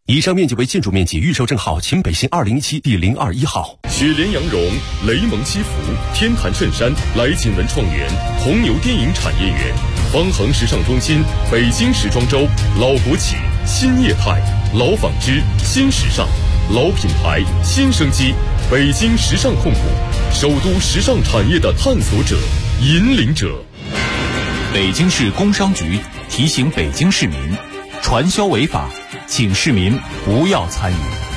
以上面积为建筑面积，预售证号秦北新2017第021号。 雪莲羊绒、雷蒙西服、天坛衬衫、来锦文创园、红牛电影产业园、方恒时尚中心、北京时装周、老国企、新业态、老纺织、新时尚、老品牌、新生机，北京时尚控股，首都时尚产业的探索者、引领者。 北京市工商局提醒北京市民，传销违法，请市民不要参与。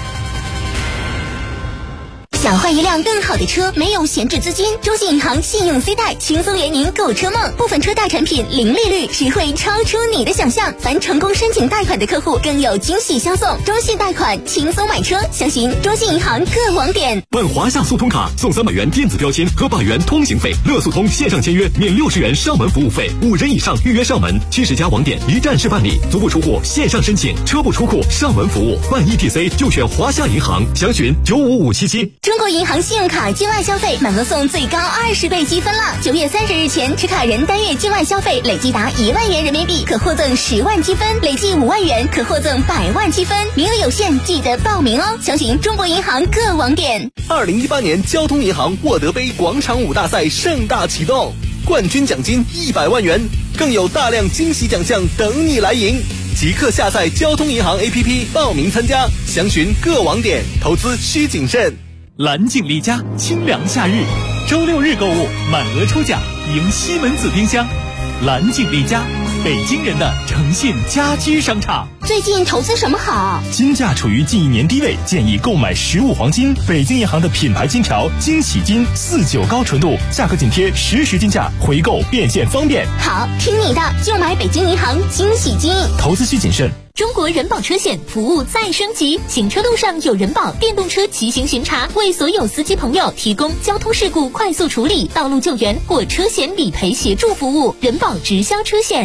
想换一辆更好的车，没有闲置资金，中信银行信用 C 贷轻松圆您购车梦，部分车贷产品零利率，实惠超出你的想象。凡成功申请贷款的客户更有惊喜相送，中信贷款轻松买车，详询中信银行各网点。 办华夏速通卡送300元电子标签和100元通行费，乐速通线上签约免60元上门服务费，5人以上预约上门，70家网点一站式办理，足不出户线上申请，车不出库上门服务，办 ETC 就选华夏银行，详询95577。 中国银行信用卡境外消费满额送最高20倍积分了！9月30日前持卡人单月境外消费累计达1万元人民币，可获赠10万积分；累计5万元可获赠100万积分。名额有限，记得报名哦！详询中国银行各网点。 2018年交通银行沃德杯广场舞大赛盛大启动，冠军奖金100万元，更有大量惊喜奖项等你来赢！即刻下载交通银行 APP 报名参加，详询各网点。投资需谨慎。 蓝净力佳清凉夏日，周6日购物满额抽奖，赢西门子冰箱。蓝净力佳，北京人的诚信家居商场。 最近投资什么好？ 金价处于近1年低位，建议购买实物黄金。北京银行的品牌金潮惊喜金49高纯度，价格紧贴实时金价，回购变现方便。 好，听你的，就买北京银行惊喜金。 投资需谨慎。 中国人保车险服务再升级，行车路上有人保电动车骑行巡查，为所有司机朋友提供交通事故快速处理、道路救援或车险理赔协助服务。人保直销车险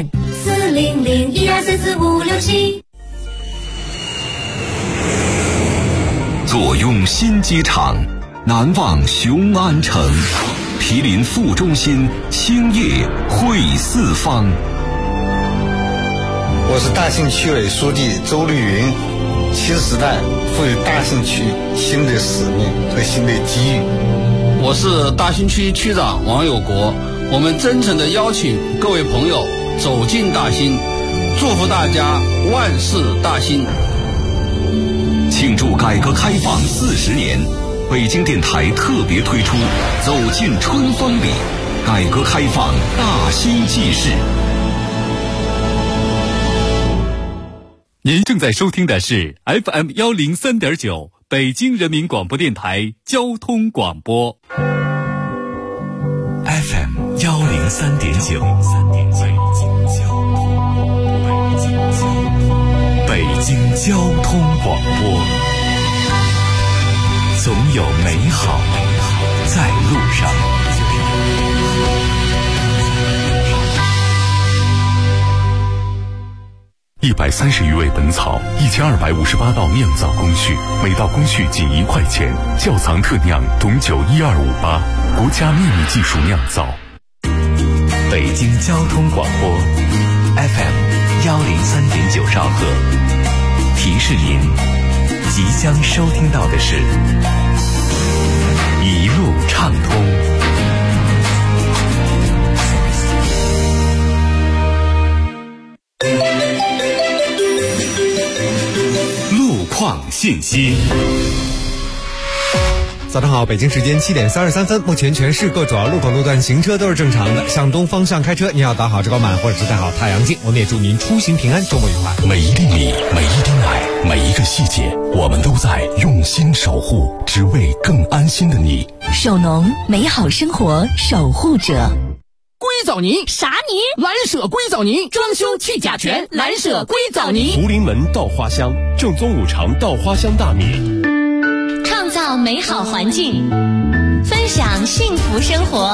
40012344567。 坐拥新机场，难忘雄安城，毗邻副中心，兴业汇四方。 我是大兴区委书记周绿云，新时代赋予大兴区新的使命和新的机遇。 我是大兴区区长王有国，我们真诚地邀请各位朋友走进大兴，祝福大家万事大兴。 庆祝改革开放40年，北京电台特别推出走进春风里，改革开放大兴纪事。 您正在收听的是 FM 103.9北京人民广播电台交通广播。 FM 103.9，北京交通广播，总有美好在路上。130余味本草，1258道酿造工序，每道工序仅1块钱。窖藏特酿董酒12588，国家秘密技术酿造。北京交通广播 FM 103.9兆赫，提示您即将收听到的是一路畅通。况信息。 早上好，北京时间7点33分，目前全市各主要路口路段行车都是正常的。向东方向开车，您要打好遮光板或者是戴好太阳镜。我们也祝您出行平安，周末愉快。 每一粒米，每一滴奶，每一个细节，我们都在用心守护，只为更安心的你。 首农，美好生活守护者。 硅藻泥啥泥？ 蓝舍硅藻泥，装修去甲醛，蓝舍硅藻泥。 福临门稻花香，正宗五常稻花香大米， 创造美好环境，分享幸福生活。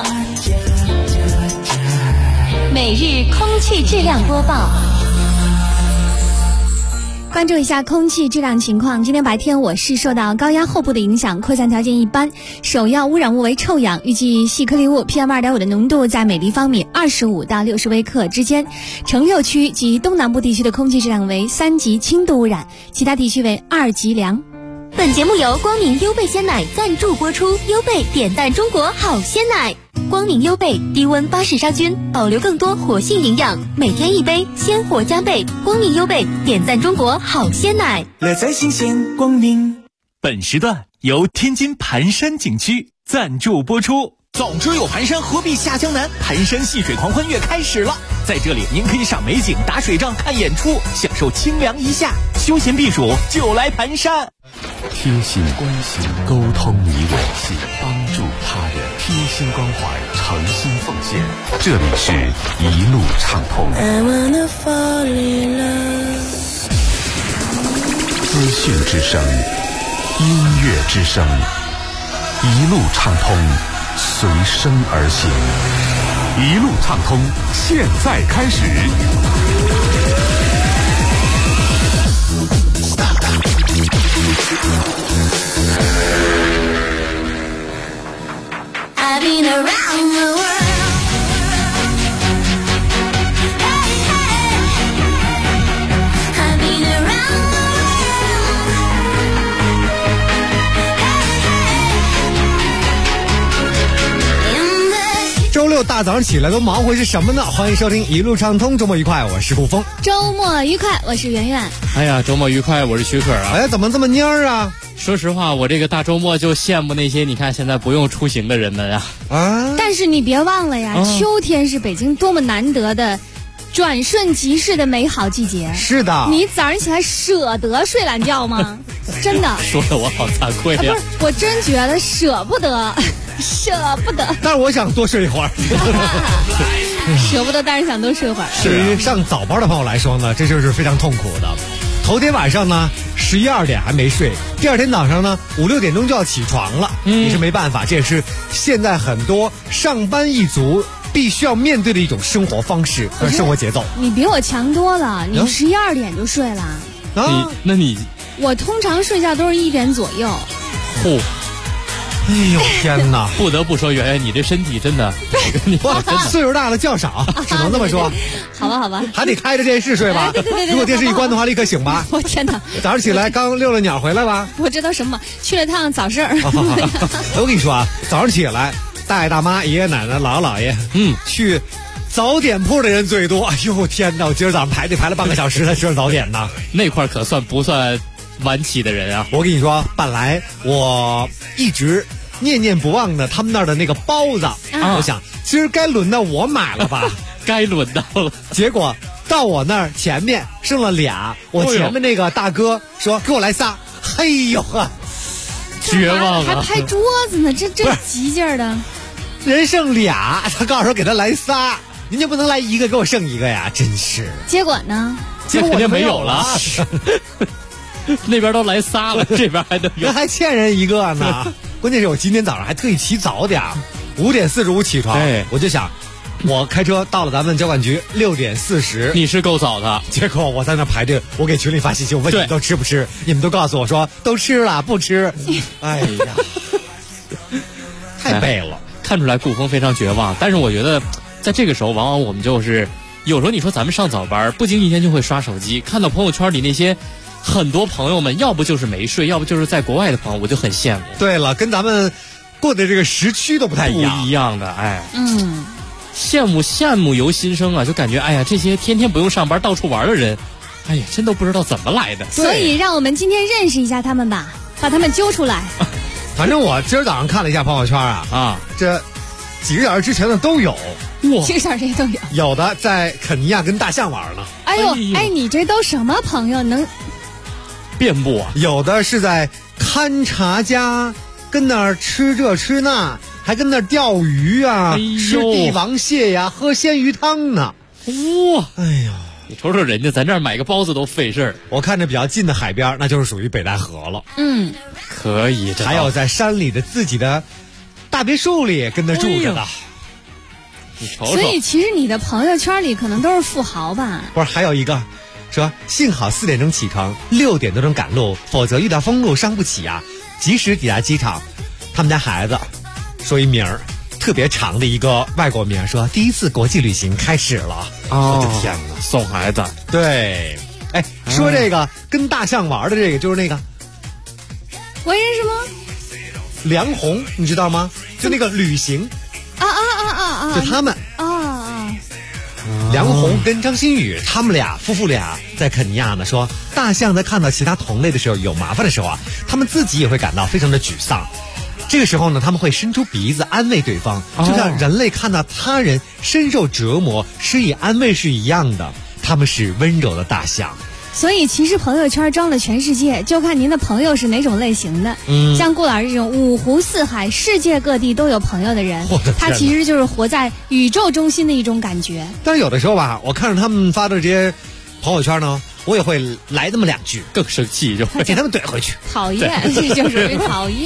每日空气质量播报。 关注一下空气质量情况。今天白天我市受到高压后部的影响，扩散条件一般，首要污染物为臭氧，预计细颗粒物 PM2.5 的浓度在每立方米25到60微克之间。城6区及东南部地区的空气质量为3级轻度污染，其他地区为2级良。 本节目由光明优贝鲜奶赞助播出，优贝点赞中国好鲜奶。光明优贝低温巴氏杀菌，保留更多活性营养，每天一杯，鲜活加倍。光明优贝点赞中国好鲜奶， 乐在新鲜光明。本时段由天津盘山景区赞助播出。早知有盘山，何必下江南？盘山戏水狂欢月开始了，在这里您可以赏美景、打水仗、看演出，享受清凉一夏，休闲避暑就来盘山。 贴心关心，沟通你我心，帮助他人，贴心关怀，诚心奉献。这里是一路畅通。资讯之声，音乐之声，一路畅通，随声而行。一路畅通，现在开始。 I've been around the world. Hey, hey. I've been around the world. Hey, hey. In the 周六大早上起来都忙活是什么呢？欢迎收听一路畅通，周末愉快，我是顾峰。 周末愉快，我是圆圆。 哎呀，周末愉快，我是许可啊。 哎呀，怎么这么蔫儿啊？ 说实话，我这个大周末就羡慕那些你看现在不用出行的人们啊。 但是你别忘了呀，秋天是北京多么难得的转瞬即逝的美好季节。 是的， 你早上起来舍得睡懒觉吗？真的。 说的我好惭愧呀。 不是，我真觉得舍不得，舍不得。 但是我想多睡一会儿。 舍不得，但是想多睡会儿。 对于上早班的朋友来说呢，这就是非常痛苦的。头天晚上呢11、2点还没睡，第二天早上呢5、6点钟就要起床了，也是没办法，这也是现在很多上班一族必须要面对的一种生活方式和生活节奏。 你比我强多了，你11、2点就睡了。 那你我通常睡觉都是1点左右。 嚯！ 哎呦天哪！ 不得不说，圆圆你这身体真的，你岁数大了觉少，只能这么说。 好吧，好吧， 还得开着电视睡吧。 对， 如果电视一关的话，立刻醒吧。 我天哪！ 早上起来刚遛了鸟回来吧？ 我知道什么，去了趟早市。 我跟你说啊，早上起来，大爷大妈、爷爷奶奶、姥姥姥爷，去早点铺的人最多。哎呦天哪！我今儿早上排了半个小时才吃了早点呢。 那块可不算晚起的人啊。 我跟你说，本来我一直念念不忘的他们那儿的那个包子，我想今儿该轮到我买了吧。 该轮到了， 结果到我那儿前面剩了俩，我前面那个大哥说给我来仨，嘿呦呵， 绝望了， 还拍桌子呢，这急劲儿的。 人剩俩，他告诉我给他来仨，您就不能来一个给我剩一个呀？真是。 结果呢？ 结果肯定没有了。那边都来仨了，这边还能有， 还欠人一个呢。关键是我今天早上还特意起早点，5点45起床，我就想。我开车到了咱们交管局6点40， 你是够早的。 结果我在那排队，我给群里发信息，我问你们都吃不吃，你们都告诉我说都吃了，不吃。哎呀，太背了， 看出来顾峰非常绝望。但是我觉得，在这个时候，往往我们就是有时候你说咱们上早班，不经意间就会刷手机，看到朋友圈里那些很多朋友们，要不就是没睡，要不就是在国外的朋友，我就很羡慕。 对了，跟咱们过的这个时区都不太一样， 不一样的，哎，羡慕由心生啊，就感觉哎呀，这些天天不用上班到处玩的人，哎呀，真都不知道怎么来的。 所以让我们今天认识一下他们吧，把他们揪出来。 反正我今儿早上看了一下朋友圈啊，这几个小时之前的都有， 几个小时之前都有， 有的在肯尼亚跟大象玩呢。 哎呦，哎，你这都什么朋友能遍布啊？ 有的是在勘察家跟那儿吃这吃那。还跟那儿钓鱼啊，吃帝王蟹呀，喝鲜鱼汤呢。 哇， 哎呀， 你瞅瞅人家，咱这儿买个包子都费事儿。 我看着比较近的海边，那就是属于北戴河了。 可以。 还有在山里的自己的大别墅里跟那住着的。 你瞅瞅。 所以其实你的朋友圈里可能都是富豪吧？ 不是，还有一个说幸好4点钟起床，6点多钟赶路，否则遇到封路伤不起啊。及时抵达机场，他们家孩子说一名儿特别长的一个外国名，说第一次国际旅行开始了。我的天哪， 送孩子。 对，哎，说这个跟大象玩的这个就是那个， 我认识吗？ 梁红，你知道吗？就那个旅行就他们梁红跟张馨予他们俩夫妇俩在肯尼亚呢，说大象在看到其他同类的时候有麻烦的时候啊，他们自己也会感到非常的沮丧。这个时候呢，他们会伸出鼻子安慰对方，就像人类看到他人深受折磨施以安慰是一样的。他们是温柔的大象。 所以其实朋友圈装了全世界，就看您的朋友是哪种类型的。像顾老师这种五湖四海、世界各地都有朋友的人，他其实就是活在宇宙中心的一种感觉。 但是有的时候吧，我看着他们发的这些朋友圈呢，我也会来那么2句， 更生气就会给他们怼回去。 讨厌，这就属于讨厌。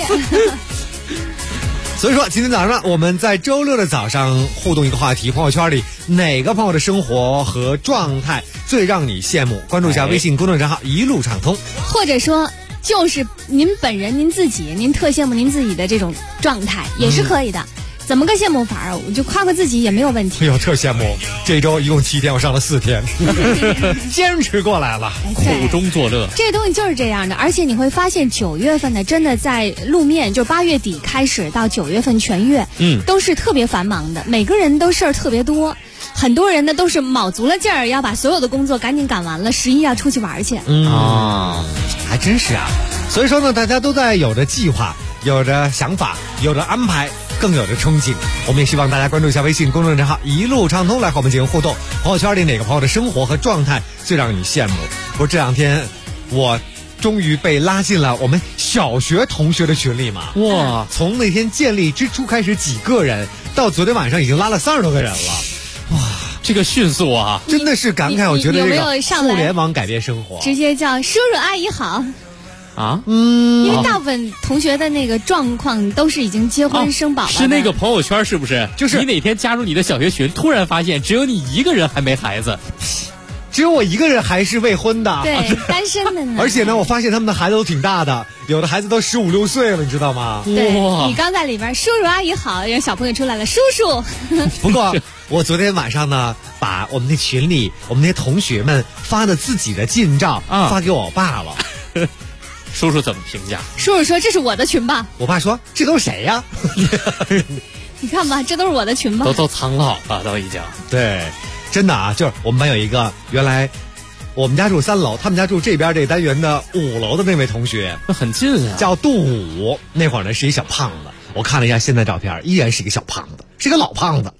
所以说今天早上我们在周六的早上互动一个话题，朋友圈里哪个朋友的生活和状态最让你羡慕？关注一下微信公众账号一路畅通， 或者说就是您本人您自己，您特羡慕您自己的这种状态也是可以的。怎么个羡慕法啊？我就夸夸自己也没有问题。 哎呦，特羡慕！这周一共7天，我上了4天，坚持过来了， 苦中作乐。 这个东西就是这样的，而且你会发现9月份呢，真的在路面，就8月底开始到9月份全月，都是特别繁忙的，每个人都事儿特别多。很多人呢都是卯足了劲儿，要把所有的工作赶紧赶完了，11要出去玩去。 还真是啊。所以说呢，大家都在有着计划，有着想法，有着安排，更有着憧憬。我们也希望大家关注一下微信公众账号一路畅通，来和我们进行互动。朋友圈里哪个朋友的生活和状态最让你羡慕？不是这2天我终于被拉进了我们小学同学的群里嘛？哇！从那天建立之初开始几个人，到昨天晚上已经拉了30多个人了。哇， 这个迅速啊， 真的是感慨。我觉得这个互联网改变生活， 直接叫叔叔阿姨好啊。 因为大部分同学的那个状况都是已经结婚生宝了。 是那个朋友圈是不是？就是你哪天加入你的小学群，突然发现只有你一个人还没孩子， 只有我一个人还是未婚的， 对，单身的呢。 而且呢，我发现他们的孩子都挺大的，有的孩子都15、16岁了，你知道吗？ 对，你刚在里边，叔叔阿姨好，让小朋友出来了，叔叔。 不过我昨天晚上呢，把我们那群里我们那些同学们发的自己的近照发给我爸了。 叔叔怎么评价？ 叔叔说这是我的群吧。 我爸说这都是谁呀？ 你看吧，这都是我的群吧。 都藏好了，都已经。 对。真的啊，就是我们班有一个原来我们家住3楼，他们家住这边这个单元的5楼的那位同学， 那很近啊， 叫杜武。那会儿呢是一小胖子，我看了一下现在照片，依然是一个小胖子，是一个老胖子。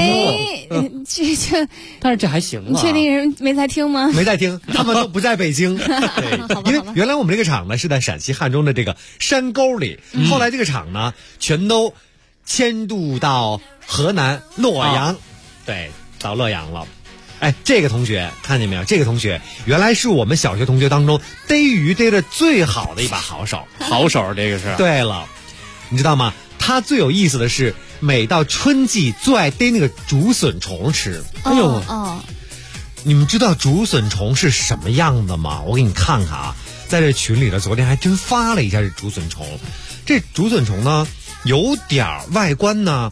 这， 但是这还行啊。 你确定人没在听吗？ 没在听，他们都不在北京。对，因为原来我们这个厂呢是在陕西汉中的这个山沟里，后来这个厂呢全都迁渡到河南洛阳，对。到洛阳了。哎，这个同学看见没有？这个同学原来是我们小学同学当中逮鱼逮的最好的一把好手。 好手，这个是。 对了，你知道吗？他最有意思的是，每到春季最爱逮那个竹笋虫吃。哎呦，你们知道竹笋虫是什么样的吗？我给你看看啊，在这群里呢，昨天还真发了一下这竹笋虫。这竹笋虫呢，有点外观呢，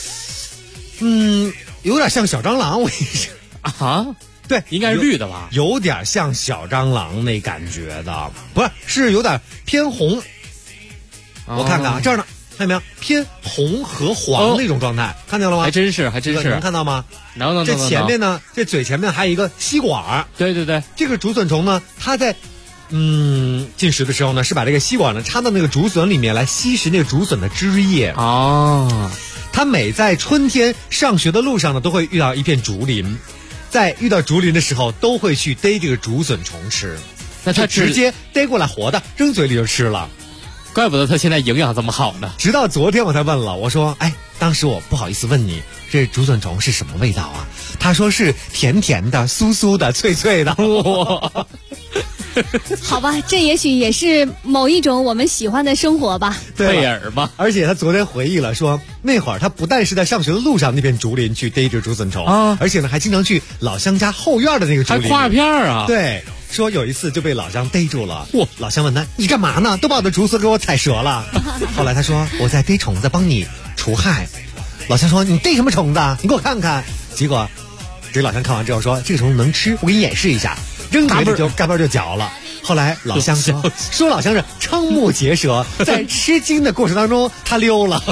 有点像小蟑螂，我跟你说啊， 对， 应该是绿的吧？ 有点像小蟑螂那感觉的，不是，是有点偏红。我看看啊，这儿呢，看见没有？偏红和黄那种状态，看见了吗？ 还真是， 能看到吗？ 能。 这前面呢，这嘴前面还有一个吸管。 对对对， 这个竹笋虫呢，它在进食的时候呢，是把这个吸管呢插到那个竹笋里面来吸食那个竹笋的汁液。他每在春天上学的路上呢，都会遇到一片竹林，在遇到竹林的时候，都会去逮这个竹笋虫吃。那他直接逮过来活的，扔嘴里就吃了。 怪不得他现在营养这么好呢。 直到昨天我才问了，我说，哎，当时我不好意思问你，这竹笋虫是什么味道啊？他说是甜甜的、酥酥的、脆脆的。 好吧，这也许也是某一种我们喜欢的生活吧。 贝尔吧。 而且他昨天回忆了说，那会儿他不但是在上学的路上那片竹林去逮着竹笋虫啊， 而且呢还经常去老乡家后院的那个竹林， 还挂片啊。 对，说有一次就被老乡逮住了。老乡问他：“你干嘛呢？都把我的竹笋给我踩折了。”后来他说：“我在逮虫子，帮你除害。”老乡说：“你逮什么虫子？你给我看看。”结果这老乡看完之后说：“这个虫子能吃，我给你演示一下。”扔嘴里就嘎嘣就嚼了。后来老乡说老乡是瞠目结舌，在吃惊的过程当中他溜了。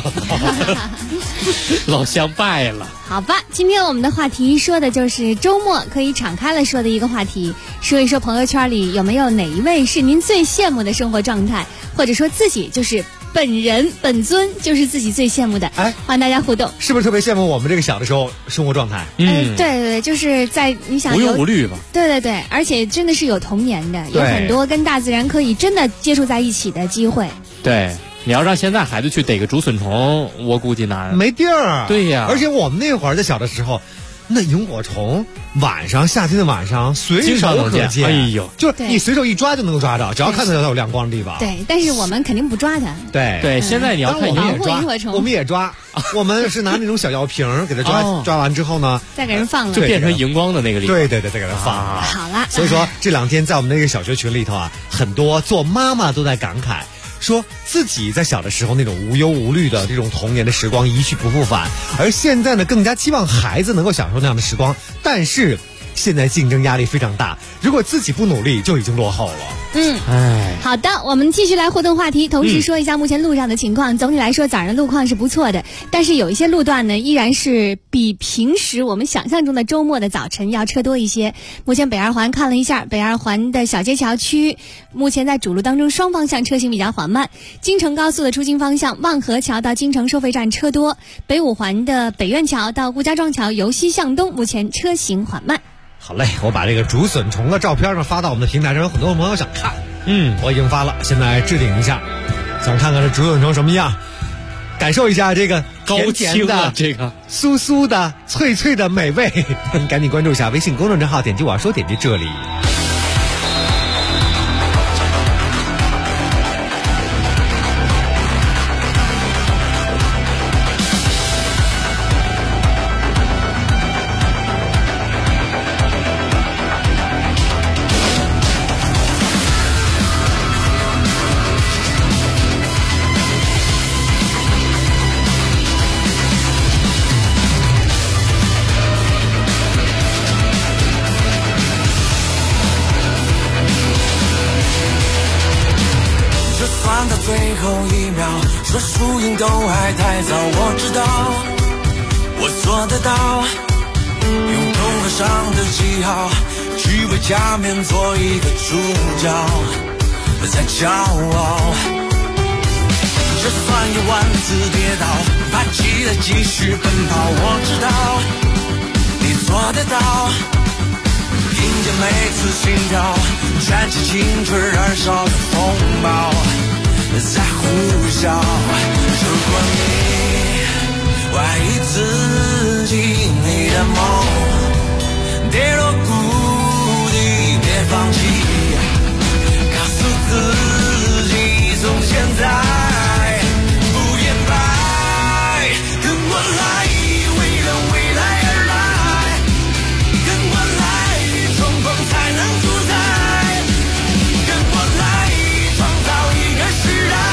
老乡败了。 好吧，今天我们的话题说的就是周末可以敞开了说的一个话题，说一说朋友圈里有没有哪一位是您最羡慕的生活状态，或者说自己就是本人本尊就是自己最羡慕的。欢迎大家互动。 是不是特别羡慕我们这个小的时候生活状态？ 对对对，就是在你想无忧无虑吧。 对对对，而且真的是有童年的，有很多跟大自然可以真的接触在一起的机会。 对，你要让现在孩子去逮个竹笋虫，我估计难， 没地儿。 对呀， 而且我们那会儿在小的时候，那萤火虫夏天的晚上随手可见。 哎呦， 就是你随手一抓就能够抓着，只要看到有亮光的地方。 对，但是我们肯定不抓它。 对对，现在你要看萤火虫，我们也抓，我们是拿那种小药瓶给它抓完之后呢， 再给人放了， 就变成荧光的那个地方。 对对对，再给它放。 好了， 所以说这2天在我们那个小学群里头啊，很多做妈妈都在感慨。说自己在小的时候那种无忧无虑的这种童年的时光一去不复返，而现在呢更加期望孩子能够享受那样的时光，但是现在竞争压力非常大，如果自己不努力就已经落后了。 好的，我们继续来互动话题，同时说一下目前路上的情况。总体来说早上的路况是不错的，但是有一些路段呢依然是比平时我们想象中的周末的早晨要车多一些。目前北二环看了一下，北二环的小街桥区目前在主路当中双方向车行比较缓慢，京承高速的出京方向望河桥到京承收费站车多，北五环的北苑桥到顾家庄桥由西向东目前车行缓慢。 好嘞，我把这个竹笋虫的照片呢发到我们的平台上，有很多朋友想看。我已经发了，现在置顶一下，想看看这竹笋虫什么样，感受一下这个高清的这个酥酥的脆脆的美味。你赶紧关注一下微信公众账号，点击我要说，点击这里。 最后一秒，说输赢都还太早，我知道，我做得到，用头发上的记号，去为假面做一个主角，再骄傲。就算有万次跌倒，爬起来继续奔跑，我知道，你做得到，听见每次心跳，燃起青春燃烧的风暴。在呼啸，如果你怀疑自己，你的梦跌落谷底，别放弃，告诉自己，从现在不言败，跟我来，为了未来而来，跟我来，冲锋才能主宰，跟我来，创造一个时代。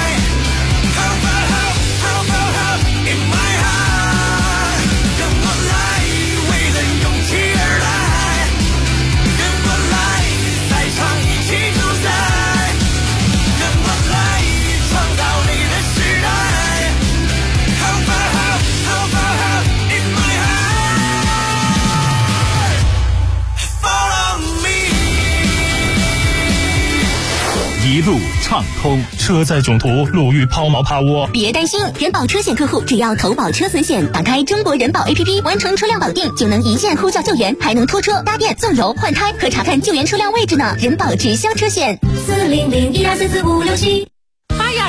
一路畅通，车载囧途，路遇抛锚趴窝。 别担心，人保车险客户只要投保车损险，打开中国人保 APP， 完成车辆保定，就能一键呼叫救援，还能拖车、搭电、送油、换胎和查看救援车辆位置呢。人保直销车险，40012445567。8月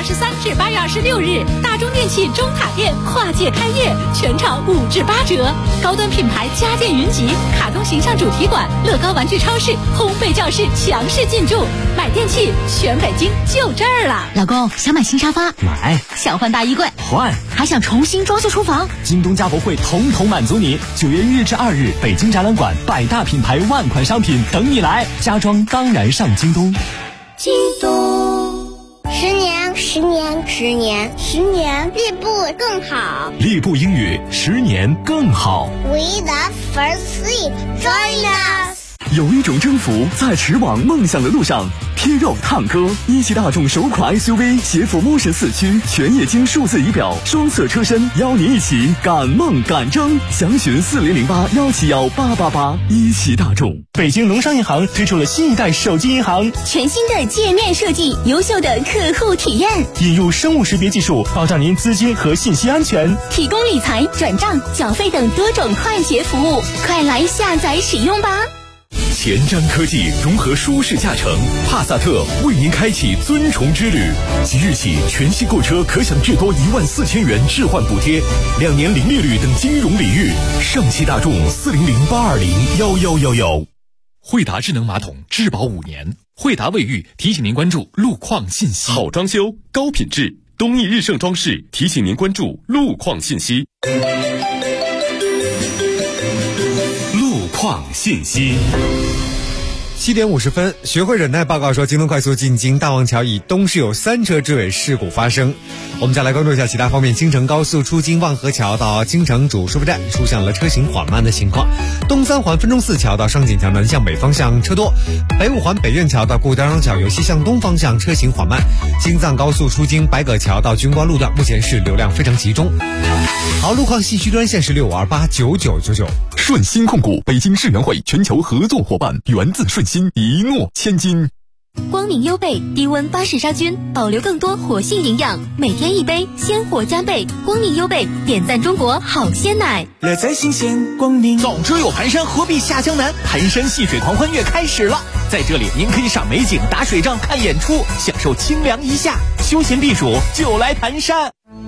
23至8月26日，大中电器中塔店跨界开业，全场5至8折。高端品牌家电云集、卡通形象主题馆、乐高玩具超市、烘焙教室强势进驻，买电器全北京就这儿了。 老公想买新沙发， 买； 想换大衣柜， 换； 还想重新装修厨房， 京东家博会统统满足你。9月1日至2日，北京展览馆100大品牌万款商品等你来，家装当然上京东。 京东，10年，10年，10年，10年，进步更好。 立步英语10年更好。 We the first three, join us。 有一种征服在驰往梦想的路上。贴肉烫哥，一汽大众首款 SUV 携辅谋神4驱，全液晶数字仪表，双色车身，邀你一起赶梦赶征。详询4008171888。一汽大众。 北京农商银行推出了新一代手机银行， 全新的界面设计，优秀的客户体验， 引入生物识别技术，保障您资金和信息安全， 提供理财、转账、缴费等多种快捷服务，快来下载使用吧。 前瞻科技融合舒适驾乘，帕萨特为您开启尊崇之旅。即日起，全系购车可享至多14000元置换补贴，2年零利率等金融礼遇。上汽大众40082011111。 惠达智能马桶质保5年，惠达卫浴提醒您关注路况信息。 好装修，高品质，东义日盛装饰提醒您关注路况信息。 路况信息。 7点50分，学会忍耐报告说，京东快速进京大望桥以东是有3车追尾事故发生。我们再来关注一下其他方面。京承高速出京望河桥到京承主收费站出现了车行缓慢的情况，东3环分钟寺桥到上锦桥南向北方向车多，北5环北苑桥到顾家桥由西向东方向车行缓慢，京藏高速出京白葛桥到军官路段目前是流量非常集中。好，路况信息专线是65289999。 顺鑫控股，北京世园会全球合作伙伴，源自顺鑫，一诺千金。 光明优贝低温巴氏杀菌，保留更多活性营养，每天一杯，鲜活加倍。光明优贝点赞中国好鲜奶， 乐在新鲜光明。早知有盘山，何必下江南？盘山戏水狂欢月开始了，在这里您可以赏美景、打水仗、看演出，享受清凉一夏，休闲避暑就来盘山。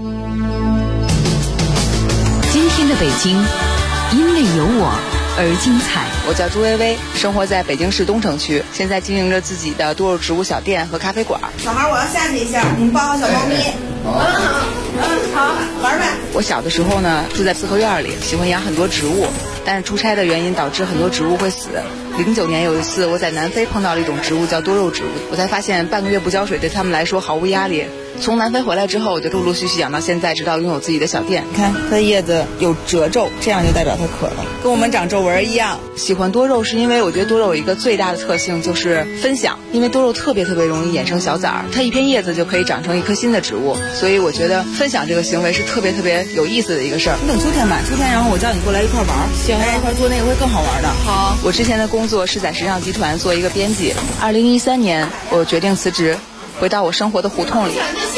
今天的北京，因为有我而精彩。 我叫朱薇薇，生活在北京市东城区，现在经营着自己的多肉植物小店和咖啡馆。 小孩，我要下去一下，你们抱好小猫咪。好，玩呗。 我小的时候呢，住在四合院里，喜欢养很多植物，但是出差的原因导致很多植物会死。09年有一次，我在南非碰到了一种植物叫多肉植物，我才发现半个月不浇水对他们来说毫无压力。从南非回来之后，我就陆陆续续养到现在，直到拥有自己的小店。你看它的叶子有褶皱，这样就代表它渴了，跟我们长皱纹一样。喜欢多肉是因为我觉得多肉有一个最大的特性就是分享，因为多肉特别容易衍生小崽儿，它一片叶子就可以长成一棵新的植物，所以我觉得分享这个行为是特别有意思的一个事儿。你等秋天吧，秋天然后我叫你过来一块玩，行，一块做那个会更好玩的。好，我之前的工作是在时尚集团做一个编辑，2013年我决定辞职，回到我生活的胡同里。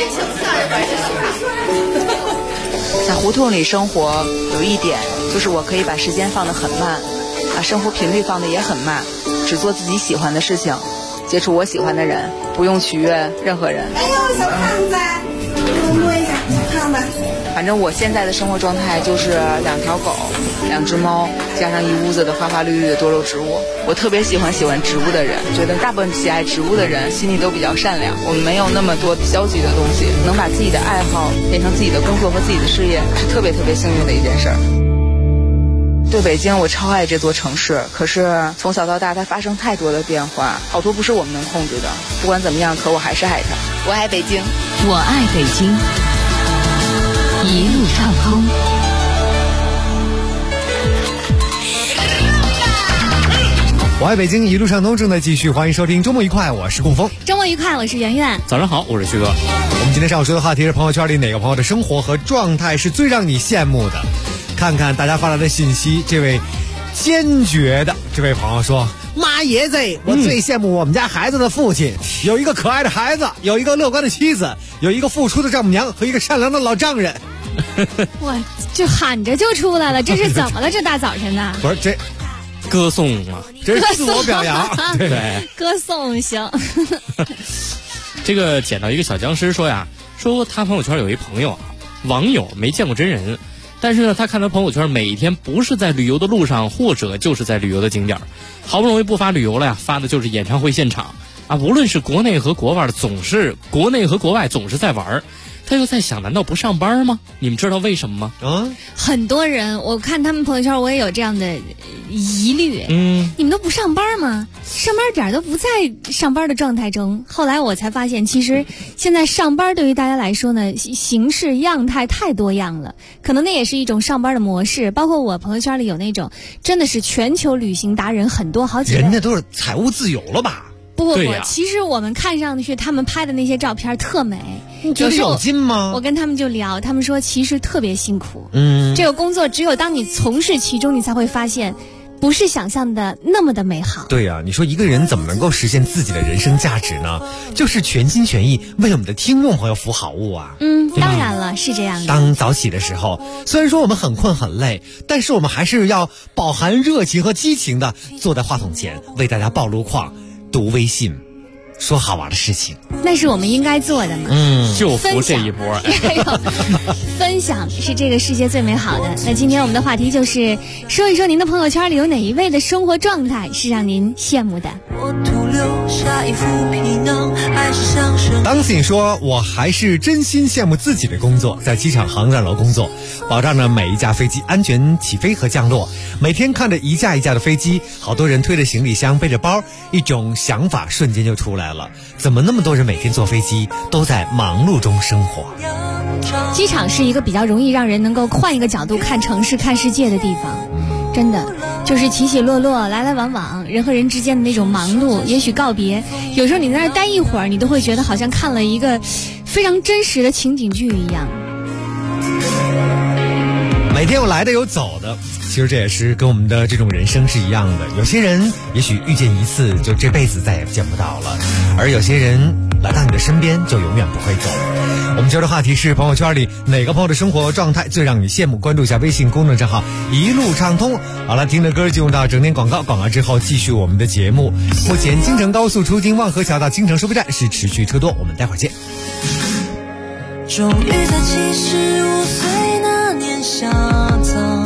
在胡同里生活有一点就是我可以把时间放得很慢，把生活频率放得也很慢，只做自己喜欢的事情，接触我喜欢的人，不用取悦任何人。 哎呦，小胖子，摸一下小胖子。 反正我现在的生活状态就是2条狗、2只猫，加上一屋子的花花绿绿的多肉植物。我特别喜欢植物的人，觉得大部分喜爱植物的人心里都比较善良，我们没有那么多消极的东西，能把自己的爱好变成自己的工作和自己的事业，是特别幸运的一件事儿。对北京，我超爱这座城市，可是从小到大它发生太多的变化，好多不是我们能控制的。不管怎么样，可我还是爱它。我爱北京， 我爱北京，一路畅通。 我爱北京，一路畅通正在继续，欢迎收听周末愉快，我是顾峰。 周末愉快，我是圆圆。 早上好，我是旭哥。 我们今天上午说的话题是朋友圈里哪个朋友的生活和状态是最让你羡慕的？看看大家发来的信息，这位坚决的这位朋友说，妈爷子，我最羡慕我们家孩子的父亲，有一个可爱的孩子，有一个乐观的妻子，有一个付出的丈母娘和一个善良的老丈人。 哇，这喊着就出来了，这是怎么了？这大早晨的？ 不是这歌颂啊， 这是自我表扬。对， 歌颂行。 这个捡到一个小僵尸说呀， 说他朋友圈有一朋友啊，网友没见过真人，但是呢，他看他朋友圈每天不是在旅游的路上，或者就是在旅游的景点，好不容易不发旅游了呀，发的就是演唱会现场啊，无论是国内和国外总是在玩。他又在想，难道不上班吗？你们知道为什么吗？ 很多人我看他们朋友圈，我也有这样的疑虑。你们都不上班吗？上班点都不在上班的状态中。后来我才发现，其实现在上班对于大家来说呢，形式样态太多样了，可能那也是一种上班的模式。包括我朋友圈里有那种真的是全球旅行达人很多，好几个人家都是财务自由了吧？ 不，其实我们看上去他们拍的那些照片特美， 就是有劲吗？ 我跟他们就聊，他们说其实特别辛苦。这个工作只有当你从事其中，你才会发现不是想象的那么的美好。 对呀，你说一个人怎么能够实现自己的人生价值呢？就是全心全意为我们的听众朋友服好务啊。 当然了，是这样的。 当早起的时候，虽然说我们很困很累，但是我们还是要饱含热情和激情的坐在话筒前，为大家报路况、读微信、说好玩的事情。 那是我们应该做的嘛。 就服这一波。 分享是这个世界最美好的。那今天我们的话题就是说一说您的朋友圈里有哪一位的生活状态是让您羡慕的。 当信说，我还是真心羡慕自己的工作，在机场航站楼工作，保障着每一架飞机安全起飞和降落。每天看着一架一架的飞机，好多人推着行李箱背着包，一种想法瞬间就出来了，怎么那么多人每天坐飞机都在忙碌中生活。 机场是一个比较容易让人能够换一个角度看城市看世界的地方，真的就是起起落落来来往往，人和人之间的那种忙碌，也许告别，有时候你在那儿待一会儿，你都会觉得好像看了一个非常真实的情景剧一样。 每天有来的有走的，其实这也是跟我们的这种人生是一样的。有些人也许遇见一次就这辈子再也见不到了，而有些人来到你的身边就永远不会走。我们今儿的话题是朋友圈里哪个朋友的生活状态最让你羡慕，关注一下微信公众账号一路畅通。好了，听着歌进入到整点广告之后继续我们的节目。目前京承高速出京望河桥到京承收费站是持续车多，我们待会儿见。 终于在75岁那年下葬，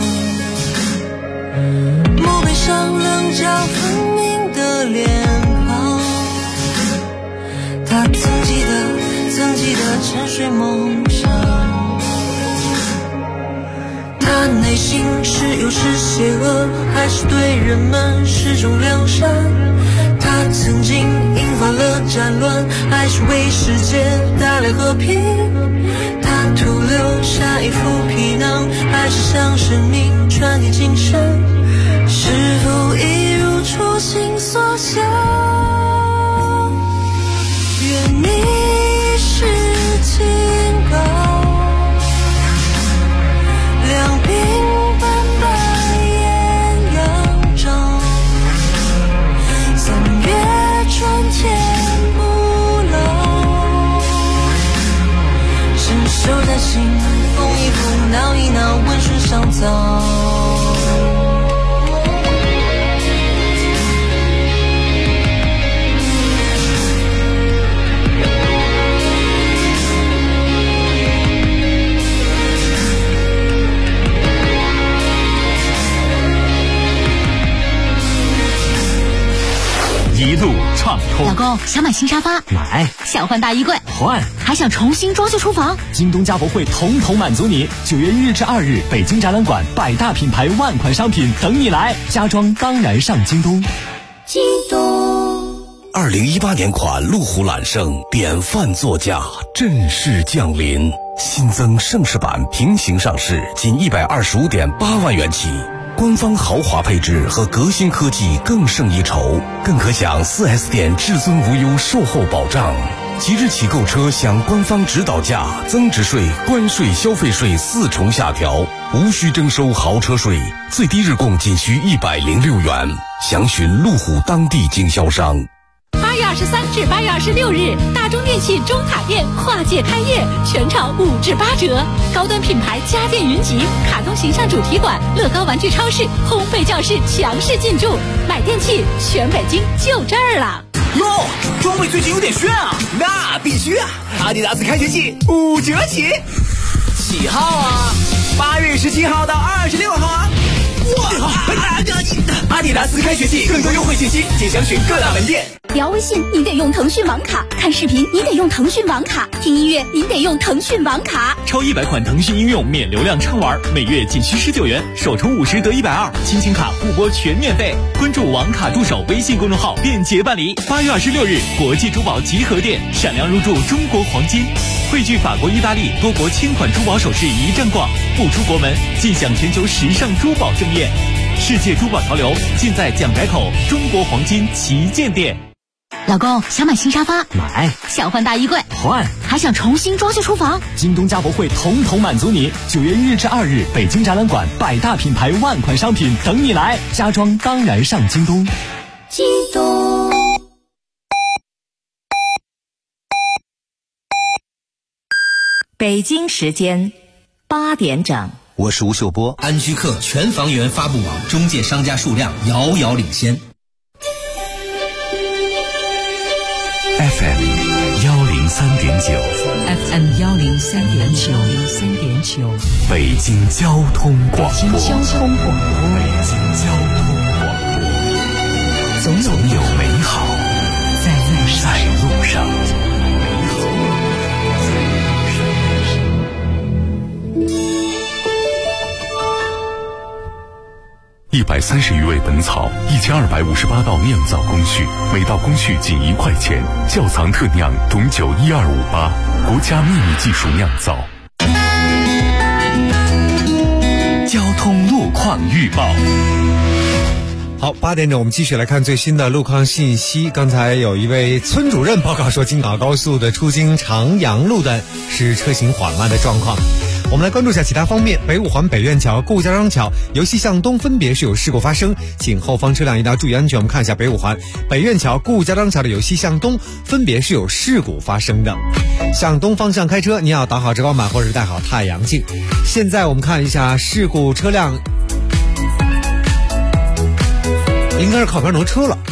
墓碑上棱角分明的脸庞，他曾记得沉睡梦想，他内心是又是邪恶，还是对人们是种良善？他曾经引发了战乱，还是为世界带来和平？他徒留下一副皮囊，还是向生命传递精神？是否一如初心所想？愿你是清高，两鬓斑白艳阳照，三月春天不老，伸手在心，缝一缝，挠一挠，温顺上早。 一路畅通。 老公，想买新沙发， 买； 想换大衣柜， 换； 还想重新装修厨房， 京东家博会统统满足你。9月1日至2日，北京展览馆100大品牌万款商品等你来，家装当然上京东。 京东。 2018年款路虎揽胜典范座驾正式降临，新增盛世版平行上市，仅125.8万元起。官方豪华配置和革新科技更胜一筹，更可享 4S 店至尊无忧售后保障。即日起购车享官方指导价、增值税、关税、消费税4重下调，无需征收豪车税，最低日供仅需106元。详询路虎当地经销商。 8月23至8月26日，大中电器中塔店跨界开业，全场5至8折。高端品牌家电云集、卡通形象主题馆、乐高玩具超市、烘焙教室强势进驻，买电器全北京就这儿了。 哟，装备最近有点炫啊！那必须啊！阿迪达斯开学季5折起，几号啊？8月17号到26号啊！哇，阿迪达斯开学季更多优惠信息，请详询各大门店。 聊微信你得用腾讯网卡，看视频你得用腾讯网卡，听音乐你得用腾讯网卡。 超100款腾讯应用免流量畅玩，每月仅需19元，首充50得120，亲情卡互拨全免费。关注网卡助手微信公众号便捷办理。8月26日，国际珠宝集合店闪亮入驻中国黄金，汇聚法国、意大利多国千款珠宝首饰一站逛，不出国门尽享全球时尚珠宝盛宴。世界珠宝潮流尽在蒋改口中国黄金旗舰店。 老公，想买新沙发？ 买。 想换大衣柜？ 换。 还想重新装修厨房？ 京东家博会统统满足你。9月1日至2日，北京展览馆100大品牌万款商品等你来，家装当然上京东。 京东。 北京时间8点整。 我是吴秀波。 安居客全房源发布网中介商家数量遥遥领先。 FM 103.9 FM 103.9 北京交通广播。 北京交通广播。 总有美好在路上。130余味本草，1258道酿造工序，每道工序仅1块钱。窖藏特酿董酒12588，国家秘密技术酿造。交通路况预报。 好，8点整，我们继续来看最新的路况信息。刚才有一位村主任报告说，京港高速的出京长阳路段是车行缓慢的状况。我们来关注一下其他方面。北五环北苑桥、顾家庄桥由西向东分别是有事故发生，请后方车辆一定要注意安全。我们看一下北五环北苑桥、顾家庄桥的由西向东分别是有事故发生的。向东方向开车，你要打好遮光板或者是戴好太阳镜。现在我们看一下事故车辆，应该是靠边挪车了。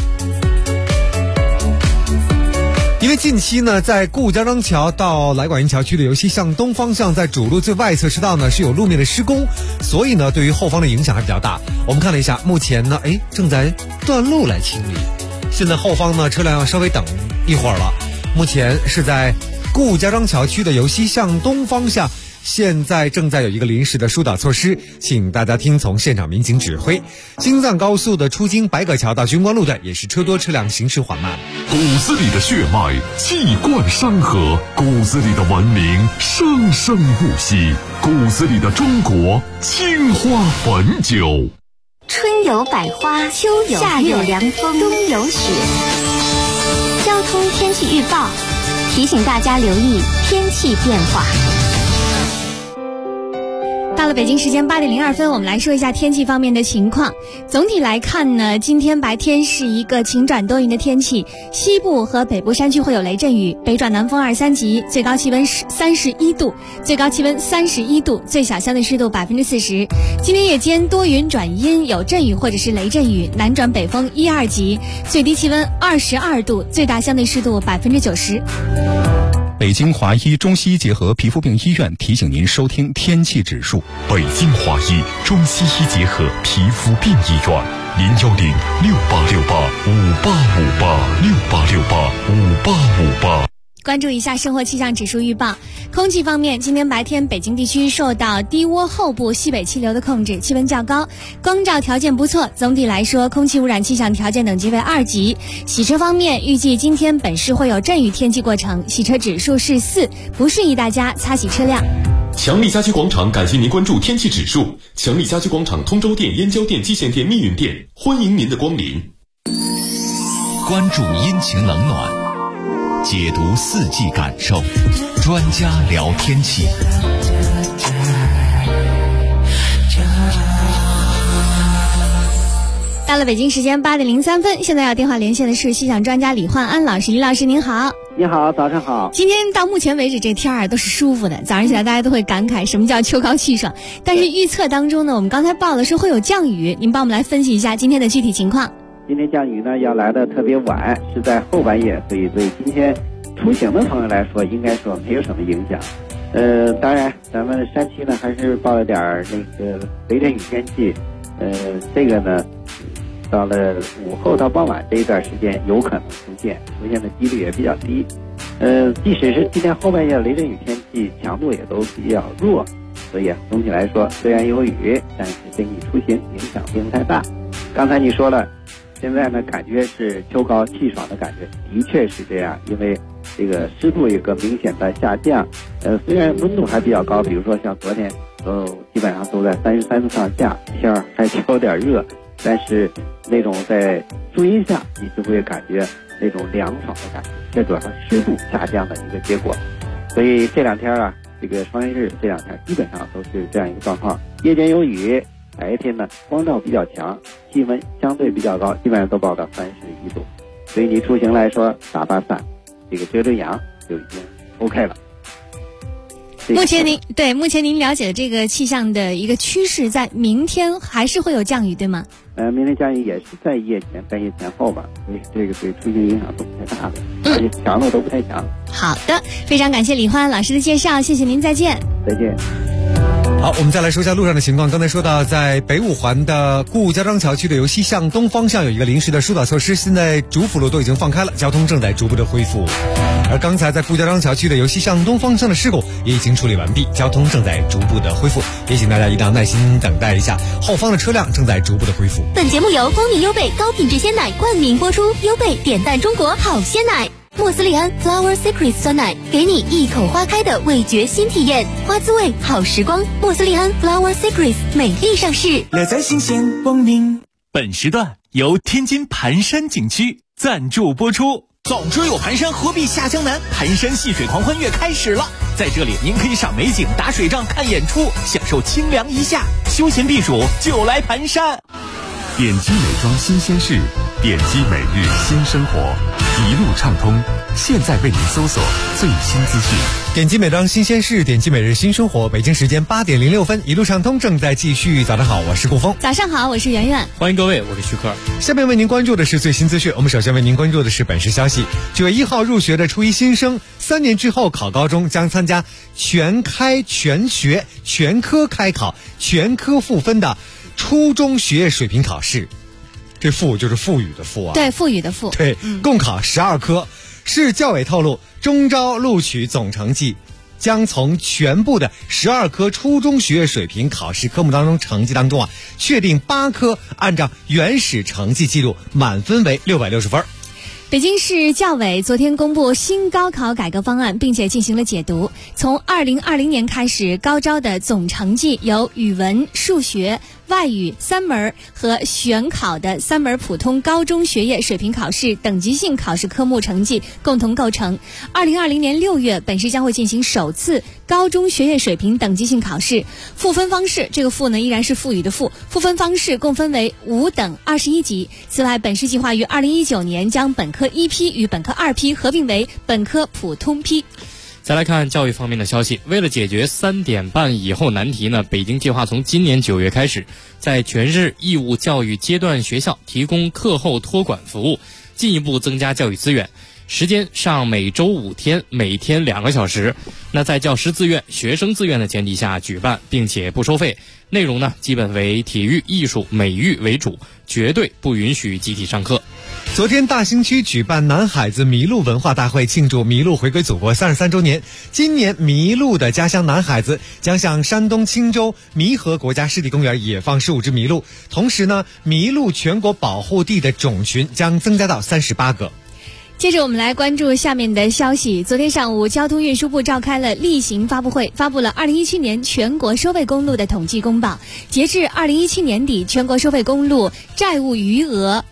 因为近期呢，在顾家庄桥到来广营桥区的由西向东方向，在主路最外侧车道呢是有路面的施工，所以呢对于后方的影响还比较大。我们看了一下，目前呢正在断路来清理，现在后方呢车辆要稍微等一会儿了。目前是在顾家庄桥区的由西向东方向，现在正在有一个临时的疏导措施，请大家听从现场民警指挥。京藏高速的出京白葛桥到军官路段也是车多车辆行驶缓慢。 骨子里的血脉气贯山河，骨子里的文明生生不息，骨子里的中国青花汾酒。 春有百花，秋有夏有凉风，冬有雪。交通天气预报提醒大家留意天气变化。 到了北京时间8点02分，我们来说一下天气方面的情况。总体来看呢，今天白天是一个晴转多云的天气，西部和北部山区会有雷阵雨，北转南风2、3级，最高气温31度，最高气温31度，最小相对湿度40%。今天夜间多云转阴，有阵雨或者是雷阵雨，南转北风1、2级，最低气温22度，最大相对湿度90%。 北京华医中西医结合皮肤病医院提醒您收听天气指数。 北京华医中西医结合皮肤病医院，0106868585858，68685858。 关注一下生活气象指数预报。空气方面，今天白天北京地区受到低涡后部西北气流的控制，气温较高，光照条件不错。总体来说，空气污染气象条件等级为2级。洗车方面，预计今天本市会有阵雨天气过程，洗车指数是4，不适宜大家擦洗车辆。 强力家居广场感谢您关注天气指数。强力家居广场通州店、燕郊店、蓟县店、密云店，欢迎您的光临。 关注阴晴冷暖，解读四季感受，专家聊天气。 到了北京时间8点03分，现在要电话连线的是气象专家李焕安老师。李老师您好。 你好，早上好。 今天到目前为止这天儿都是舒服的，早上起来大家都会感慨什么叫秋高气爽，但是预测当中呢，我们刚才报的是会有降雨，您帮我们来分析一下今天的具体情况。 今天降雨呢要来的特别晚，是在后半夜，所以对今天出行的朋友来说，应该说没有什么影响。当然，咱们山区呢还是报了点那个雷阵雨天气。这个呢，到了午后到傍晚这一段时间有可能出现的几率也比较低。即使是今天后半夜雷阵雨天气，强度也都比较弱，所以总体来说虽然有雨，但是对你出行影响并不太大。刚才你说了，现在呢感觉是秋高气爽的感觉，的确是这样，因为这个湿度有个明显的下降。虽然温度还比较高，比如说像昨天基本上都在33度上下，天儿还有点热，但是那种在树荫下你就会感觉那种凉爽的感觉，这主要是湿度下降的一个结果。所以这两天啊，这个双节日这两天基本上都是这样一个状况，夜间有雨，白天呢光照比较强，气温相对比较高，基本上都报到31度，所以你出行来说打把伞，这个遮阳就已经 OK 了。 目前您了解的这个气象的一个趋势，在明天还是会有降雨，对吗？ 明天降雨也是在夜前后吧，所以这个对出行影响都不太大的，而且强度都不太强。 好的，非常感谢李欢老师的介绍，谢谢您，再见。 再见。 好，我们再来说一下路上的情况。刚才说到，在北五环的顾家庄桥区的由西向东方向有一个临时的疏导措施，现在主辅路都已经放开了，交通正在逐步的恢复。而刚才在顾家庄桥区的由西向东方向的事故也已经处理完毕，交通正在逐步的恢复，也请大家一定要耐心等待一下，后方的车辆正在逐步的恢复。 本节目由光明优贝高品质鲜奶冠名播出，优贝点赞中国好鲜奶。莫斯利安 Flower Secrets 酸奶，给你一口花开的味觉新体验，花滋味好时光。莫斯利安 Flower Secrets 美丽上市， 乐在新鲜光明。本时段由天津盘山景区赞助播出。早知有盘山，何必下江南？盘山戏水狂欢月开始了，在这里您可以赏美景、打水仗、看演出，享受清凉一夏，休闲避暑就来盘山。 点击美妆新鲜事，点击每日新生活，一路畅通。现在为您搜索最新资讯。 点击美妆新鲜事，点击每日新生活。北京时间8点06分，一路畅通正在继续。早上好，我是顾峰。 早上好，我是圆圆。 欢迎各位，我是徐克。 下面为您关注的是最新资讯。我们首先为您关注的是本市消息：9月1号入学的初一新生，3年之后考高中将参加全开全学全科开考全科赋分的初中学业水平考试。这赋就是赋予的赋啊， 对，赋予的赋。 对，共考12科。市教委透露，中招录取总成绩将从全部的12科初中学业水平考试科目成绩当中确定8科按照原始成绩记录满分为660分。 北京市教委昨天公布新高考改革方案，并且进行了解读。从2020年开始，高招的总成绩由语文、数学、外语3门和选考的3门普通高中学业水平考试等级性考试科目成绩共同构成。2020年6月，本市将会进行首次高中学业水平等级性考试。赋分方式，这个赋呢依然是赋予的赋，赋分方式共分为5等21级。此外，本市计划于2019年将本科1批与本科2批合并为本科普通批。 再来看教育方面的消息，为了解决3点半以后难题呢，北京计划从今年9月开始，在全市义务教育阶段学校提供课后托管服务，进一步增加教育资源。时间上每周5天，每天2个小时。那在教师自愿、学生自愿的前提下举办，并且不收费。内容呢，基本为体育、艺术、美育为主，绝对不允许集体上课。 昨天大兴区举办南海子麋鹿文化大会，庆祝麋鹿回归祖国33周年。今年麋鹿的家乡南海子将向山东青州弥河国家湿地公园野放15只麋鹿，同时呢，麋鹿全国保护地的种群将增加到38个。 接着我们来关注下面的消息。昨天上午，交通运输部召开了例行发布会，发布了2017年全国收费公路的统计公报。截至2017年底，全国收费公路债务余额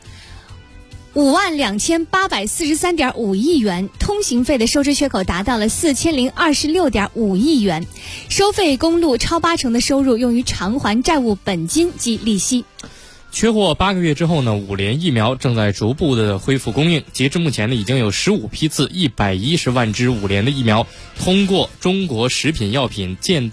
52843.5亿元，通行费的收支缺口达到了4026.5亿元。收费公路超80%的收入用于偿还债务本金及利息。 缺货8个月之后呢，5联疫苗正在逐步的恢复供应。截至目前呢，已经有15批次110万支5联的疫苗通过中国食品药品鉴定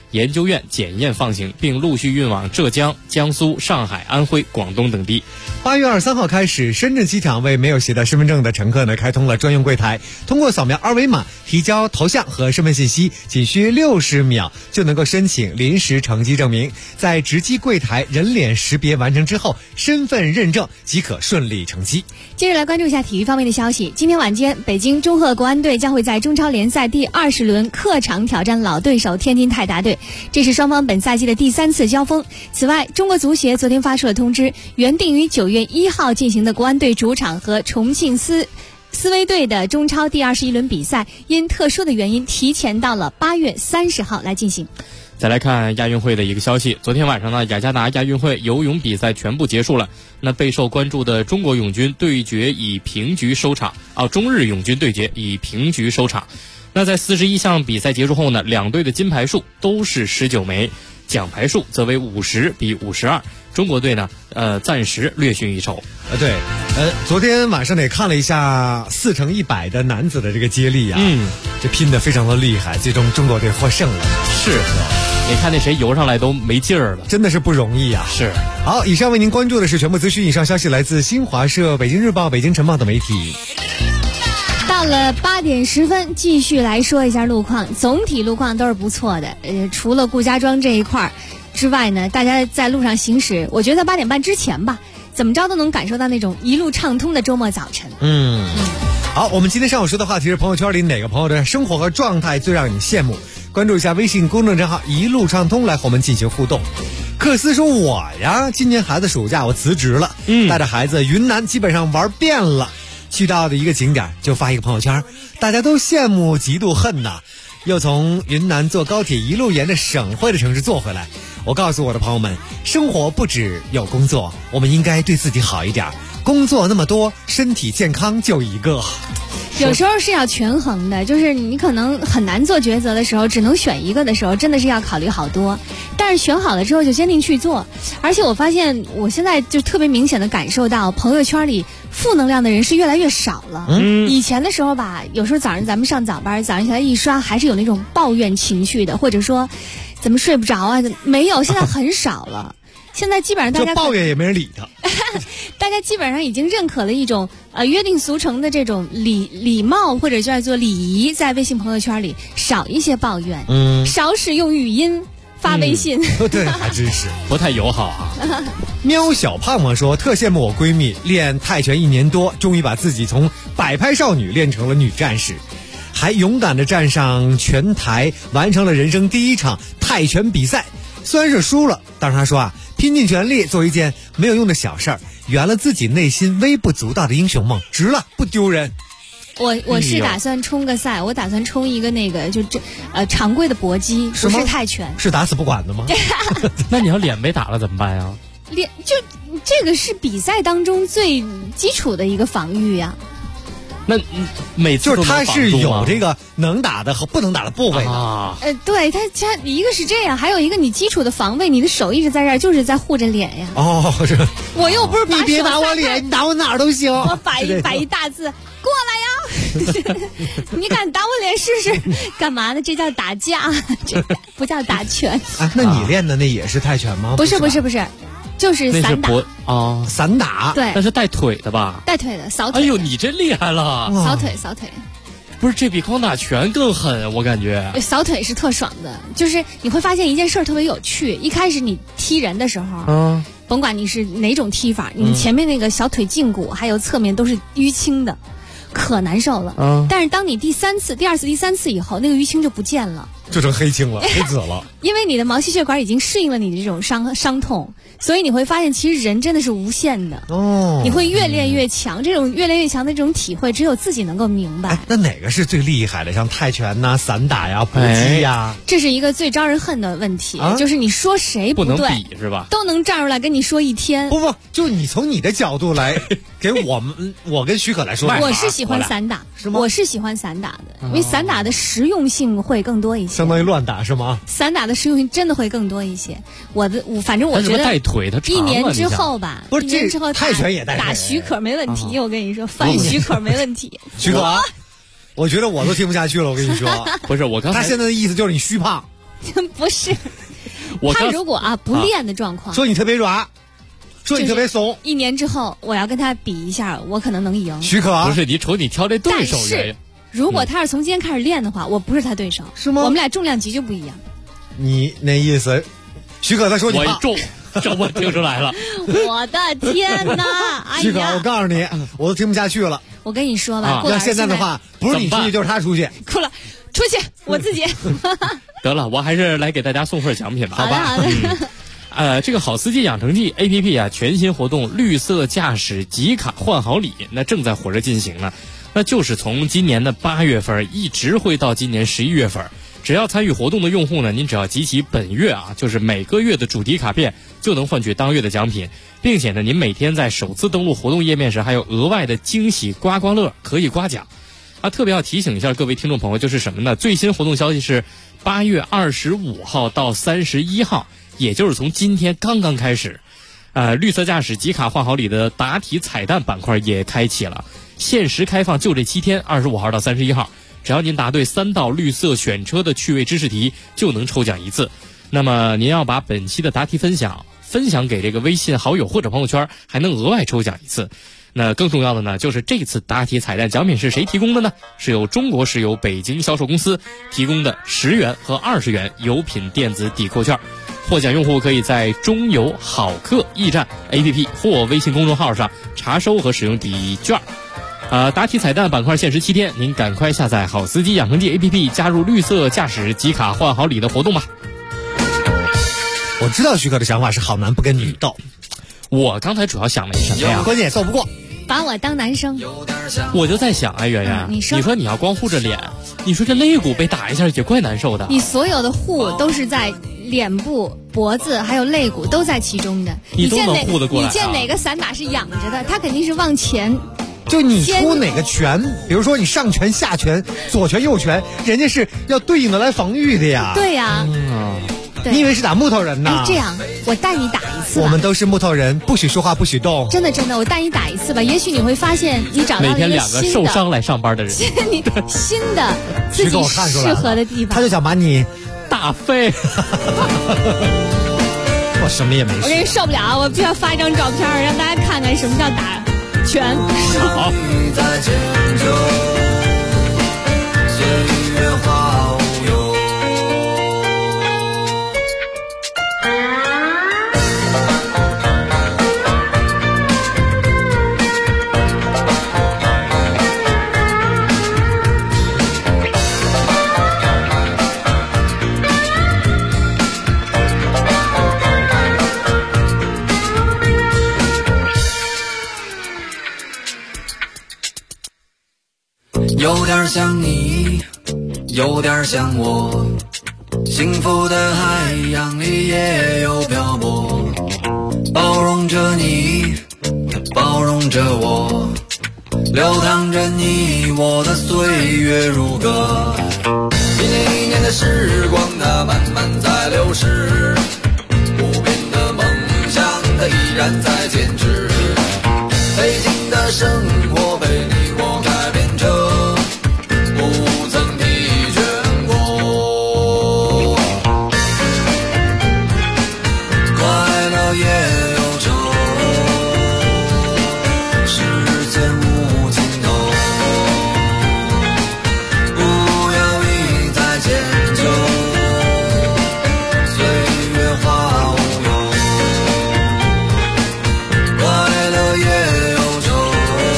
研究院检验放行，并陆续运往浙江、江苏、上海、安徽、广东等地。 8月23号开始，深圳机场为没有携带身份证的乘客呢开通了专用柜台，通过扫描二维码提交头像和身份信息，仅需60秒就能够申请临时乘机证明，在值机柜台人脸识别完成之后，身份认证即可顺利乘机。 接着来关注一下体育方面的消息。今天晚间，北京中赫国安队将会在中超联赛第20轮客场挑战老对手天津泰达队，这是双方本赛季的第3次交锋。此外，中国足协昨天发出了通知，原定于9月1号进行的国安队主场和重庆斯威队的中超第21轮比赛，因特殊的原因提前到了8月30号来进行。 再来看亚运会的一个消息，昨天晚上呢，雅加达亚运会游泳比赛全部结束了。那备受关注的中国泳军对决以平局收场，中日泳军对决以平局收场。那在41项比赛结束后呢，两队的金牌数都是19枚，奖牌数则为50比52。中国队呢，暂时略逊一筹。 对，昨天晚上呢也看了一下4乘100的男子的这个接力啊，这拼得非常的厉害，最终中国队获胜了。 是的，你看那谁游上来都没劲儿了， 真的是不容易啊。 是。 好，以上为您关注的是全部资讯，以上消息来自新华社、北京日报、北京晨报等媒体。 到了8点10分，继续来说一下路况。总体路况都是不错的，除了顾家庄这一块之外呢，大家在路上行驶，我觉得8点半之前吧，怎么着都能感受到那种一路畅通的周末早晨。 好，我们今天上午说的话题是朋友圈里哪个朋友的生活和状态最让你羡慕？关注一下微信公众账号一路畅通来和我们进行互动。克斯说，我呀，今年孩子暑假我辞职了，带着孩子云南基本上玩遍了，去到的一个景点就发一个朋友圈，大家都羡慕嫉妒恨呐。又从云南坐高铁一路沿着省会的城市坐回来。我告诉我的朋友们，生活不只有工作，我们应该对自己好一点，工作那么多，身体健康就一个。 有时候是要权衡的，就是你可能很难做抉择的时候，只能选一个的时候，真的是要考虑好多。但是选好了之后就坚定去做。而且我发现我现在就特别明显的感受到朋友圈里负能量的人是越来越少了。以前的时候吧，有时候早上咱们上早班，早上起来一刷还是有那种抱怨情绪的，或者说怎么睡不着啊，没有，现在很少了。现在基本上大家就抱怨也没人理他大家基本上已经认可了一种约定俗成的这种礼貌或者叫做礼仪，在微信朋友圈里少一些抱怨，少使用语音发微信， 对，还真是不太友好啊。 喵小胖胖说，特羡慕我闺蜜练泰拳1年多，终于把自己从摆拍少女练成了女战士，还勇敢地站上拳台，完成了人生第1场泰拳比赛。虽然是输了，但是他说啊，拼尽全力做一件没有用的小事儿，圆了自己内心微不足道的英雄梦，值了，不丢人。 我是打算冲个赛，我打算冲一个那个常规的搏击，不是泰拳， 是打死不管的吗？ 那你要脸被打了怎么办呀？ 脸就这个是比赛当中最基础的一个防御呀。 那每次就是他是有这个能打的和不能打的部位的对，他一个是这样，还有一个你基础的防卫，你的手一直在这儿，就是在护着脸呀。我又不是把手， 你别打我脸，你打我哪儿都行。 我摆一大字过来呀你敢打我脸试试？干嘛呢？这叫打架，这不叫打拳。 那你练的那也是泰拳吗？ 不是，就是散打散打， 对， 那是带腿的吧？ 带腿的，扫腿。 哎呦，你真厉害了！ 扫腿。 不是，这比光打拳更狠，我感觉。 扫腿是特爽的，就是你会发现一件事特别有趣。一开始你踢人的时候，甭管你是哪种踢法，你前面那个小腿胫骨还有侧面都是淤青的，可难受了。但是当你第2次、第3次以后，那个淤青就不见了。 就成黑青了，黑紫了。 因为你的毛细血管已经适应了你的这种伤痛，所以你会发现其实人真的是无限的。你会越练越强，这种越练越强的这种体会只有自己能够明白。 那哪个是最厉害的？像泰拳呐、散打呀、搏击呀， 这是一个最招人恨的问题，就是你说谁不对， 不能比是吧？ 都能站出来跟你说一天。 不，就你从你的角度来给我跟许可来说， 我是喜欢散打，我是喜欢散打的，因为散打的实用性会更多一些。 相当于乱打是吗？ 散打的实用性真的会更多一些。反正我觉得带腿，他 1年之后吧， 不是 1年之后泰拳也带打许可没问题。我跟你说，反许可没问题。 许可，我觉得我都听不下去了。我跟你说， 不是我刚才他现在的意思就是你虚胖。 不是，他如果不练的状况， 说你特别软，说你特别怂 ，1年之后我要跟他比一下，我可能能赢。 许可不是你瞅你挑这对手人， 如果他是从今天开始练的话，我不是他对手， 是吗？ 我们俩重量级就不一样。 你那意思，许可他说你我重，这我听出来了。 我的天哪！ 许可，我告诉你，我都听不下去了。 我跟你说吧， 要现在的话，不是你出去就是他出去。 哭了，出去，我自己。 得了，我还是来给大家送份奖品吧。 好吧。 这个好司机养成记 APP 全新活动绿色驾驶集卡换好礼，那正在火热进行呢。那就是从今年的8月份一直会到今年11月份，只要参与活动的用户呢，您只要集齐本月就是每个月的主题卡片，就能换取当月的奖品，并且呢，您每天在首次登录活动页面时，还有额外的惊喜刮刮乐可以刮奖。特别要提醒一下各位听众朋友，就是什么呢？最新活动消息是8月25号到31号，也就是从今天刚刚开始，绿色驾驶集卡换好礼的答题彩蛋板块也开启了，限时开放，就这7天，25号到31号，只要您答对3道绿色选车的趣味知识题，就能抽奖1次。那么您要把本期的答题分享给这个微信好友或者朋友圈，还能额外抽奖1次。那更重要的呢，就是这次答题彩蛋奖品是谁提供的呢？是由中国石油北京销售公司提供的10元和20元油品电子抵扣券。获奖用户可以在中油好客驿站 APP 或微信公众号上查收和使用抵券。答题彩蛋板块限时7天，您赶快下载好司机养成记 APP， 加入绿色驾驶集卡换好礼的活动吧。 我知道许可的想法是好男不跟女斗， 我刚才主要想了一什么呀？ 关键也斗不过， 把我当男生。 我就在想圆圆， 你说你要光护着脸，你说这肋骨被打一下也怪难受的。 你所有的护都是在脸部、脖子还有肋骨都在其中的， 你都能护得过来。 你见哪个散打是仰着的，他肯定是往前。 就你出哪个拳，比如说你上拳、下拳、左拳、右拳，人家是要对应的来防御的呀。 对呀。 你以为是打木头人呢？ 这样，我带你打一次吧。 我们都是木头人，不许说话，不许动。 真的，我带你打一次吧。也许你会发现，你找到每天2个受伤来上班的人， 你新的自己适合的地方。 他就想把你打飞。 我什么也没说。 我真受不了，我必须要发一张照片，让大家看看什么叫打拳。 好。 有点像你，有点像我，幸福的海洋里也有漂泊，包容着你，包容着我，流淌着你我的岁月如歌。一年一年的时光，它慢慢在流逝，不变的梦想，它依然在坚持。北京的生活被你我改变着，不曾疲倦过，快乐也有愁，时间无尽头，不要一再迁就，岁月化无忧，快乐也有愁，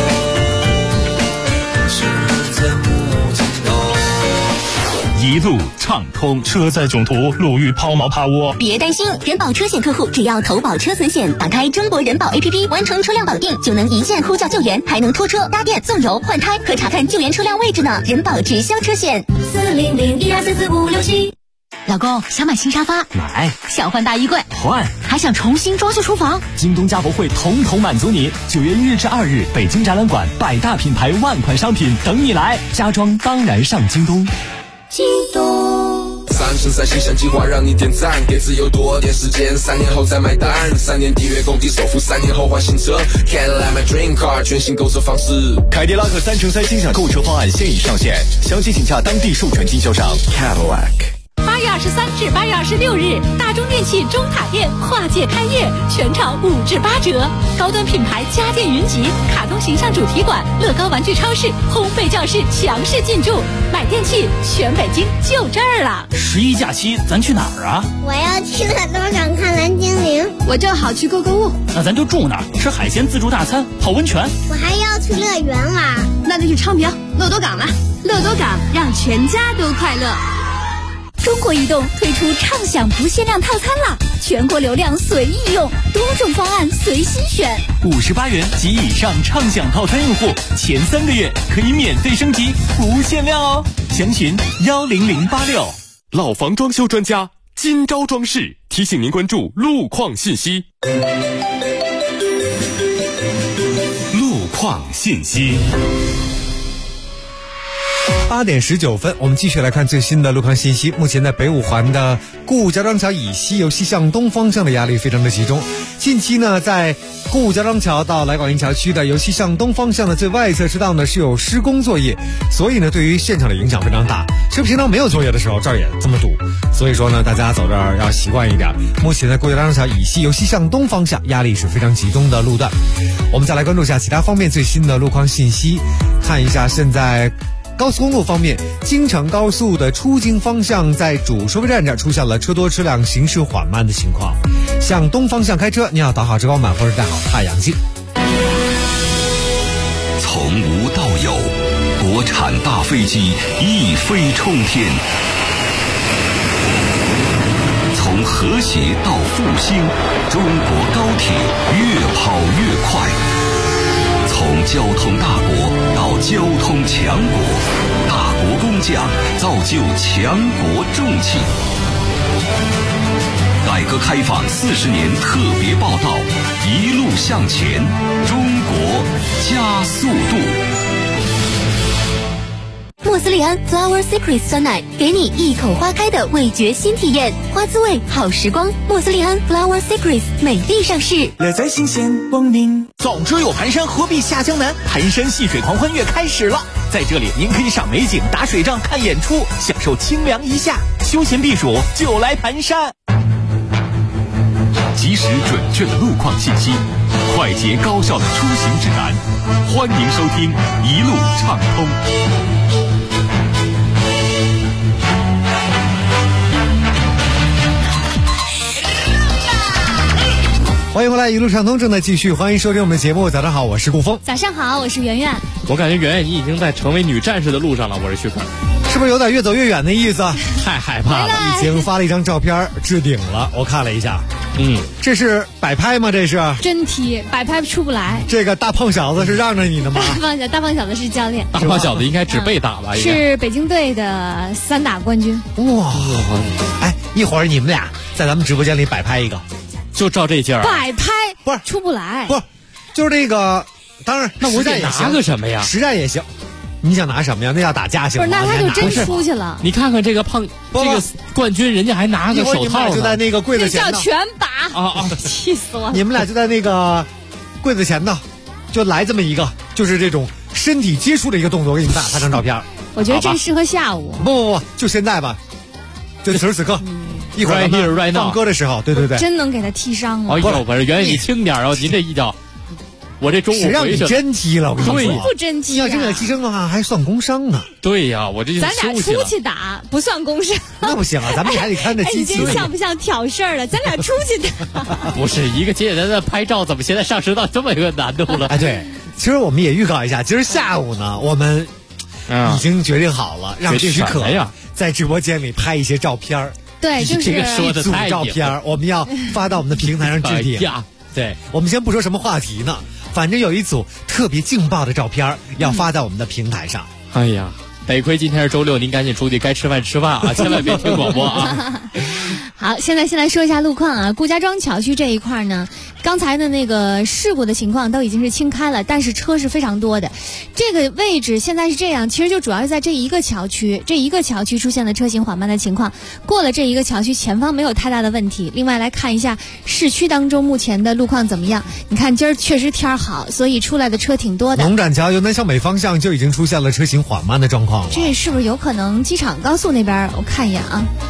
时间无尽头。 一路畅通，车载囧途，路遇抛锚趴窝。 别担心，人保车险客户只要投保车损险，打开中国人保 APP， 完成车辆保定，就能一键呼叫救援，还能拖车、搭电、送油、换胎和查看救援车辆位置呢。人保直销车险，40012445567。 老公，想买新沙发？ 买。 想换大衣柜？ 换。 还想重新装修厨房？ 京东家博会统统满足你。9月1日至2日，北京展览馆100大品牌万款商品等你来，家装当然上京东。 京东。 3生3息想计划让你点赞，给自由多点时间，3年后再买单，3年抵月供抵首付，3年后换新车 Cadillac my dream car， 全新购车方式。 凯迪拉克3乘3心想购车方案现已上线，详情请洽当地授权经销商 Cadillac。 8 月23至8月26日，大中电器中塔店跨界开业，全场5至8折。高端品牌家电云集、卡通形象主题馆、乐高玩具超市、烘焙教室强势进驻，买电器全北京就这儿了。 11假期咱去哪儿啊？ 我要去乐多港看蓝精灵。 我正好去购物。 那咱就住那儿，吃海鲜自助大餐，泡温泉。 我还要去乐园玩。 那就去昌平乐多港了。乐多港让全家都快乐。 中国移动推出畅享不限量套餐啦，全国流量随意用，多种方案随心选。 58元及以上畅享套餐用户，前3个月可以免费升级，不限量哦。详询10086。 老房装修专家今朝装饰提醒您关注路况信息。 路况信息。 8点19分，我们继续来看最新的路况信息。目前在北五环的顾家庄桥以西，由西向东方向的压力非常的集中。近期呢，在顾家庄桥到来广营桥区的由西向东方向的最外侧车道呢是有施工作业，所以呢对于现场的影响非常大。其实平常没有作业的时候，这儿也这么堵，所以说呢大家走这儿要习惯一点。目前在顾家庄桥以西由西向东方向压力是非常集中的路段。我们再来关注一下其他方面最新的路况信息，看一下现在高速公路方面，京承高速的出京方向在主收费站这儿出现了车多车辆行驶缓慢的情况。向东方向开车，你要打好遮光板或者戴好太阳镜。 从无到有，国产大飞机一飞冲天；从和谐到复兴，中国高铁越跑越快。从交通大国到交通强国，大国工匠造就强国重器。改革开放40年特别报道，一路向前，中国加速度。 莫斯利安 Flower Secret 酸奶，给你一口花开的味觉新体验，花滋味好时光。莫斯利安 Flower Secret 美丽上市， 乐在新鲜光明。总之有盘山，何必下江南？盘山戏水狂欢月开始了，在这里您可以赏美景、打水仗、看演出，享受清凉一夏，休闲避暑就来盘山。 及时准确的路况信息，快捷高效的出行指南，欢迎收听一路畅通。 欢迎回来，一路畅通正在继续，欢迎收听我们的节目。早上好，我是顾峰。 早上好，我是圆圆。 我感觉圆圆你已经在成为女战士的路上了，我是徐可。 是不是有点越走越远的意思？ 太害怕了。 已经发了一张照片置顶了，我看了一下。这是摆拍吗？这是真踢，摆拍出不来。 这个大胖小子是让着你的吗？ 大胖小子是教练。 大胖小子应该只被打吧？ 是北京队的3打冠军。 哇！哎，一会儿你们俩在咱们直播间里摆拍一个。 就照这劲儿， 摆拍不是出不来， 不是，就是那个，当然， 那我得拿个什么呀？ 实战也行，你想拿什么呀？那要打架行吗？ 不是，那他就真出去了。 你看看这个胖，这个冠军，人家还拿个手套呢， 就在那个柜子前， 这叫拳打气死我！ 你们俩就在那个柜子前头，就来这么一个，就是这种身体接触的一个动作，我给你们俩拍张照片。 我觉得真适合下午。 不，就现在吧，就此时此刻。一会儿放歌的时候，对， 真能给他踢伤了。 哎呦，不是，圆圆你轻点啊！您这一脚，我这中午谁让你真踢了？我跟你说， 不真踢。 要真给他踢伤的话，还算工伤呢。 对呀，我这就咱俩出去打不算工伤。 那不行啊，咱们还得看着机器。 你这像不像挑事儿了？咱俩出去打。 不是一个简简单单拍照，怎么现在上升到这么一个难度了？ 哎，对，其实我们也预告一下，今儿下午呢，我们已经决定好了，让许可在直播间里拍一些照片。 对，就是这个说的组照片，我们要发到我们的平台上置顶。 对， 我们先不说什么话题呢，反正有一组特别劲爆的照片要发在我们的平台上。 哎呀，得亏今天是周六，您赶紧出去该吃饭吃饭啊，千万别听广播啊。 好，现在先来说一下路况啊。顾家庄桥区这一块呢，刚才的那个事故的情况都已经是清开了，但是车是非常多的。这个位置现在是这样，其实就主要是在这一个桥区出现了车行缓慢的情况。过了这一个桥区，前方没有太大的问题。另外来看一下市区当中目前的路况怎么样？你看今儿确实天好，所以出来的车挺多的。 农展桥由南向北方向就已经出现了车行缓慢的状况了。 这是不是有可能机场高速那边？我看一眼啊。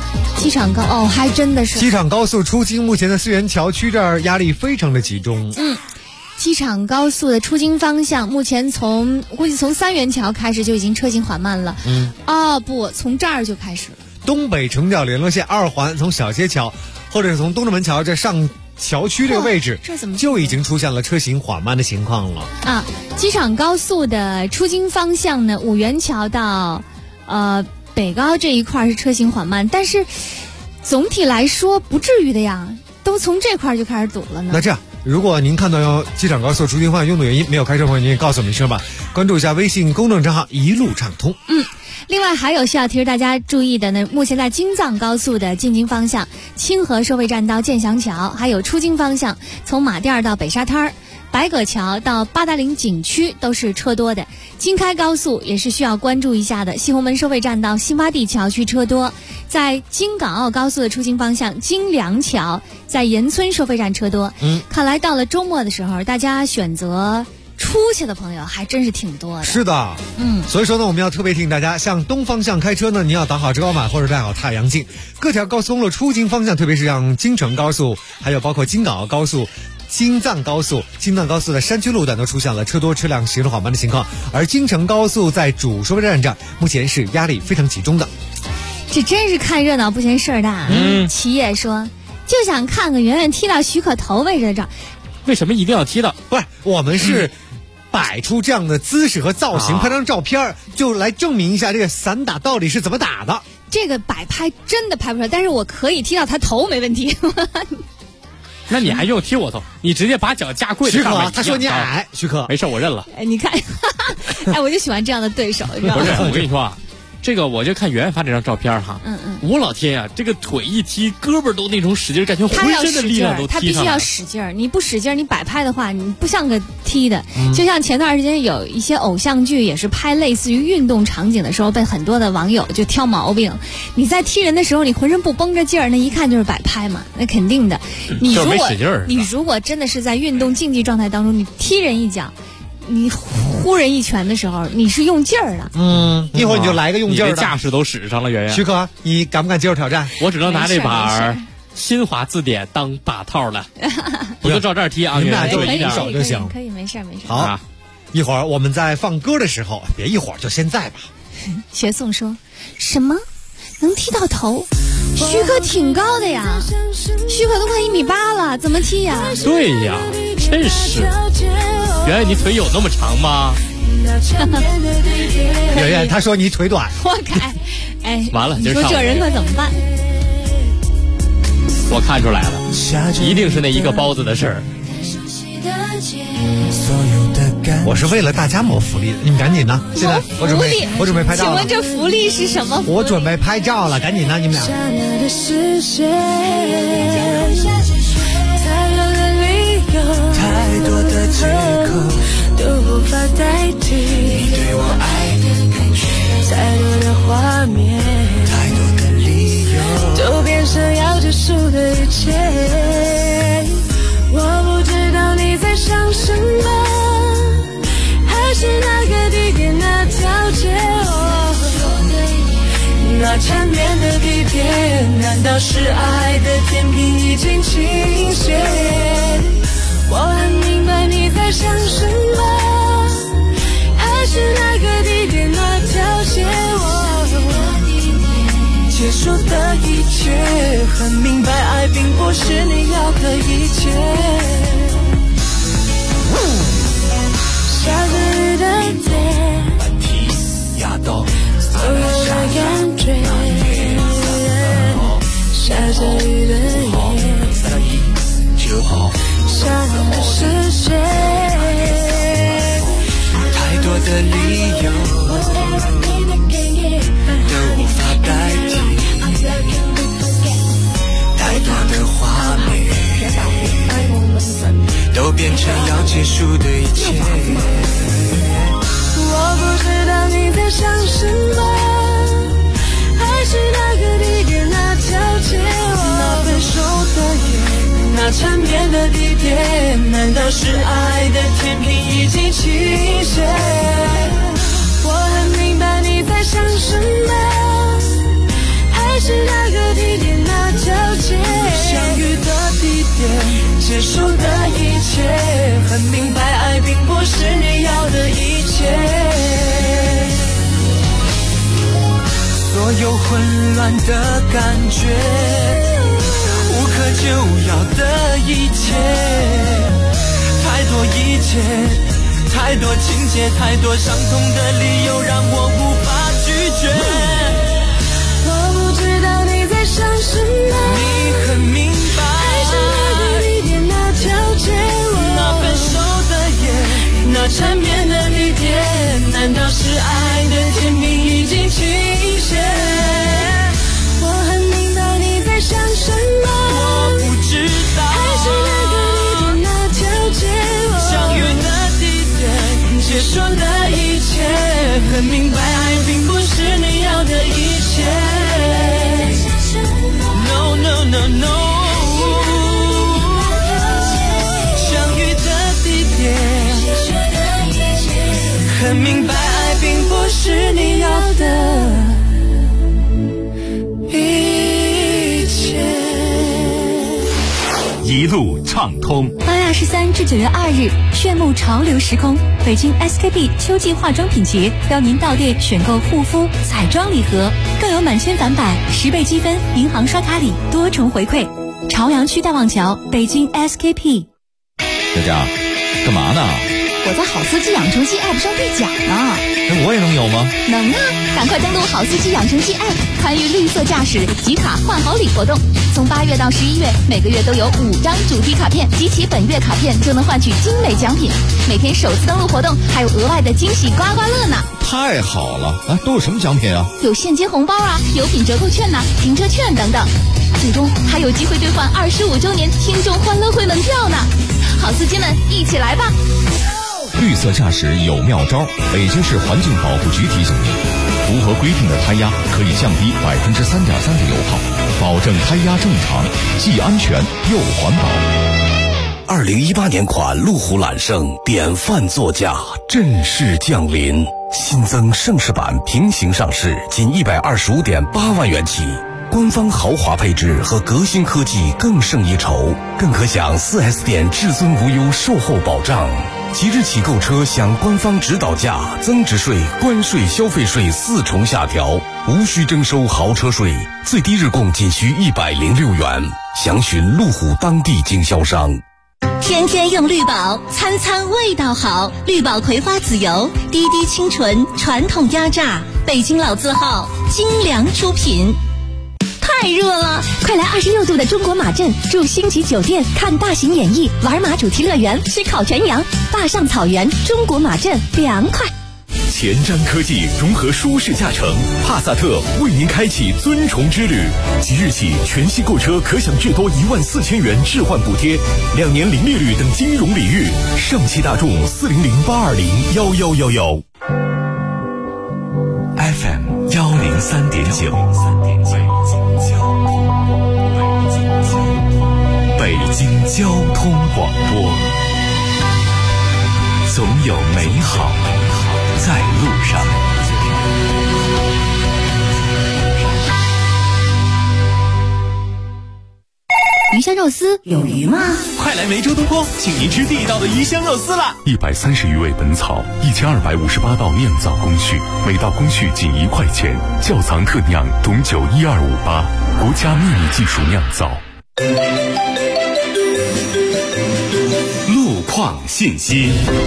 机场高还真的是。 机场高速出京目前的四元桥区这儿压力非常的集中。 机场高速的出京方向，目前估计从三元桥开始就已经车行缓慢了。不，从这儿就开始了。 东北城郊联络线2环从小街桥，或者是从东直门桥这上桥区这个位置， 这怎么就已经出现了车行缓慢的情况了。 机场高速的出京方向呢，五元桥到北高这一块是车行缓慢，但是总体来说不至于的呀，都从这块就开始堵了呢。 那这样，如果您看到机场高速出京方向拥堵原因没有开车朋友，您也告诉我们一声吧。关注一下微信公众账号一路畅通。 另外还有需要提示大家注意的呢，目前在京藏高速的进京方向，清河收费站到建祥桥，还有出京方向从马甸到北沙滩儿、白葛桥到八达岭景区都是车多的。京开高速也是需要关注一下的，西红门收费站到新洼地桥区车多。在京港澳高速的出京方向，京梁桥在岩村收费站车多。看来到了周末的时候，大家选择出去的朋友还真是挺多的。 是的，所以说呢，我们要特别提醒大家，向东方向开车呢，你要打好遮光板或者戴好太阳镜。各条高速公路出京方向，特别是像京承高速，还有包括京港澳高速、京藏高速的山区路段都出现了车多车辆行驶缓慢的情况，而京承高速在主收费站上目前是压力非常集中的。 这真是看热闹不嫌事儿大。齐野说，就想看个圆圆踢到许可头位置的照。 为什么一定要踢到？ 不是，我们是摆出这样的姿势和造型，拍张照片，就来证明一下这个散打到底是怎么打的。 这个摆拍真的拍不出来，但是我可以踢到他头没问题。 那你还用踢我头？你直接把脚架跪在上面。 许可，他说你矮，许可， 没事，我认了。 你看，我就喜欢这样的对手，你知道吗？ 不是，我跟你说啊，这个我就看圆圆发这张照片哈，我老天呀，这个腿一踢，胳膊都那种使劲，感觉浑身的力量都踢上了。 他必须要使劲儿，你不使劲儿，你摆拍的话，你不像个踢的。就像前段时间有一些偶像剧也是拍类似于运动场景的时候，被很多的网友就挑毛病。你在踢人的时候，你浑身不绷着劲儿，那一看就是摆拍嘛，那肯定的。你如果真的是在运动竞技状态当中，你踢人一脚，你呼人一拳的时候，你是用劲儿的。 一会儿你就来个用劲儿的。 你的架势都使上了，圆圆。 许可，你敢不敢接受挑战？ 我只能拿这把新华字典当把套了。我就照这儿踢啊， 你们俩就一手就行。 可以，没事。 好，一会儿我们在放歌的时候，别一会儿就现在吧。 学颂说什么能踢到头？许可挺高的呀，许可都快1.8米了，怎么踢呀？ 对呀，真是。圆圆，你腿有那么长吗？ 圆圆，他说你腿短。 我看， 完了， 你说这人可怎么办？ 我看出来了，一定是那一个包子的事儿。 我是为了大家谋福利的，你们赶紧的。现在我准备拍照了。 请问这福利是什么福利？ 我准备拍照了，赶紧的，你们俩。 太多的借口都无法代替你对我爱的感觉，太多的画面，太多的理由，都变成要结束的一切。我不知道你在想什么，还是那个地点那条街，那缠绵的地点，难道是爱的天平已经倾斜？我很明白你在想什么，还是那个地点那条街，结束的一切，很明白爱并不是你要的一切。下着雨的天，把题压到所有的感觉，下着雨的夜，就好。下的是谁？太多的理由都无法代替，太多的画面都变成要结束的一切。我不知道你在想什么，还是那个地点那条街，那分手的夜，那缠绵的地点，难道是爱的天平已经倾斜？我很明白你在想什么，还是那个地点点，结束的一切，很明白爱并不是你要的一切。所有混乱的感觉，无可救药的一切，太多一切，太多情节，太多伤痛的理由，让我无法拒绝。 我不知道你在想什么， 你很明白， 还是那个地点那条街， 那分手的夜，那缠绵的地点，难道是爱的天命已经倾斜？ 我很明白你在想什么， 我不知道， 还是那个地点那条街， 相遇的地点，结束的一切，很明白爱并不是你要的一切。No no no no， 相遇的地点，很明白爱并不是你要的一切。 一路畅通。 8月23至9月2日，炫目潮流时空，北京 SKP 秋季化妆品节，邀您到店选购护肤、彩妆礼盒，更有满千返百、10倍积分、银行刷卡礼多重回馈。朝阳区大望桥，北京 SKP。 佳佳，干嘛呢？ 我在好司机养成记 App 上兑奖呢。 那我也能有吗？ 能啊！赶快登录好司机养成记 App， 参与绿色驾驶集卡换好礼活动。从8月到11月，每个月都有5张主题卡片，集齐本月卡片就能换取精美奖品。每天首次登录活动还有额外的惊喜刮刮乐呢！ 太好了！啊，都有什么奖品啊？ 有现金红包啊，有品折扣券呐、停车券等等。最终还有机会兑换25周年听众欢乐会门票呢！好司机们，一起来吧！ 绿色驾驶有妙招，北京市环境保护局提醒您，符合规定的胎压可以降低3.3%的油耗，保证胎压正常，既安全又环保。 2018年款路虎揽胜典范座驾正式降临，新增盛世版平行上市，仅125.8万元起。官方豪华配置和革新科技更胜一筹，更可享 4S 店至尊无忧售后保障。即日起购车享官方指导价、增值税、关税、消费税4重下调，无需征收豪车税，最低日供仅需106元。详询路虎当地经销商。 天天用绿宝，餐餐味道好。绿宝葵花籽油，滴滴清纯，传统压榨，北京老字号，精良出品。太热了，快来26度的中国马镇，住星级酒店，看大型演艺，玩马主题乐园，吃烤全羊，坝上草原，中国马镇凉快。 前瞻科技融合舒适驾乘，帕萨特为您开启尊崇之旅。即日起，全系购车可享至多14000元置换补贴，2年零利率等金融礼遇。上汽大众400-820-1111。FM 103.9。北京交通广播，总有美好在路上。 鱼香肉丝有鱼吗？ 快来梅州东坡，请您吃地道的鱼香肉丝啦 ！130余味本草，1258道酿造工序，每道工序仅1块钱，窖藏特酿董酒12588，国家秘密技术酿造。 路况信息，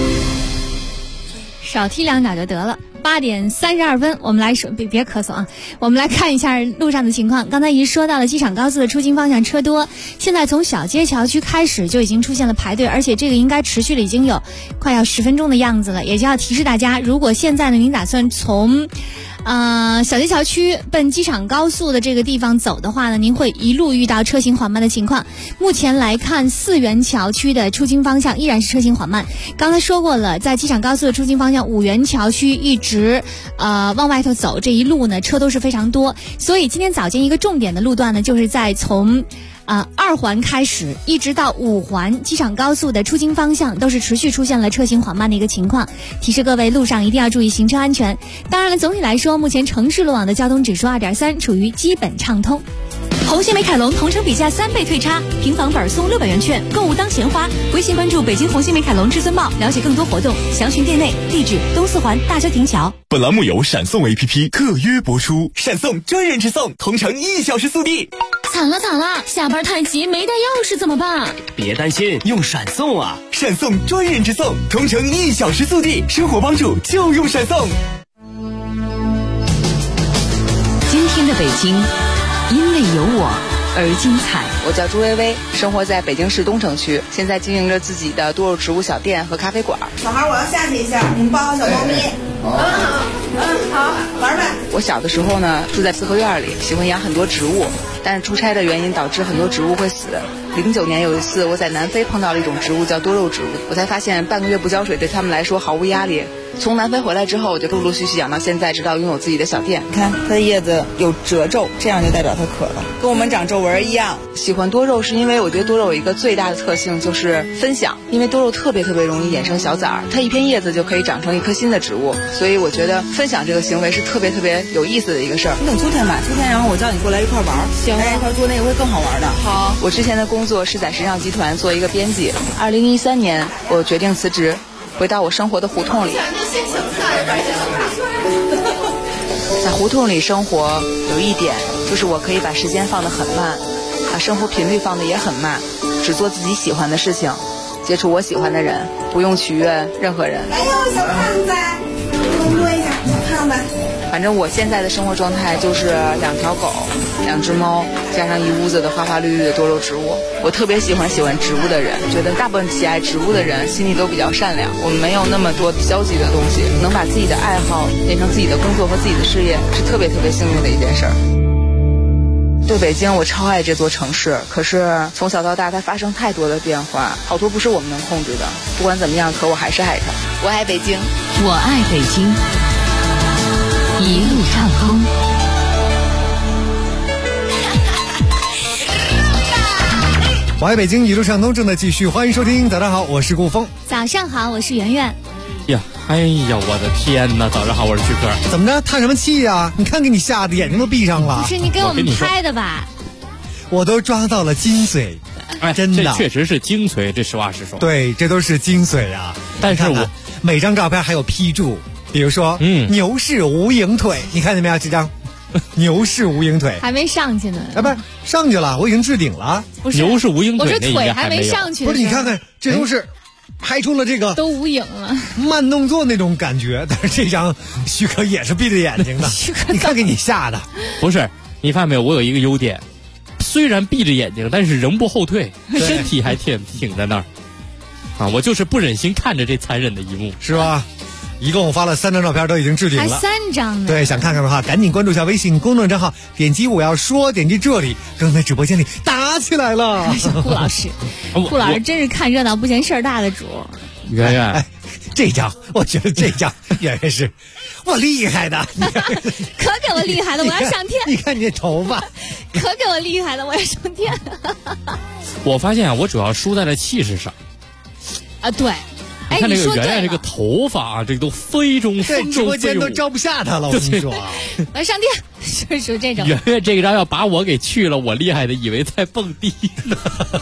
少踢2脚就得了。8点32分，我们来说，别咳嗽啊！我们来看一下路上的情况。刚才已经说到了机场高速的出京方向车多，现在从小街桥区开始就已经出现了排队，而且这个应该持续了已经有快要10分钟的样子了。也就要提示大家，如果现在呢您打算从小街桥区奔机场高速的这个地方走的话呢，您会一路遇到车行缓慢的情况。目前来看，四元桥区的出京方向依然是车行缓慢。刚才说过了，在机场高速的出京方向，五元桥区一直往外头走，这一路呢车都是非常多。所以今天早间一个重点的路段呢，就是在从2环开始一直到5环机场高速的出京方向都是持续出现了车行缓慢的一个情况，提示各位路上一定要注意行车安全。当然了，总体来说，目前城市路网的交通指数2.3，处于基本畅通。 红星美凯龙同城比价3倍退差，平房本送600元券，购物当闲花。微信关注北京红星美凯龙至尊茂，了解更多活动，详询店内。地址：东四环大郊亭桥。 本栏目由闪送 APP 特约播出，闪送专人直送，同城1小时速递。 惨了，下班太急没带钥匙怎么办？ 别担心，用闪送啊！ 闪送专人直送，同城1小时速递，生活帮助就用闪送。 今天的北京，因为有我而精彩。 我叫朱薇薇，生活在北京市东城区，现在经营着自己的多肉植物小店和咖啡馆。 小孩，我要下去一下，你们抱好小猫咪。好，玩呗。 我小的时候呢，住在四合院里，喜欢养很多植物，但是出差的原因导致很多植物会死。09年有一次，我在南非碰到了一种植物叫多肉植物，我才发现半个月不浇水对他们来说毫无压力。从南非回来之后，我就陆陆续续养到现在，直到拥有自己的小店。你看它的叶子有褶皱，这样就代表它渴了，跟我们长皱纹一样。喜欢多肉是因为我觉得多肉有一个最大的特性就是分享，因为多肉特别容易衍生小崽儿，它一片叶子就可以长成一棵新的植物，所以我觉得分享这个行为是特别有意思的一个事儿。你等秋天吧，秋天然后我叫你过来一块玩，行，大家一块做那个会更好玩的。好，我之前的工作是在时尚集团做一个编辑，2013年我决定辞职，回到我生活的胡同里。在胡同里生活有一点就是我可以把时间放得很慢，把生活频率放得也很慢，只做自己喜欢的事情，接触我喜欢的人，不用取悦任何人。 来哟，小胖子，多摸一下，小胖子。 反正我现在的生活状态就是2条狗、2只猫，加上一屋子的花花绿绿的多肉植物。我特别喜欢植物的人，觉得大部分喜爱植物的人心里都比较善良，我们没有那么多消极的东西，能把自己的爱好变成自己的工作和自己的事业，是特别幸运的一件事儿。对北京，我超爱这座城市，可是从小到大它发生太多的变化，好多不是我们能控制的。不管怎么样，可我还是爱它。我爱北京， 我爱北京，一路畅通。 我爱北京，一路畅通正在继续，欢迎收听。早上好，我是顾峰。 早上好，我是圆圆。 呀，哎呀，我的天哪！早上好，我是徐哥。 怎么着？叹什么气呀？你看给你吓得眼睛都闭上了。 不是你给我们拍的吧？ 我都抓到了精髓， 哎，真的，这确实是精髓，这实话实说。 对，这都是精髓啊！ 但是我每张照片还有批注，比如说，牛市无影腿，你看见没有？这张牛市无影腿还没上去呢。 啊，不是上去了，我已经置顶了。 不是牛市无影腿， 我这腿还没上去。 不是，你看看，这都是拍出了这个都无影了， 慢动作那种感觉。但是这张许可也是闭着眼睛的，你看给你吓的。 不是，你发现没有？我有一个优点，虽然闭着眼睛，但是仍不后退，身体还挺在那儿。啊，我就是不忍心看着这残忍的一幕， 是吧？一共我发了3张照片，都已经置顶了， 还3张呢。 对，想看看的话，赶紧关注一下微信公众账号，点击我要说，点击这里，刚才直播间里打起来了。 顾老师，顾老师真是看热闹不嫌事儿大的主。 圆圆， 哎，这张我觉得这张圆圆是我厉害的， 可给我厉害的，我要上天。 你看你这头发， 可给我厉害的，我要上天。 我发现啊，我主要输在了气势上。 啊，对。 你看这个圆圆这个头发啊，这个都非中风中直播间都招不下他了，我跟你说啊。 我要上天，是属这种。 圆圆这个张要把我给去了，我厉害的以为在蹦迪呢。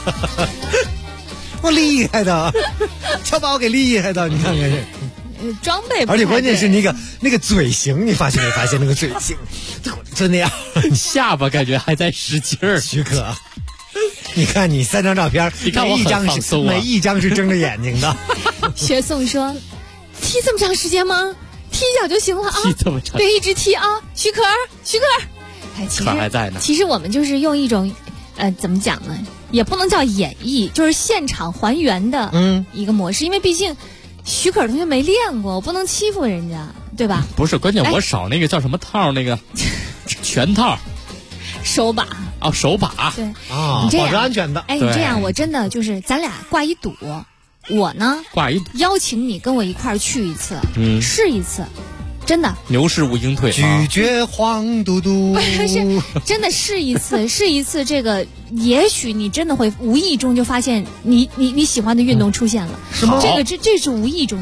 我厉害的，就把我给厉害的，你看看这。 装备不太对， 而且关键是那个嘴型，你发现没发现那个嘴型，就那样， 下巴感觉还在使劲儿。 许可，你看你3张照片， 你看我很放松啊， 每一张是睁着眼睛的。 学宋说：“踢这么长时间吗？踢一脚就行了啊！ 踢这么长， 别一直踢啊！”许可，哎，其实还在呢。 其实我们就是用一种，怎么讲呢？也不能叫演绎，就是现场还原的一个模式，因为毕竟许可同学没练过，我不能欺负人家，对吧？ 不是，关键我少那个叫什么套，那个全套。 手把哦，手把对啊，保持安全的。 哎，你这样我真的就是咱俩挂一赌，我呢挂一赌， 邀请你跟我一块儿去一次，试一次，真的。 牛市无影腿， 拒绝黄嘟嘟。 是真的试一次，试一次，这个也许你真的会无意中就发现你喜欢的运动出现了， 是吗？ 这是无意中的。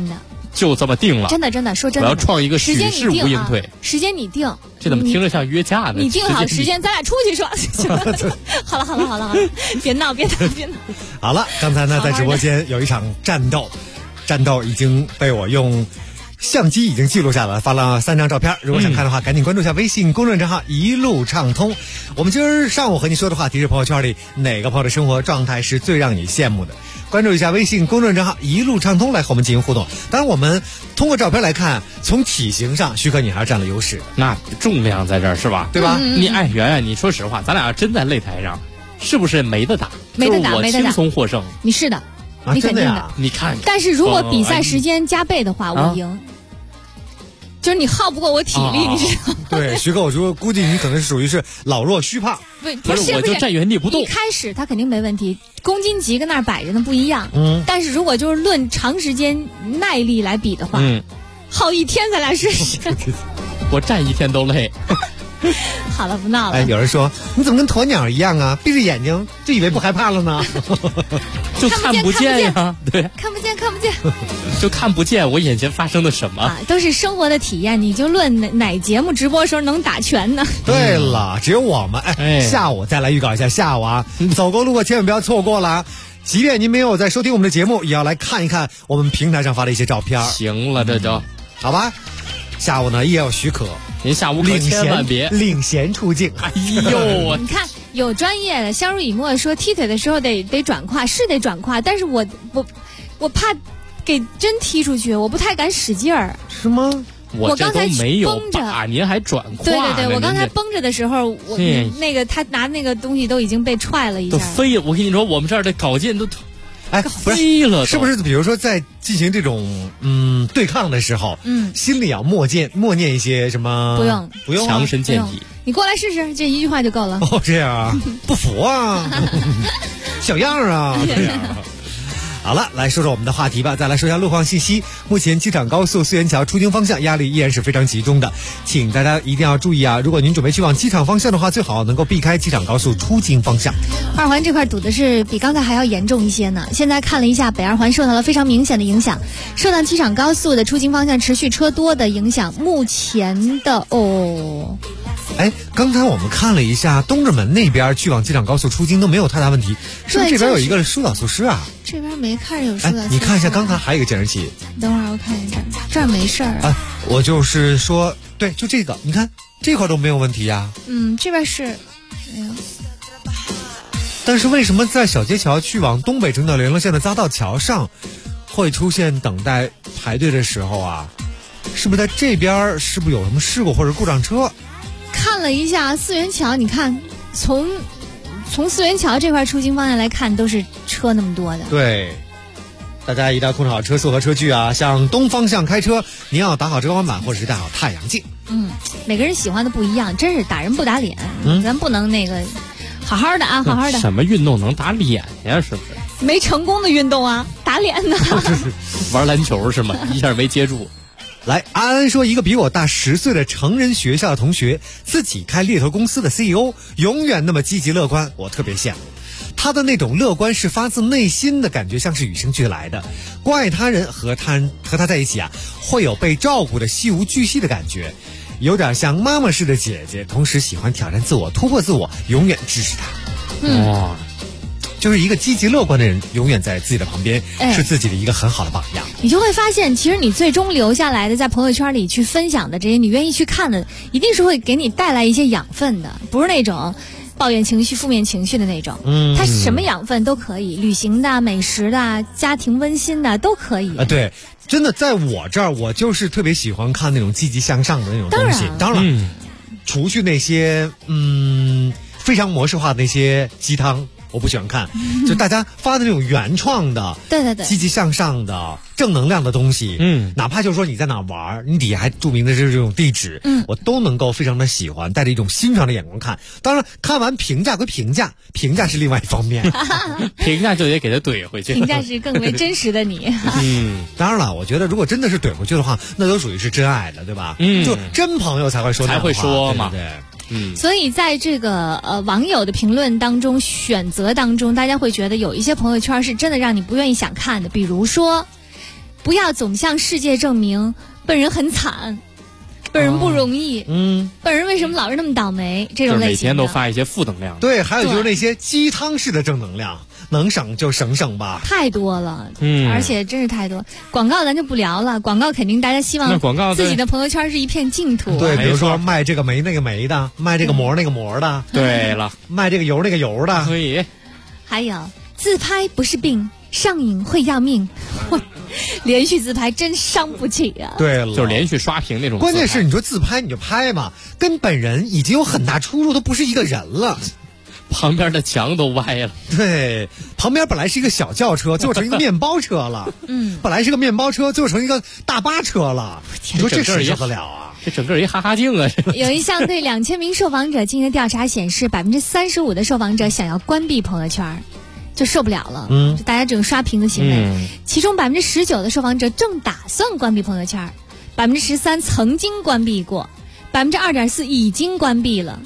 就这么定了。 真的，说真的， 我要创一个许世无应退。 时间你定， 这怎么听着像约架呢？ 你定好时间，咱俩出去说。好了，别闹。 好了，刚才呢在直播间有一场战斗已经被我用相机已经记录下来了，发了3张照片。如果想看的话，赶紧关注一下微信公众账号一路畅通。我们今儿上午和你说的话题是朋友圈里哪个朋友的生活状态是最让你羡慕的？关注一下微信公众账号一路畅通来和我们进行互动。当然我们通过照片来看，从体型上许可你还是占了优势， 那重量在这儿是吧？ 对吧？ 圆圆，你说实话，咱俩真在擂台上是不是没得打？我轻松获胜。 你是的，你肯定的。 你看， 但是如果比赛时间加倍的话，我赢。就是你耗不过我体力，你知道吗？ 对，徐哥，我估计你可能是属于是老弱虚胖。 不是， 我就站原地不动。 一开始他肯定没问题，公斤级跟那儿摆着呢不一样。但是如果就是论长时间耐力来比的话，耗一天咱俩试试。 我站一天都累。 好了，不闹了。 有人说你怎么跟鸵鸟一样啊？闭着眼睛就以为不害怕了呢？ 就看不见呀，对， 看不见， 就看不见我眼前发生的什么都是生活的体验。你就论哪节目直播时候能打拳呢？ 对了，只有我们下午再来预告一下，下午啊，走过路过千万不要错过了。即便您没有在收听我们的节目，也要来看一看我们平台上发的一些照片。 行了，这就好吧。下午呢也有许可， 您下午可千万别领衔出镜。 哎呦， 你看有专业的，相濡以沫说踢腿的时候得转胯，是得转胯，但是我怕给真踢出去，我不太敢使劲儿。 是吗？ 我刚才没有把您还转胯。 对，我刚才绷着的时候，我那个他拿那个东西都已经被踹了一下， 都飞了。我跟你说，我们这儿的镐件都。飞了， 是不是？比如说，在进行这种对抗的时候，心里要默念一些什么？不用， 强身健体。 你过来试试，这一句话就够了。 哦，这样啊，不服啊，小样啊，这样。好了，来说说我们的话题吧。再来说一下路况信息。目前机场高速四元桥出京方向压力依然是非常集中的，请大家一定要注意啊！如果您准备去往机场方向的话，最好能够避开机场高速出京方向。 二环这块堵的是比刚才还要严重一些呢。现在看了一下，北二环受到了非常明显的影响，受到机场高速的出京方向持续车多的影响。目前的刚才我们看了一下东直门那边去往机场高速出京都没有太大问题，是不是这边有一个疏导措施啊？ 这边没看着有疏导措施。 你看一下，刚才还有一个监视器。 等会儿我看一下，这儿没事儿啊。我就是说，对，就这个，你看这块都没有问题呀。 这边是没有。 但是为什么在小街桥去往东北整条联络线的匝道桥上会出现等待排队的时候啊？是不是在这边是不是有什么事故或者故障车？ 看了一下四元桥，你看从四元桥这块出京方向来看，都是车那么多的。 对，大家一定要控制好车速和车距啊！向东方向开车，您要打好遮光板或者是戴好太阳镜。 每个人喜欢的不一样，真是打人不打脸。咱不能那个好好的啊，好好的。 什么运动能打脸呀？是不是？ 没成功的运动啊，打脸呢。 玩篮球是吗？一下没接住。 来，安安说，一个比我大10岁的成人学校的同学，自己开猎头公司的 CEO， 永远那么积极乐观，我特别羡慕。他的那种乐观是发自内心的感觉，像是与生俱来的。关爱他人和他在一起啊，会有被照顾的细无巨细的感觉，有点像妈妈式的姐姐，同时喜欢挑战自我、突破自我，永远支持他。就是一个积极乐观的人，永远在自己的旁边，是自己的一个很好的榜样。 你就会发现，其实你最终留下来的，在朋友圈里去分享的这些，你愿意去看的，一定是会给你带来一些养分的，不是那种抱怨情绪、负面情绪的那种。它什么养分都可以，旅行的、美食的、家庭温馨的都可以。 对，真的，在我这儿，我就是特别喜欢看那种积极向上的那种东西。当然，除去那些非常模式化的那些鸡汤。我不喜欢看，就大家发的那种原创的， 对， 积极向上的、正能量的东西，哪怕就是说你在哪玩，你底下还注明的是这种地址，我都能够非常的喜欢，带着一种欣赏的眼光看。当然，看完评价归评价，评价是另外一方面， 评价就得给他怼回去。 评价是更为真实的你。 当然了，我觉得如果真的是怼回去的话，那都属于是真爱的，对吧？就真朋友才会说那样的话， 才会说嘛， 对。 所以在这个网友的评论当中、选择当中，大家会觉得有一些朋友圈是真的让你不愿意想看的，比如说不要总向世界证明本人很惨，本人不容易，本人为什么老是那么倒霉，这种类型的， 就是每天都发一些负能量。 对，还有就是那些鸡汤式的正能量，能省就省吧。 太多了，而且真是太多。广告咱就不聊了，广告肯定大家希望自己的朋友圈是一片净土。 对，比如说卖这个酶那个酶的，卖这个膜那个膜的。 对了， 卖这个油那个油的。 可以。 还有自拍不是病，上瘾会要命。连续自拍真伤不起啊！ 对了， 就是连续刷屏那种。 关键是你说自拍你就拍嘛，跟本人已经有很大出入，都不是一个人了。 旁边的墙都歪了。 对，旁边本来是一个小轿车，最后成一个面包车了。本来是个面包车，最后成一个大巴车了。你说这谁受得了啊？ 这整个一哈哈镜啊！ 有一项对2000名受访者进行的调查显示，35%的受访者想要关闭朋友圈。就受不了了，就大家这种刷屏的行为。其中19%的受访者正打算关闭朋友圈，13%曾经关闭过，2.4%已经关闭了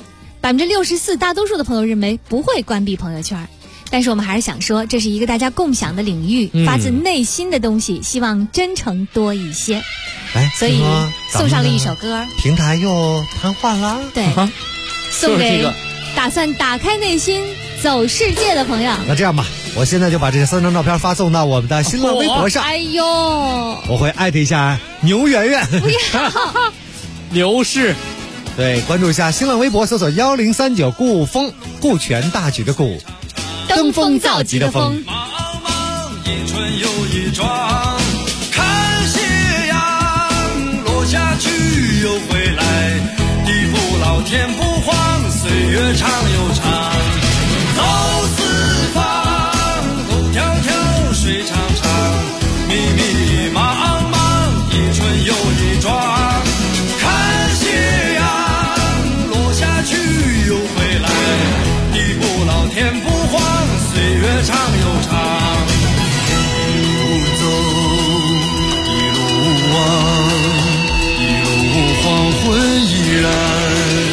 ，64%大多数的朋友认为不会关闭朋友圈。但是我们还是想说，这是一个大家共享的领域，发自内心的东西，希望真诚多一些。所以送上了一首歌， 平台又瘫痪了。 对，送给打算打开内心走世界的朋友。 那这样吧，我现在就把这3张照片发送到我们的新浪微博上。 哎呦， 我会艾特一下牛圆圆。 不要， 牛市。 对，关注一下新浪微博，搜索1039顾风，顾全大局的顾， 登峰造极的峰。 一春又一庄，看斜阳落下去又回来，地不老天不荒，岁月长又长。走四方，路迢迢，水长长，迷迷茫茫，一春又一庄。看斜阳落下去又回来，地不老天不荒，岁月长又长。一路走，一路望，一路黄昏依然。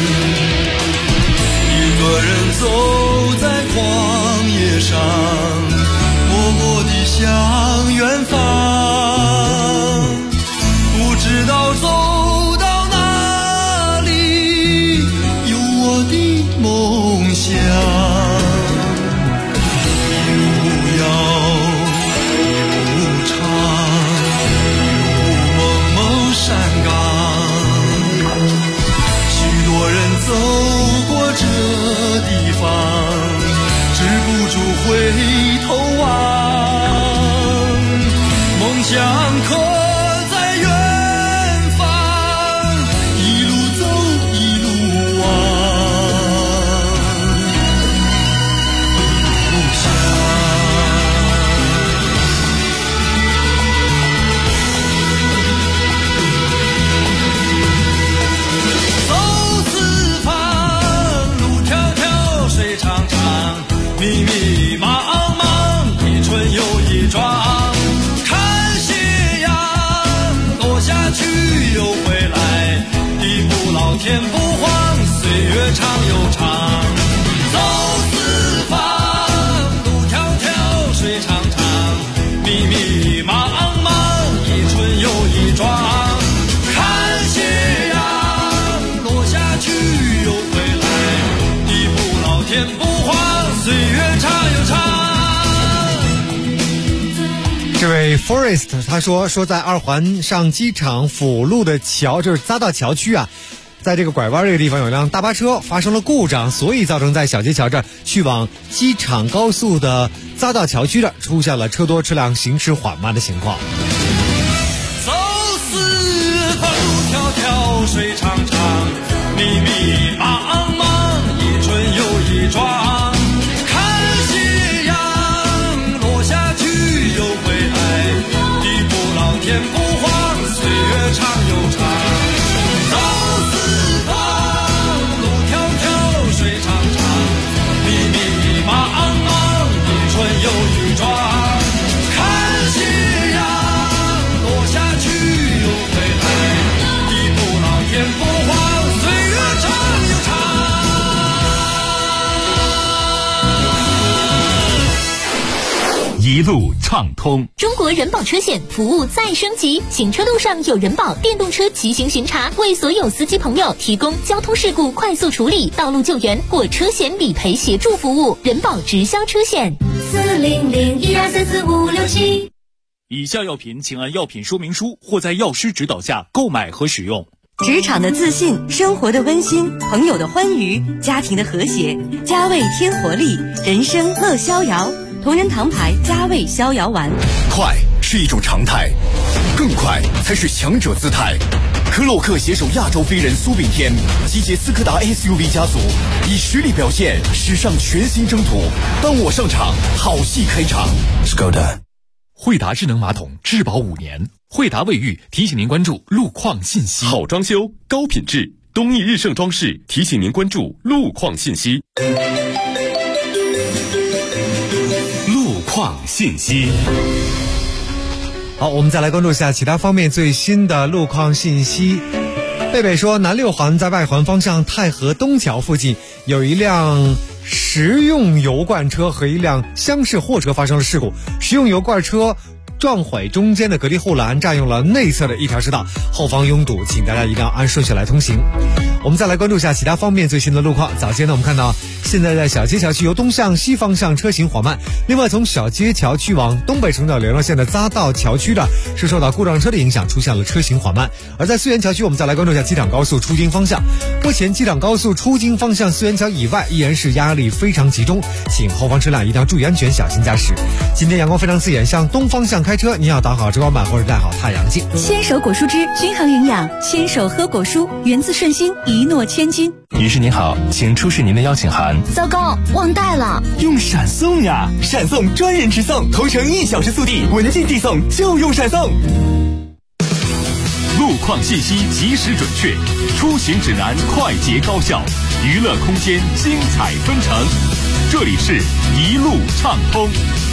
一个人走在旷野上，默默地向远方，不知道走到哪里，有我的梦想。一路遥，一路长，一路蒙蒙山岗，许多人走过这地方，止不住回头望，梦想刻在远方，一路走一路望，梦想。走四方，路迢迢，水长长，迷迷茫茫，一春又一庄。看斜阳落下去又回来，地不老天不荒，岁月长又长。走四方，路迢迢，水长长，迷迷茫茫，一春又一庄。看斜阳落下去又回来，地不老天不荒，岁月长又长。 这位 Forest 他说在二环上机场辅路的桥，就是匝道桥区啊，在这个拐弯这个地方有辆大巴车发生了故障，所以造成在小街桥这儿去往机场高速的匝道桥区这儿出现了车多车辆行驶缓慢的情况。 走四方，路迢迢，水长长，迷迷茫茫，一春又一庄。看斜阳落下去又回来，地不老天不荒，岁月长又长。走四方，路迢迢，水长长，迷迷茫茫，一春又一庄。看斜阳落下去又回来，地不老天不荒，岁月长又长。 一路畅通。 中国人保车险服务再升级，行车路上有人保电动车骑行巡查，为所有司机朋友提供交通事故快速处理、道路救援或车险理赔协助服务。人保直销车险40012344567。 以下药品请按药品说明书或在药师指导下购买和使用。 职场的自信，生活的温馨，朋友的欢愉，家庭的和谐。佳味添活力，人生乐逍遥。同仁堂牌佳味逍遥丸。 快是一种常态，更快才是强者姿态。科洛克携手亚洲飞人苏炳添，集结斯柯达 SUV 家族，以实力表现史上全新征途。当我上场，好戏开场。Skoda。 惠达智能马桶质保5年，惠达卫浴提醒您关注路况信息。 好装修，高品质，东益日盛装饰提醒您关注路况信息。 路况信息。 好，我们再来关注一下其他方面最新的路况信息。贝贝说，南六环在外环方向太和东桥附近有一辆食用油罐车和一辆厢式货车发生了事故，食用油罐车撞毁中间的隔离护栏，占用了内侧的一条车道，后方拥堵，请大家一定要按顺序来通行。我们再来关注一下其他方面最新的路况。早间呢，我们看到现在在小街桥区由东向西方向车行缓慢，另外从小街桥区往东北城角联络线的匝道桥区的是受到故障车的影响，出现了车行缓慢。而在泗源桥区，我们再来关注一下机场高速出京方向，目前机场高速出京方向泗源桥以外依然是压力非常集中，请后方车辆一定要注意安全，小心驾驶。今天阳光非常刺眼，向东方向开车，您要打好遮光板或者戴好太阳镜。 牵手果蔬汁均衡营养，牵手喝果蔬，源自顺心，一诺千金。 女士您好，请出示您的邀请函。 糟糕，忘带了。 用闪送呀，闪送专人直送，同城1小时速递，文件递送就用闪送。 路况信息及时准确，出行指南快捷高效，娱乐空间精彩纷呈。这里是一路畅通。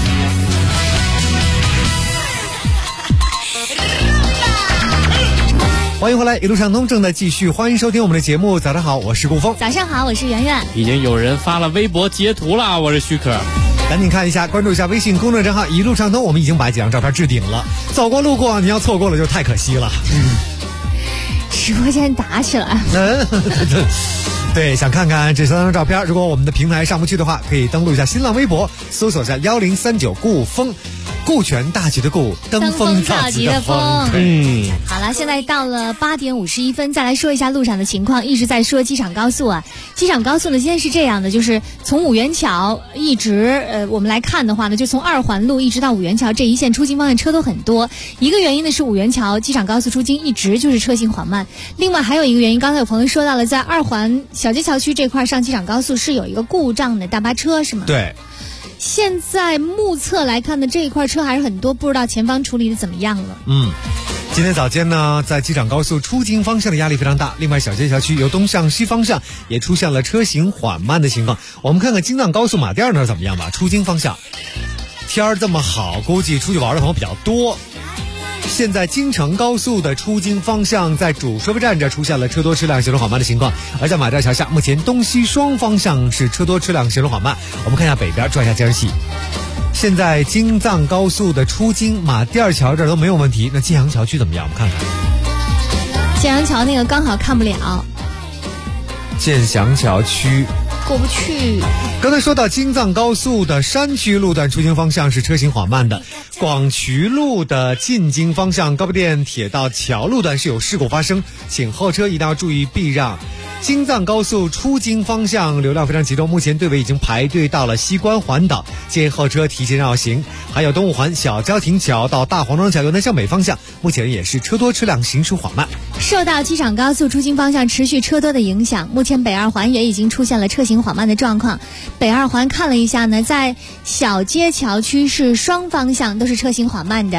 欢迎回来，一路畅通正在继续，欢迎收听我们的节目。早上好，我是顾峰。 早上好，我是圆圆。 已经有人发了微博截图了，我是许可。 赶紧看一下，关注一下微信公众账号一路畅通，我们已经把几张照片置顶了。走过路过，你要错过了就太可惜了。 直播间打起来。 对，想看看这3张照片，如果我们的平台上不去的话，可以登录一下新浪微博，搜索一下1039顾峰。顾全大局的顾，登峰造极的峰。 好了，现在到了8点51分，再来说一下路上的情况。一直在说机场高速啊，机场高速呢，今天是这样的，就是从五元桥一直我们来看的话呢，就从2环路一直到五元桥这一线出京方向车都很多。一个原因呢是五元桥机场高速出京一直就是车行缓慢，另外还有一个原因，刚才有朋友说到了，在2环小街桥区这块上机场高速是有一个故障的大巴车，是吗？ 对。 现在目测来看呢，这一块车还是很多，不知道前方处理的怎么样了。 今天早间呢，在机场高速出京方向的压力非常大，另外小街桥区由东向西方向也出现了车行缓慢的情况。我们看看京藏高速马甸那儿怎么样吧。出京方向天儿这么好，估计出去玩的朋友比较多。现在京承高速的出京方向在主收费站这出现了车多车辆行驶缓慢的情况，而在马甸桥下目前东西双方向是车多车辆行驶缓慢。我们看一下北边，转一下监视器，现在京藏高速的出京马甸桥这儿都没有问题，那建阳桥区怎么样？我们看看建阳桥那个刚好看不了， 建祥桥区过不去。 刚才说到京藏高速的山区路段出京方向是车行缓慢的，广渠路的进京方向高碑店铁道桥路段是有事故发生，请后车一定要注意避让。京藏高速出京方向流量非常集中，目前队尾已经排队到了西关环岛，建议后车提前绕行。还有东五环小交亭桥到大黄庄桥由南向北方向，目前也是车多车辆行驶缓慢。 受到机场高速出京方向持续车多的影响，目前北2环也已经出现了车行缓慢的状况。北2环看了一下呢，在小街桥区是双方向都是车行缓慢的，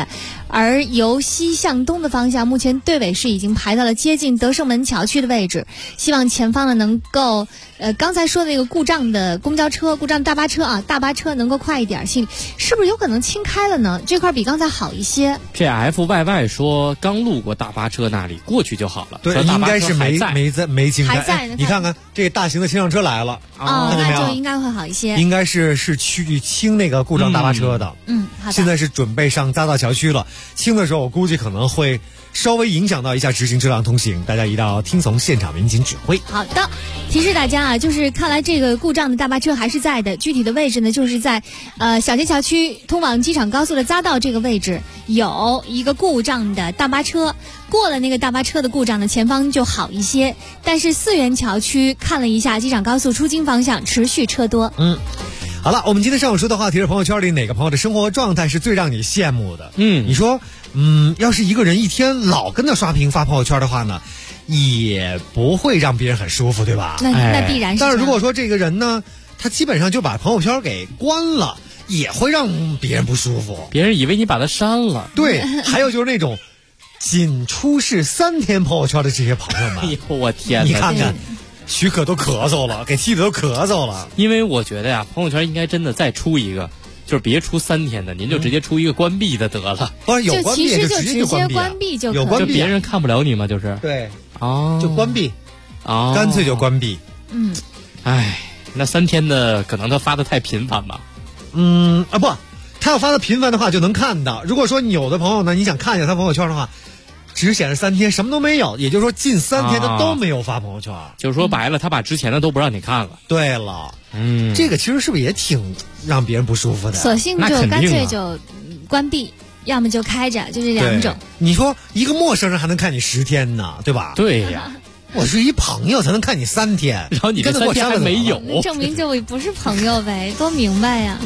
而由西向东的方向，目前队尾是已经排到了接近德胜门桥区的位置，希望前方呢能够刚才说的那个故障的公交车、故障大巴车啊，大巴车能够快一点，是不是有可能清开了呢？这块比刚才好一些。 这 FYY 说刚路过大巴车那里，过去就好了。 对，应该是没清开。 还在呢。 你看看这个大型的清上车来了哦，那就应该会好一些。 应该是去清那个故障大巴车的。 好的。 现在是准备上匝道桥区了，清的时候我估计可能会稍微影响到一下直行车辆通行，大家一定要听从现场民警指挥。 好的，提示大家啊，就是看来这个故障的大巴车还是在的，具体的位置呢，就是在小街桥区通往机场高速的匝道这个位置有一个故障的大巴车，过了那个大巴车的故障呢，前方就好一些。但是四元桥区看了一下，机场高速出京方向持续车多。 好了，我们今天上午说的话题是朋友圈里哪个朋友的生活状态是最让你羡慕的？你说，要是一个人一天老跟着刷屏发朋友圈的话呢，也不会让别人很舒服，对吧？ 那必然是。 但是如果说这个人呢，他基本上就把朋友圈给关了，也会让别人不舒服。 别人以为你把他删了。 对，还有就是那种仅出示3天朋友圈的这些朋友们， 哎呦我天哪！ 你看看。许可都咳嗽了，给气的都咳嗽了。 因为我觉得呀，朋友圈应该真的再出一个，就是别出3天的，您就直接出一个关闭的得了。 不是有关闭就直接关闭就可以， 有关闭， 别人看不了你吗？就是对就关闭干脆就关闭。 那3天的可能他发的太频繁吧？ 不，他要发的频繁的话就能看到。如果说有的朋友呢，你想看一下他朋友圈的话，只显示3天，什么都没有，也就是说近3天他都没有发朋友圈。 就是说白了，他把之前的都不让你看了。 对了，这个其实是不是也挺让别人不舒服的？ 索性就干脆就关闭，要么就开着，就这2种。 你说一个陌生人还能看你10天呢，对吧？ 对呀， 我是一朋友才能看你3天， 然后你这3天还没有， 证明就不是朋友呗，多明白呀！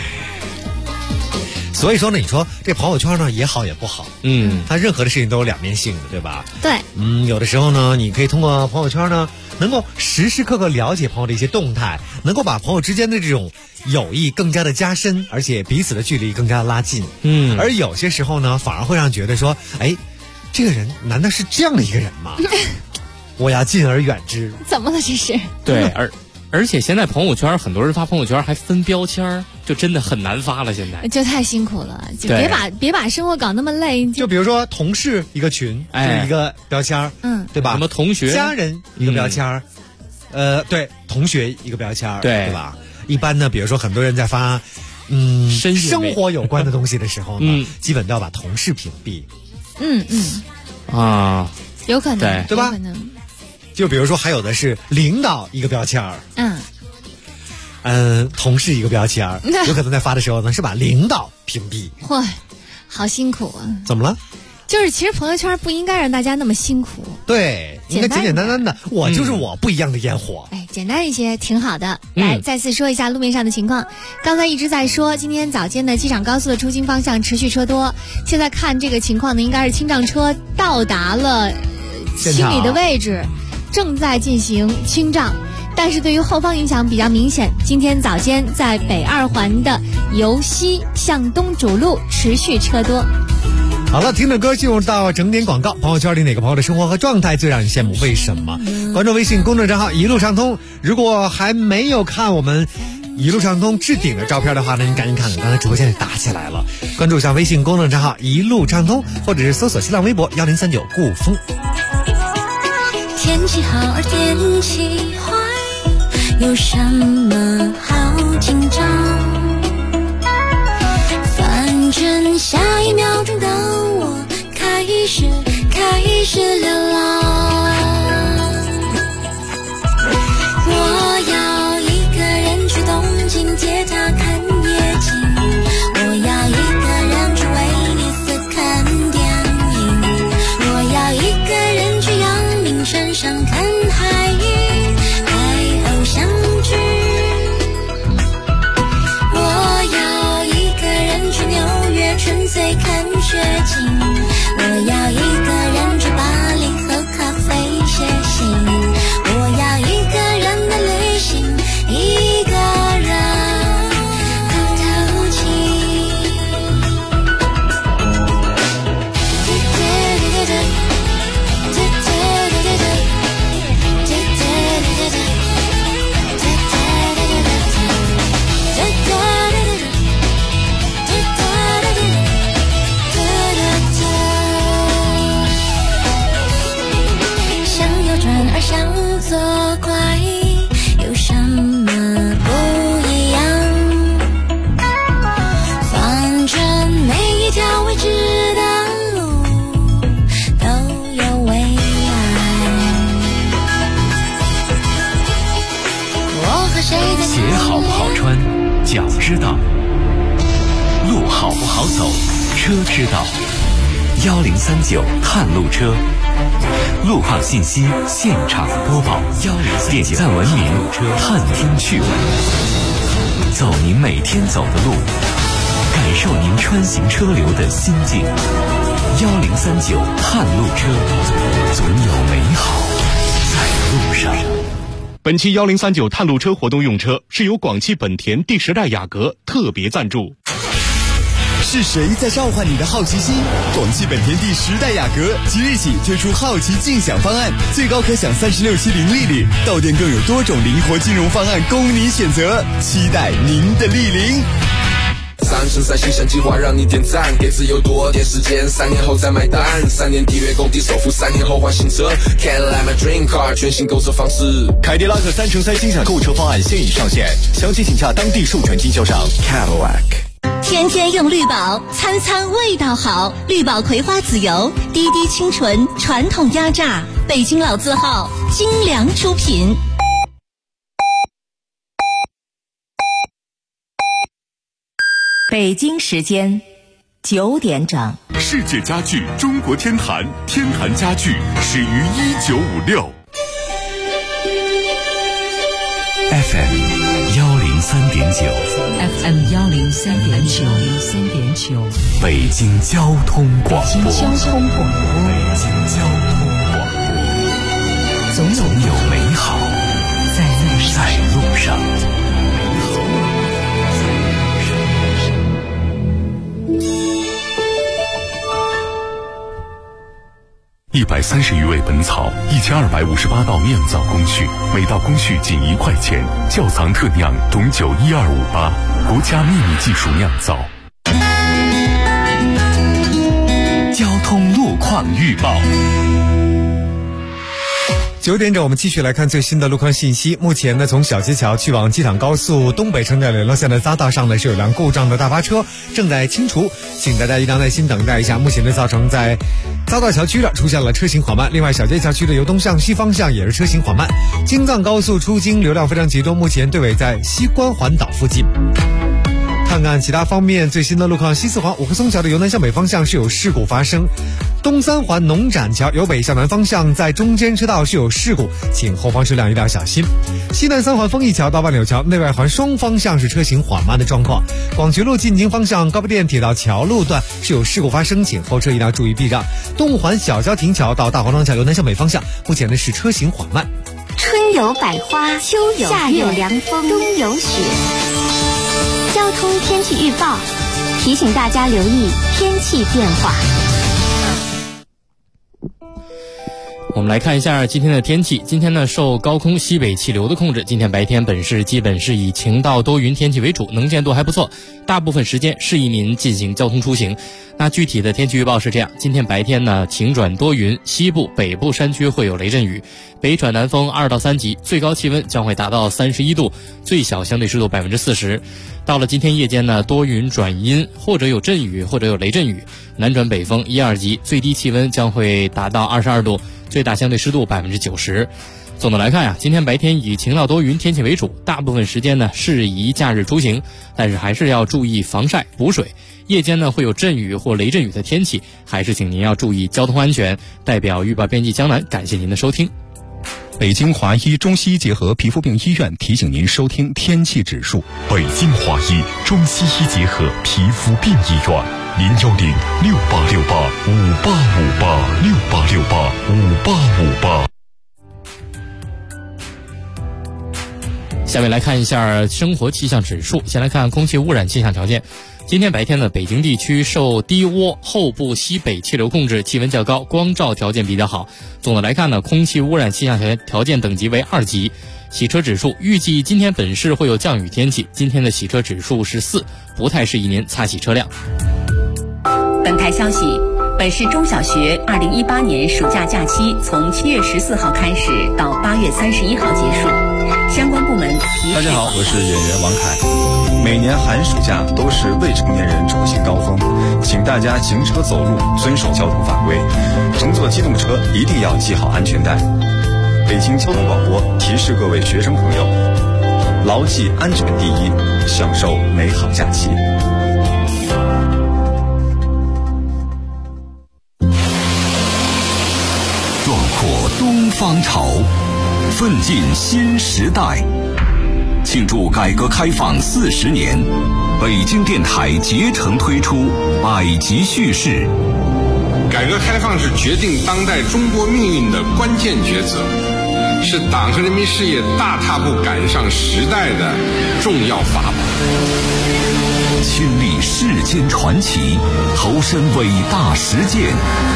所以说呢，你说这朋友圈呢也好也不好，它任何的事情都有两面性的，对吧？ 对， 有的时候呢，你可以通过朋友圈呢，能够时时刻刻了解朋友的一些动态，能够把朋友之间的这种友谊更加的加深，而且彼此的距离更加拉近。而有些时候呢，反而会让觉得说，哎，这个人难道是这样的一个人吗？我要敬而远之。 怎么了这是？ 对，而且现在朋友圈很多人发朋友圈还分标签，就真的很难发了。现在就太辛苦了，就别把生活搞那么累。 就比如说同事一个群，就是一个标签，对吧？ 什么同学、 家人一个标签，对，同学一个标签，对吧？一般呢，比如说很多人在发生活有关的东西的时候呢，基本都要把同事屏蔽。 有可能， 对吧？就比如说还有的是领导一个标签，同事一个标签，有可能在发的时候呢是把领导屏蔽。 嚯，好辛苦啊！ 怎么了？ 就是其实朋友圈不应该让大家那么辛苦， 对，应该简简单单的，我就是我，不一样的烟火。 简单一些挺好的。来，再次说一下路面上的情况。刚才一直在说，今天早间的机场高速的出京方向持续车多。现在看这个情况呢，应该是清障车到达了清理的位置，正在进行清障。但是对于后方影响比较明显，今天早间在北2环的由西向东主路持续车多。 好了，听着歌进入到整点广告。朋友圈里哪个朋友的生活和状态最让你羡慕？为什么？关注微信公众账号一路畅通。如果还没有看我们一路畅通置顶的照片的话呢，你赶紧看看，刚才直播间也打起来了。关注一下微信公众账号一路畅通，或者是搜索新浪微博1039顾风。 天气好而天气坏，有什么好紧张？反正下一秒钟的我开始流浪。我要一个人去东京铁塔看夜景，我要一个人去威尼斯看电影，我要一个人去阳明山上看海鱼，海鸥相聚。我要一个人去纽约纯粹看雪景，我要一个人去巴黎喝咖啡写信，我要一个人的旅行，一个人知道，路好不好走，车知道。1039探路车，路况信息现场播报，点赞文明，探听趣闻，走您每天走的路，感受您穿行车流的心境。1039探路车，总有美好在路上。 本期1039探路车活动用车是由广汽本田第10代雅阁特别赞助。 是谁在召唤你的好奇心？广汽本田第10代雅阁即日起推出好奇竞享方案，最高可享36期零利率，到店更有多种灵活金融方案供你选择，期待您的莅临。 3升3新鲜计划让你点赞，给自由多点时间，3年后再买单，3年抵约工地首付，3年后换新车 Cadillac my dream car 全新购车方式。 凯迪拉克3乘3精享购车方案现已上线，详情请洽当地授权经销商 Cadillac。 天天用绿宝，餐餐味道好。绿宝葵花籽油，滴滴清纯，传统压榨，北京老字号，精良出品。 北京时间9点整。 世界家具中国天坛，天坛家具始于1956。 FM 103.9 FM 103.9 北京交通广播。 北京交通广播，总有美好在路上。 130余味本草，1258道酿造工序，每道工序仅1块钱。窖藏特酿董酒12588，国家秘密技术酿造。 交通路况预报。 9点整，我们继续来看最新的路况信息。目前呢，从小街桥去往机场高速东北城站联络线的匝道上呢，是有辆故障的大巴车正在清除，请大家一定要耐心等待一下。目前呢，造成在匝道桥区出现了车行缓慢，另外小街桥区的由东向西方向也是车行缓慢。京藏高速出京流量非常集中，目前队尾在西关环岛附近。看看其他方面最新的路况，西四环五棵松桥的由南向北方向是有事故发生，东三环农展桥由北向南方向在中间车道是有事故，请后方车辆一定要小心。西南三环丰益桥到万柳桥内外环双方向是车行缓慢的状况。广渠路进京方向高碑店铁道桥路段是有事故发生，请后车一定要注意避让。东五环小郊亭桥到大黄庄桥由南向北方向目前呢是车行缓慢。 春有百花，秋有夏有凉风，冬有雪。交通天气预报提醒大家留意天气变化。 我们来看一下今天的天气。今天呢，受高空西北气流的控制，今天白天本市基本是以晴到多云天气为主，能见度还不错，大部分时间适宜您进行交通出行。那具体的天气预报是这样：今天白天呢，晴转多云，西部、北部山区会有雷阵雨，北转南风2到3级，最高气温将会达到31度，最小相对湿度40%。到了今天夜间呢，多云转阴，或者有阵雨，或者有雷阵雨，南转北风1、2级，最低气温将会达到22度，最大相对湿度90%。总的来看呀，今天白天以晴到多云天气为主，大部分时间呢适宜假日出行，但是还是要注意防晒补水。夜间呢会有阵雨或雷阵雨的天气，还是请您要注意交通安全。代表预报编辑江南，感谢您的收听。 北京华医中西医结合皮肤病医院提醒您收听天气指数。 北京华医中西医结合皮肤病医院，0106868586868685858。 下面来看一下生活气象指数。先来看空气污染气象条件。今天白天呢，北京地区受低涡后部西北气流控制，气温较高，光照条件比较好。总的来看呢，空气污染气象条件等级为2级。洗车指数预计今天本市会有降雨天气，今天的洗车指数是4，不太适宜您擦洗车辆。 本台消息，本市中小学2018年暑假假期从7月14号开始到8月31号结束，相关部门大家好，我是演员王凯。每年寒暑假都是未成年人出行高峰，请大家行车走路遵守交通法规，乘坐机动车一定要系好安全带。北京交通广播提示各位学生朋友，牢记安全第一，享受美好假期。 壮阔东方潮，奋进新时代。庆祝改革开放40年，北京电台竭诚推出百集叙事。 改革开放是决定当代中国命运的关键抉择，是党和人民事业大踏步赶上时代的重要法宝。 亲历世间传奇，投身伟大实践，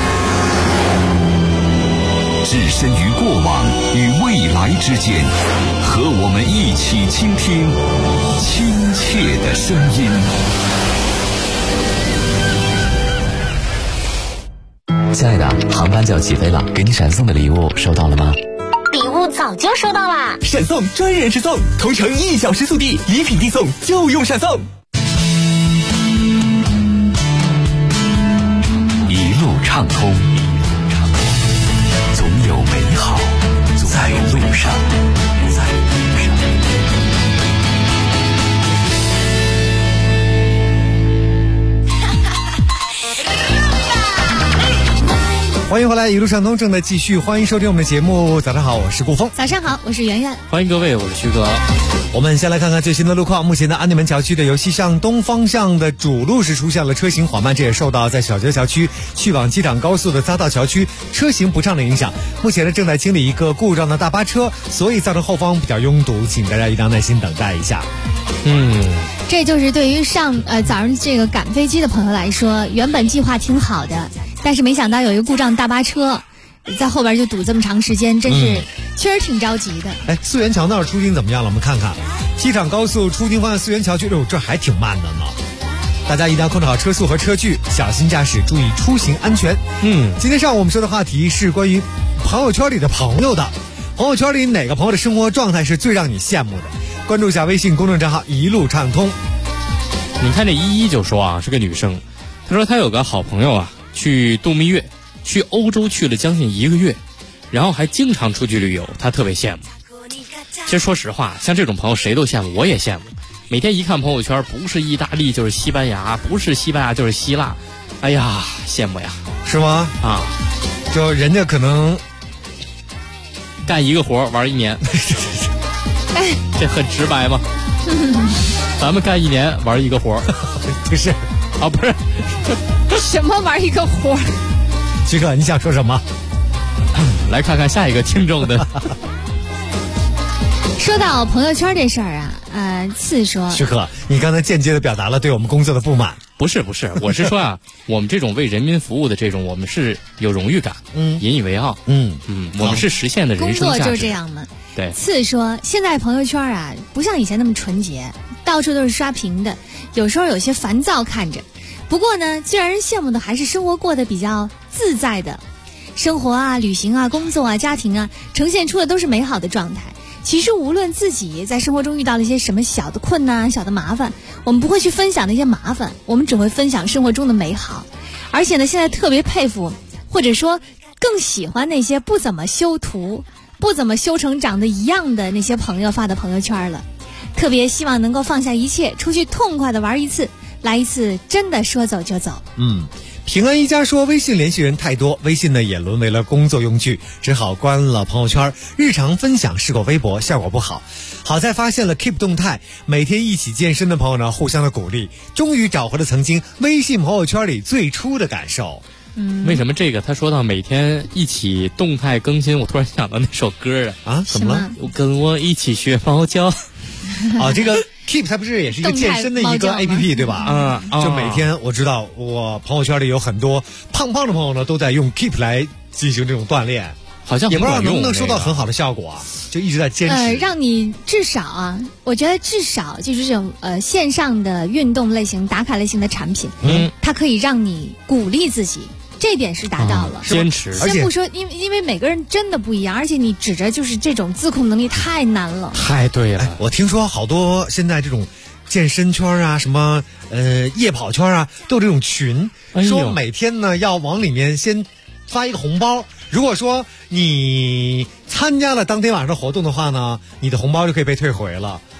置身于过往与未来之间，和我们一起倾听亲切的声音。 亲爱的，航班就要起飞了，给你闪送的礼物收到了吗？ 礼物早就收到啦， 闪送专人直送，同城1小时速递，礼品递送就用闪送。 一路畅通，总有美好在路上。 欢迎回来，一路畅通正在继续，欢迎收听我们的节目。早上好，我是顾峰。 早上好，我是圆圆。 欢迎各位，我是徐哥。 我们先来看看最新的路况。目前的安定门桥区的由西向东方向的主路是出现了车行缓慢，这也受到在小学桥区去往机场高速的匝道桥区车行不畅的影响。目前呢正在清理一个故障的大巴车，所以造成后方比较拥堵，请大家一定要耐心等待一下。 这就是对于早上这个赶飞机的朋友来说，原本计划挺好的，但是没想到有一个故障大巴车在后边就堵这么长时间，真是确实挺着急的。 四元桥那儿出京怎么样了？我们看看机场高速出京方向四元桥区，这还挺慢的呢。大家一定要控制好车速和车距，小心驾驶，注意出行安全。今天上午我们说的话题是关于朋友圈里的朋友的。朋友圈里哪个朋友的生活状态是最让你羡慕的？关注一下微信公众账号一路畅通。 你看这依依就说啊，是个女生，她说她有个好朋友啊，去度蜜月，去欧洲去了将近1个月，然后还经常出去旅游，她特别羡慕。其实说实话，像这种朋友谁都羡慕，我也羡慕。每天一看朋友圈，不是意大利就是西班牙，不是西班牙就是希腊，哎呀，羡慕呀。 是吗？ 啊， 就人家可能干一个活玩1年，这很直白吗？咱们干1年玩一个活， 不是啊，不是什么玩一个活？ 徐哥，你想说什么？ 来看看下一个听众的。 说到朋友圈这事儿啊，次说， 徐哥，你刚才间接的表达了对我们工作的不满。 不是，我是说啊，我们这种为人民服务的这种，我们是有荣誉感，引以为傲，我们是实现的人生价值。 工作就是这样嘛。 对。 次说，现在朋友圈啊，不像以前那么纯洁，到处都是刷屏的，有时候有些烦躁看着。不过呢，最让人羡慕的还是生活过得比较自在的，生活啊、旅行啊、工作啊、家庭啊，呈现出的都是美好的状态。其实无论自己在生活中遇到了一些什么小的困难、小的麻烦，我们不会去分享那些麻烦，我们只会分享生活中的美好。而且呢，现在特别佩服，或者说更喜欢那些不怎么修图、不怎么修成长得一样的那些朋友发的朋友圈了。特别希望能够放下一切，出去痛快的玩一次，来一次真的说走就走。 平安一家说，微信联系人太多，微信呢也沦为了工作用具，只好关了朋友圈。日常分享试过微博，效果不好。好在发现了 Keep 动态，每天一起健身的朋友呢，互相的鼓励，终于找回了曾经微信朋友圈里最初的感受。 为什么这个他说到每天一起动态更新，我突然想到那首歌怎么了？ 跟我一起学猫叫。 这个 Keep 它不是也是一个健身的一个 APP 对吧？就每天我知道我朋友圈里有很多胖胖的朋友呢，都在用 Keep 来进行这种锻炼， 好像也不知道能不能收到很好的效果就一直在坚持。 让你至少我觉得至少就是这种线上的运动类型、打卡类型的产品，它可以让你鼓励自己。这点是达到了， 坚持。 先不说，因为每个人真的不一样，而且你指着就是这种自控能力太难了。 太对了， 我听说好多现在这种健身圈啊，什么夜跑圈啊，都有这种群，说每天呢要往里面先发一个红包。如果说你参加了当天晚上的活动的话呢，你的红包就可以被退回了。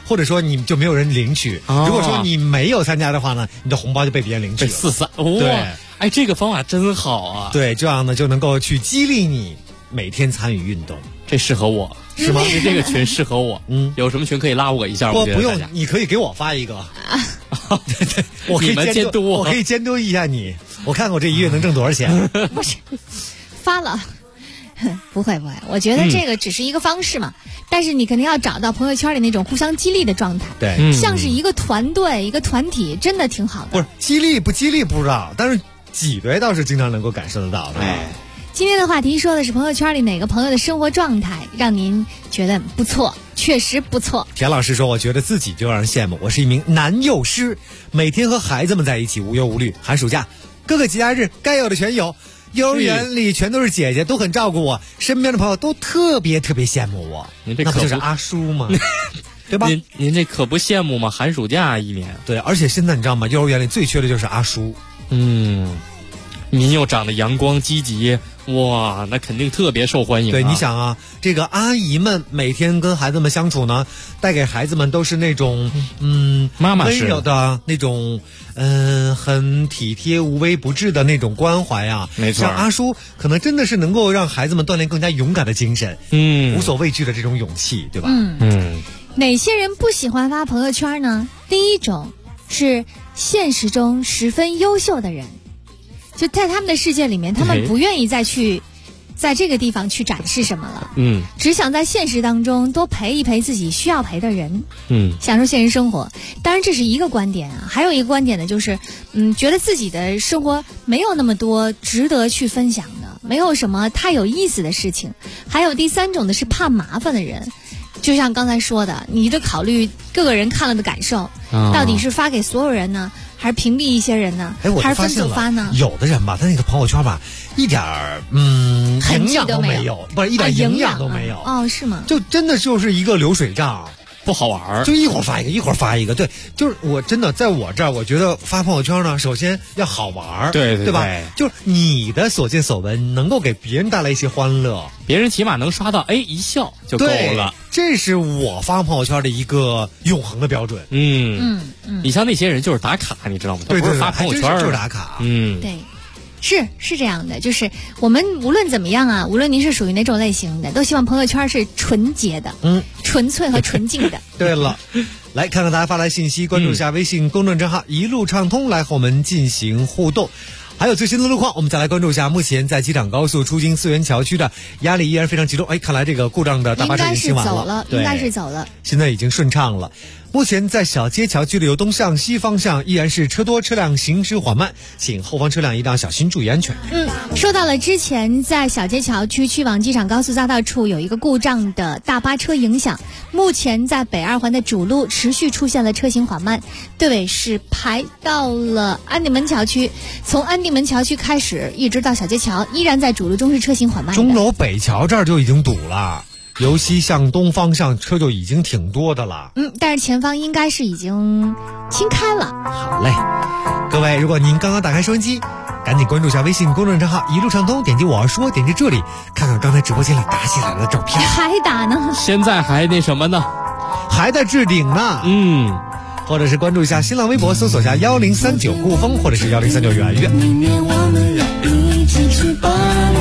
或者说你就没有人领取。如果说你没有参加的话呢，你的红包就被别人领取了。 被4-3， 对， 哎，这个方法真好啊。 对，这样呢就能够去激励你每天参与运动。 这适合我， 是吗？ 这个群适合我。有什么群可以拉我一下？ 不用，你可以给我发一个。对，我可以监督我可以监督一下你，我看看我这一月能挣多少钱。 不是，发了。不会，我觉得这个只是一个方式嘛，但是你肯定要找到朋友圈里那种互相激励的状态， 对， 像是一个团队、一个团体，真的挺好的。 不是激励不激励不知道，但是挤兑倒是经常能够感受得到的。 今天的话题说的是朋友圈里哪个朋友的生活状态让您觉得不错，确实不错。 田老师说，我觉得自己就让人羡慕，我是一名男幼师，每天和孩子们在一起，无忧无虑，寒暑假各个节假日该有的全有。幼儿园里全都是姐姐，都很照顾我，身边的朋友都特别羡慕我。 您这那不就是阿叔吗？对吧？ 您这可不羡慕吗？寒暑假1年。 对，而且现在你知道吗？幼儿园里最缺的就是阿叔。 您又长得阳光积极，哇，那肯定特别受欢迎。 对，你想啊，这个阿姨们每天跟孩子们相处呢，带给孩子们都是那种妈妈温柔的那种很体贴无微不至的那种关怀啊。 没错， 像阿叔可能真的是能够让孩子们锻炼更加勇敢的精神，无所畏惧的这种勇气，对吧？ 哪些人不喜欢发朋友圈呢？第一种是现实中十分优秀的人。就在他们的世界里面，他们不愿意再去在这个地方去展示什么了，只想在现实当中多陪一陪自己需要陪的人，享受现实生活。当然这是一个观点啊，还有一个观点呢，就是觉得自己的生活没有那么多值得去分享的，没有什么太有意思的事情。还有第三种的是怕麻烦的人，就像刚才说的，你得考虑各个人看了的感受，到底是发给所有人呢，还是屏蔽一些人呢？还是分组发呢？ 有的人吧，他那个朋友圈吧，一点营养都没有，不是一点营养都没有。 哦，是吗？ 就真的就是一个流水账， 不好玩。 就一会儿发一个，一会儿发一个。对，就是我真的在我这儿，我觉得发朋友圈呢，首先要好玩，对吧？就是你的所见所闻能够给别人带来一些欢乐， 别人起码能刷到一笑就够了。 这是我发朋友圈的一个永恒的标准。 你像那些人就是打卡，你知道吗？他不是发朋友圈， 就是打卡。 对，是这样的，就是我们无论怎么样啊，无论您是属于哪种类型的，都希望朋友圈是纯洁的，纯粹和纯净的。 对了，来看看大家发来信息，关注一下微信公众账号一路畅通，来和我们进行互动。还有最新的路况，我们再来关注一下。目前在机场高速出京四元桥区的压力依然非常集中。看来这个故障的大巴车已经清完了， 应该是走了， 现在已经顺畅了。目前在小街桥区的由东向西方向依然是车多，车辆行驶缓慢，请后方车辆一定要小心注意安全。 说到了之前在小街桥区去往机场高速匝道处有一个故障的大巴车影响，目前在北二环的主路持续出现了车行缓慢，队尾是排到了安定门桥区，从安定门桥区开始一直到小街桥，依然在主路中是车行缓慢的。 钟楼北桥这儿就已经堵了，由西向东方向车就已经挺多的了。 但是前方应该是已经清开了。 好嘞，各位，如果您刚刚打开收音机，赶紧关注一下微信公众账号一路畅通，点击我说，点击这里看看刚才直播间里打起来的照片。 还打呢？ 现在还那什么呢？ 还在置顶呢。或者是关注一下新浪微博，搜索一下1039顾风，或者是1039圆圆。 明年我们要一起去巴黎，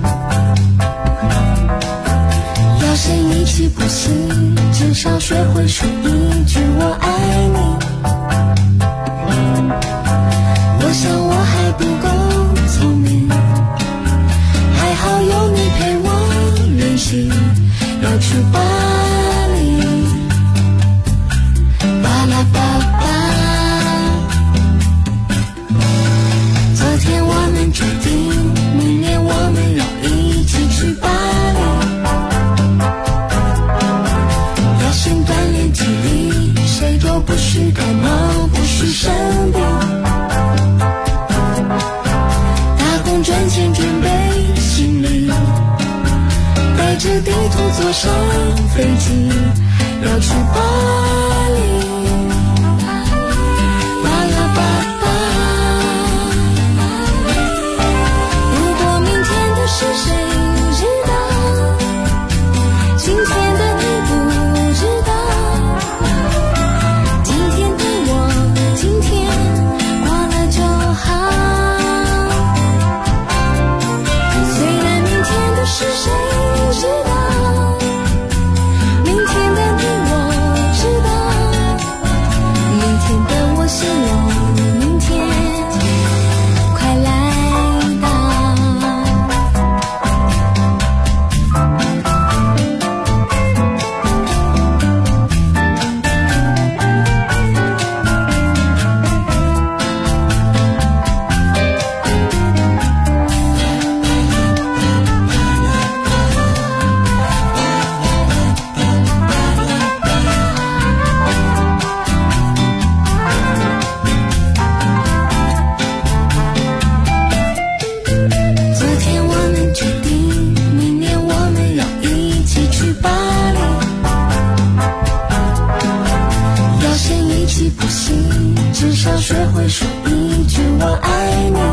要谁一起不行，至少学会说一句我爱你。我想我还不够聪明，还好有你陪我练习，要去巴黎。巴拉巴巴，昨天我们决定，明年我们要一起去巴黎，要先锻炼体力，谁都不许感冒，不许生病，打工赚钱准备行李，带着地图坐上飞机，要去巴黎。是谁知道，今天的你不知道， 至少学会说一句我爱你。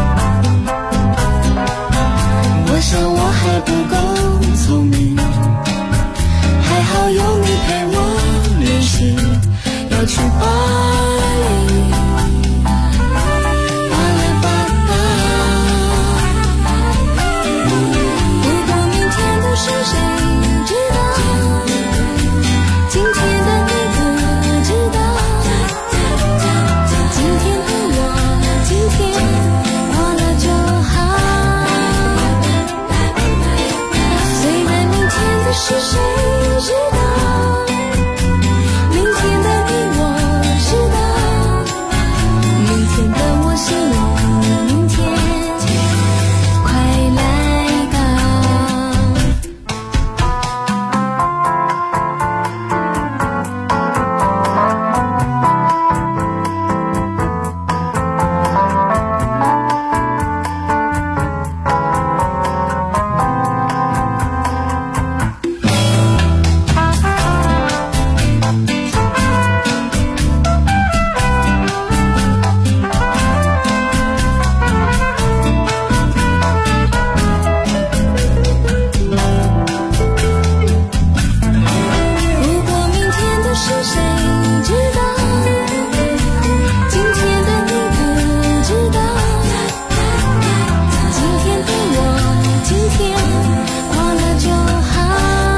我想我还不够聪明，还好有你陪我练习，要去巴黎。巴拉巴拉，不过明天的事谁知道？今天的你不知道，今天的我，今天过了就好。虽然明天的事谁知道，明天的你我知道，明天的我希望明天快来到。不过明天的事谁知道？今天的你不知道，今天的我，今天过了就好。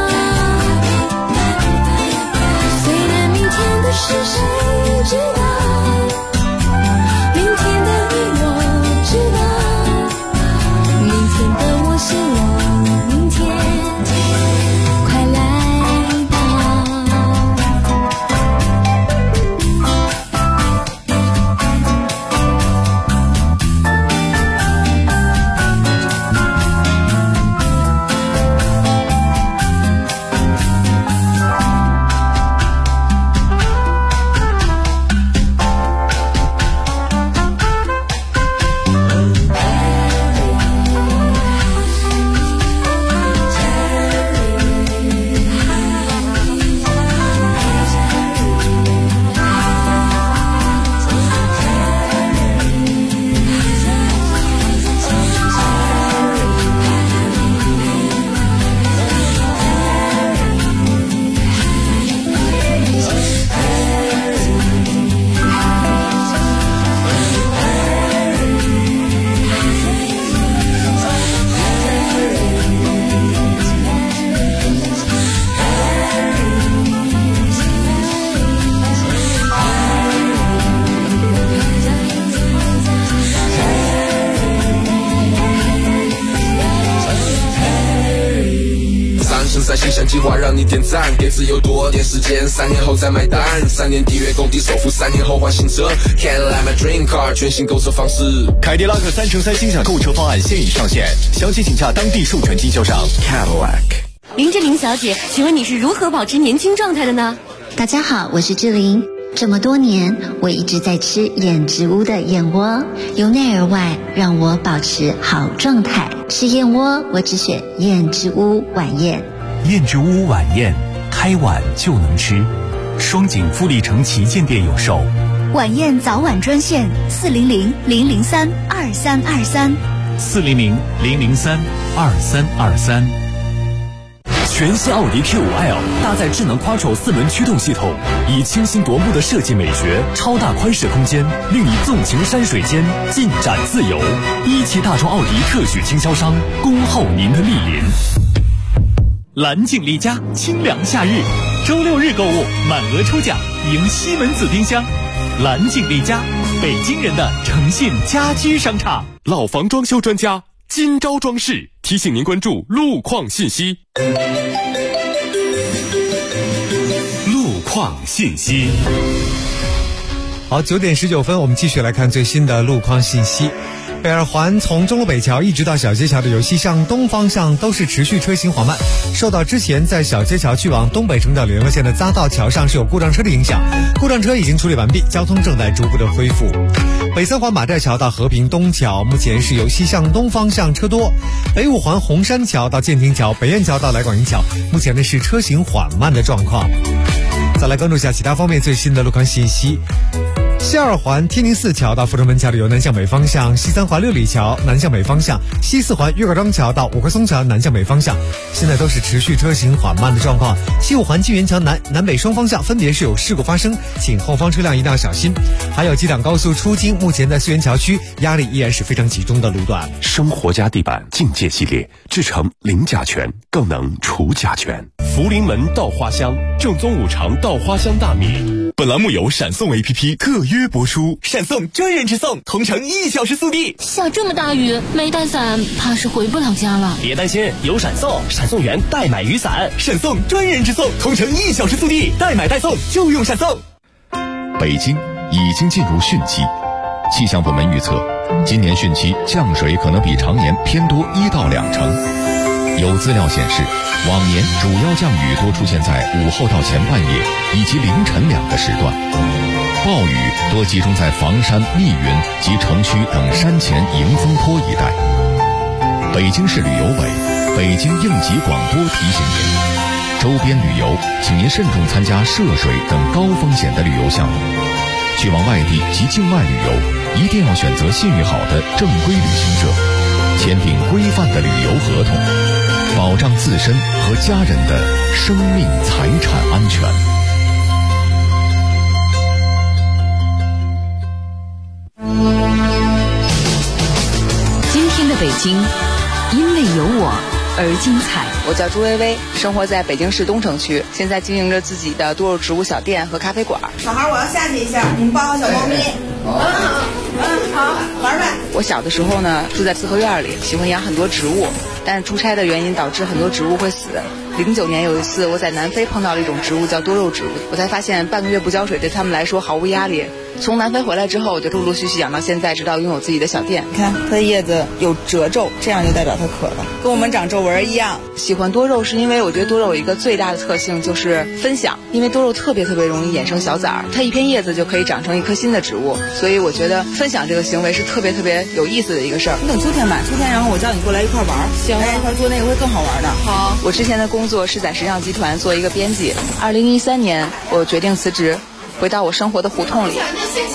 虽然明天的事谁知道，明天的你我知道，明天的我希望明天快来到。 三生三心想计划让你点赞，给自由多点时间，3年后再买单，3年缔约工地首付，3年后换新车 Cadillac my dream car 全新购车方式。 凯迪拉克3乘3心想购车方案现已上线，详情请洽当地授权经销商 Cadillac。 林志玲小姐，请问你是如何保持年轻状态的呢？ 大家好，我是志玲。这么多年，我一直在吃燕之屋的燕窝，由内而外让我保持好状态。吃燕窝，我只选燕之屋晚宴。 燕之屋晚宴，开碗就能吃。双井富力城旗舰店有售。 晚宴早晚专线400-003-2323。 400-003-2323。全新奥迪 Q5L 搭载智能 Quattro 4轮驱动系统，以清新夺目的设计美学、超大宽摄空间，令你纵情山水间，尽展自由。一汽大众奥迪特许经销商，恭候您的莅临。蓝景丽家清凉夏日，周6日购物满额抽奖，赢西门子冰箱。蓝景丽家，北京人的诚信家居商场。 老房装修专家金招装饰提醒您关注路况信息。 路况信息。 好，9点19分，我们继续来看最新的路况信息。北二环从钟楼北桥一直到小街桥的由西向东方向都是持续车行缓慢，受到之前在小街桥去往东北城的联络线的匝道桥上是有故障车的影响，故障车已经处理完毕，交通正在逐步的恢复。北三环马寨桥到和平东桥目前是由西向东方向车多，北五环红山桥到建亭桥、北苑桥到来广营桥目前呢是车行缓慢的状况。再来关注一下其他方面最新的路况信息。 西二环天宁寺桥到阜成门桥的由南向北方向，西三环六里桥南向北方向，西四环岳各庄桥到五棵松桥南向北方向，现在都是持续车行缓慢的状况。西五环金源桥南北双方向分别是有事故发生，请后方车辆一定要小心。还有几档高速出京，目前在思源桥区压力依然是非常集中的路段。 生活家地板境界系列制成零甲醛，更能除甲醛。福临门稻花香，正宗五常稻花香大米。本栏目由闪送 APP 特约播出，闪送专人直送，同城1小时速递。 下这么大雨，没带伞，怕是回不了家了。 别担心，有闪送，闪送员代买雨伞， 闪送专人直送，同城1小时速递，代买代送就用闪送。 北京已经进入汛期，气象部门预测，今年汛期降水可能比常年偏多1到2成。有资料显示，往年主要降雨多出现在午后到前半夜以及凌晨2个时段，暴雨多集中在房山、密云及城区等山前迎风坡一带。北京市旅游委、北京应急广播提醒您，周边旅游请您慎重参加涉水等高风险的旅游项目。去往外地及境外旅游，一定要选择信誉好的正规旅行社，签订规范的旅游合同，保障自身和家人的生命财产安全。 今天的北京，因为有我而精彩。 我叫朱薇薇，生活在北京市东城区，现在经营着自己的多肉植物小店和咖啡馆。 小孩，我要下去一下，你们抱好小猫咪。好，玩呗。 我小的时候呢，住在四合院里，喜欢养很多植物，但是出差的原因导致很多植物会死。09年有一次，我在南非碰到了一种植物叫多肉植物，我才发现半个月不浇水对他们来说毫无压力。从南非回来之后，我就陆陆续续养到现在，直到拥有自己的小店。你看它的叶子有褶皱，这样就代表它渴了，跟我们长皱纹一样。喜欢多肉是因为我觉得多肉有一个最大的特性就是分享，因为多肉特别容易衍生小崽儿，它一片叶子就可以长成一棵新的植物，所以我觉得分享这个行为是特别有意思的一个事儿。你等秋天吧，秋天然后我叫你过来一块玩，行，大家一块做那个会更好玩的。好，我之前的工作是在时尚集团做一个编辑，2013年我决定辞职，回到我生活的胡同里。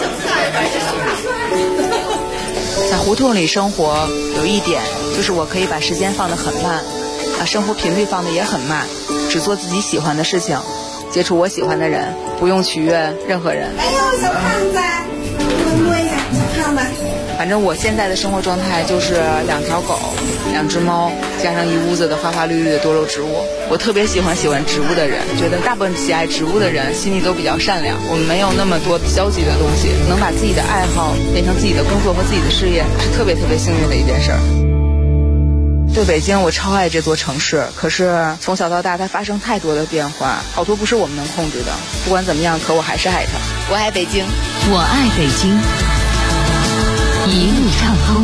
在胡同里生活有一点就是我可以把时间放得很慢，把生活频率放得也很慢，只做自己喜欢的事情，接触我喜欢的人，不用取悦任何人。 哎呦，小胖子，摸一下小胖子。 反正我现在的生活状态就是2条狗、2只猫，加上一屋子的花花绿绿的多肉植物。我特别喜欢植物的人，觉得大部分喜爱植物的人心里都比较善良，我们没有那么多消极的东西，能把自己的爱好变成自己的工作和自己的事业，是特别幸运的一件事儿。对北京，我超爱这座城市，可是从小到大它发生太多的变化，好多不是我们能控制的。不管怎么样，可我还是爱它。我爱北京， 我爱北京，一路畅通。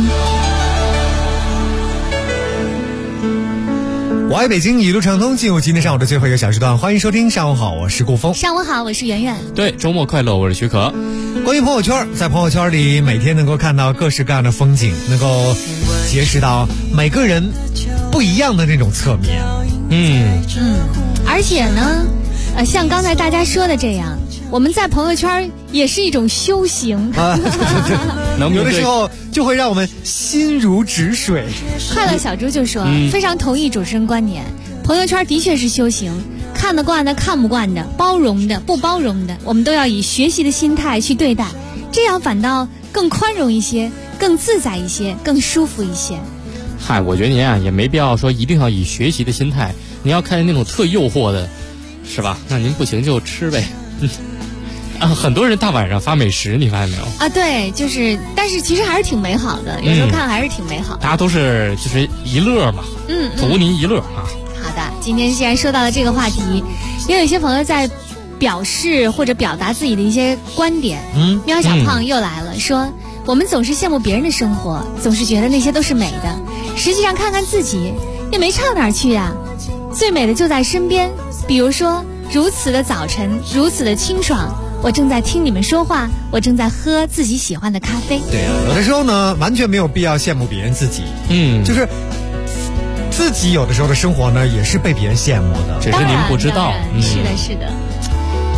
我爱北京，一路畅通。进入今天上午的最后一个小时段，欢迎收听。上午好，我是顾峰。 上午好，我是圆圆。 对，周末快乐，我是许可。 关于朋友圈，在朋友圈里每天能够看到各式各样的风景，能够结识到每个人不一样的那种侧面。 而且呢，像刚才大家说的这样，我们在朋友圈也是一种修行啊，有的时候就会让我们心如止水。 快乐小猪就说，非常同意主持人观点，朋友圈的确是修行，看得惯的、看不惯的、包容的、不包容的，我们都要以学习的心态去对待，这样反倒更宽容一些，更自在一些，更舒服一些。 嗨，我觉得您啊也没必要说一定要以学习的心态，您要看见那种特诱惑的，是吧？那您不行就吃呗。很多人大晚上发美食，你发现没有？啊， 对，就是，但是其实还是挺美好的，有时候看还是挺美好的。 大家都是就是一乐嘛，图您一乐啊。 好的，今天既然说到了这个话题，也有一些朋友在表示或者表达自己的一些观点。喵小胖又来了，说我们总是羡慕别人的生活，总是觉得那些都是美的，实际上看看自己也没差哪儿去呀，最美的就在身边。比如说，如此的早晨，如此的清爽，我正在听你们说话，我正在喝自己喜欢的咖啡。 对啊，有的时候呢，完全没有必要羡慕别人自己。就是自己有的时候的生活呢，也是被别人羡慕的， 只是您不知道。 是的，是的。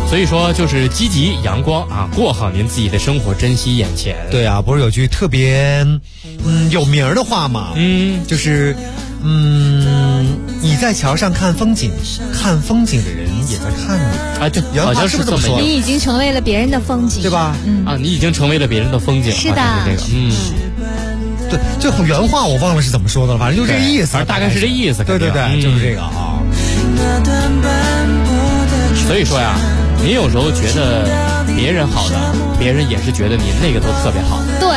所以说就是积极阳光啊，过好您自己的生活，珍惜眼前。 对啊，不是有句特别有名的话吗？就是你在桥上看风景，看风景的人也在看你啊，对，好像是这么说。 你已经成为了别人的风景， 对吧？ 你已经成为了别人的风景。 是的， 这个对，这原话我忘了是怎么说的了，反正就这意思， 大概是这意思。 对对对，就是这个啊。 所以说呀，您有时候觉得别人好的，别人也是觉得您那个都特别好。 对。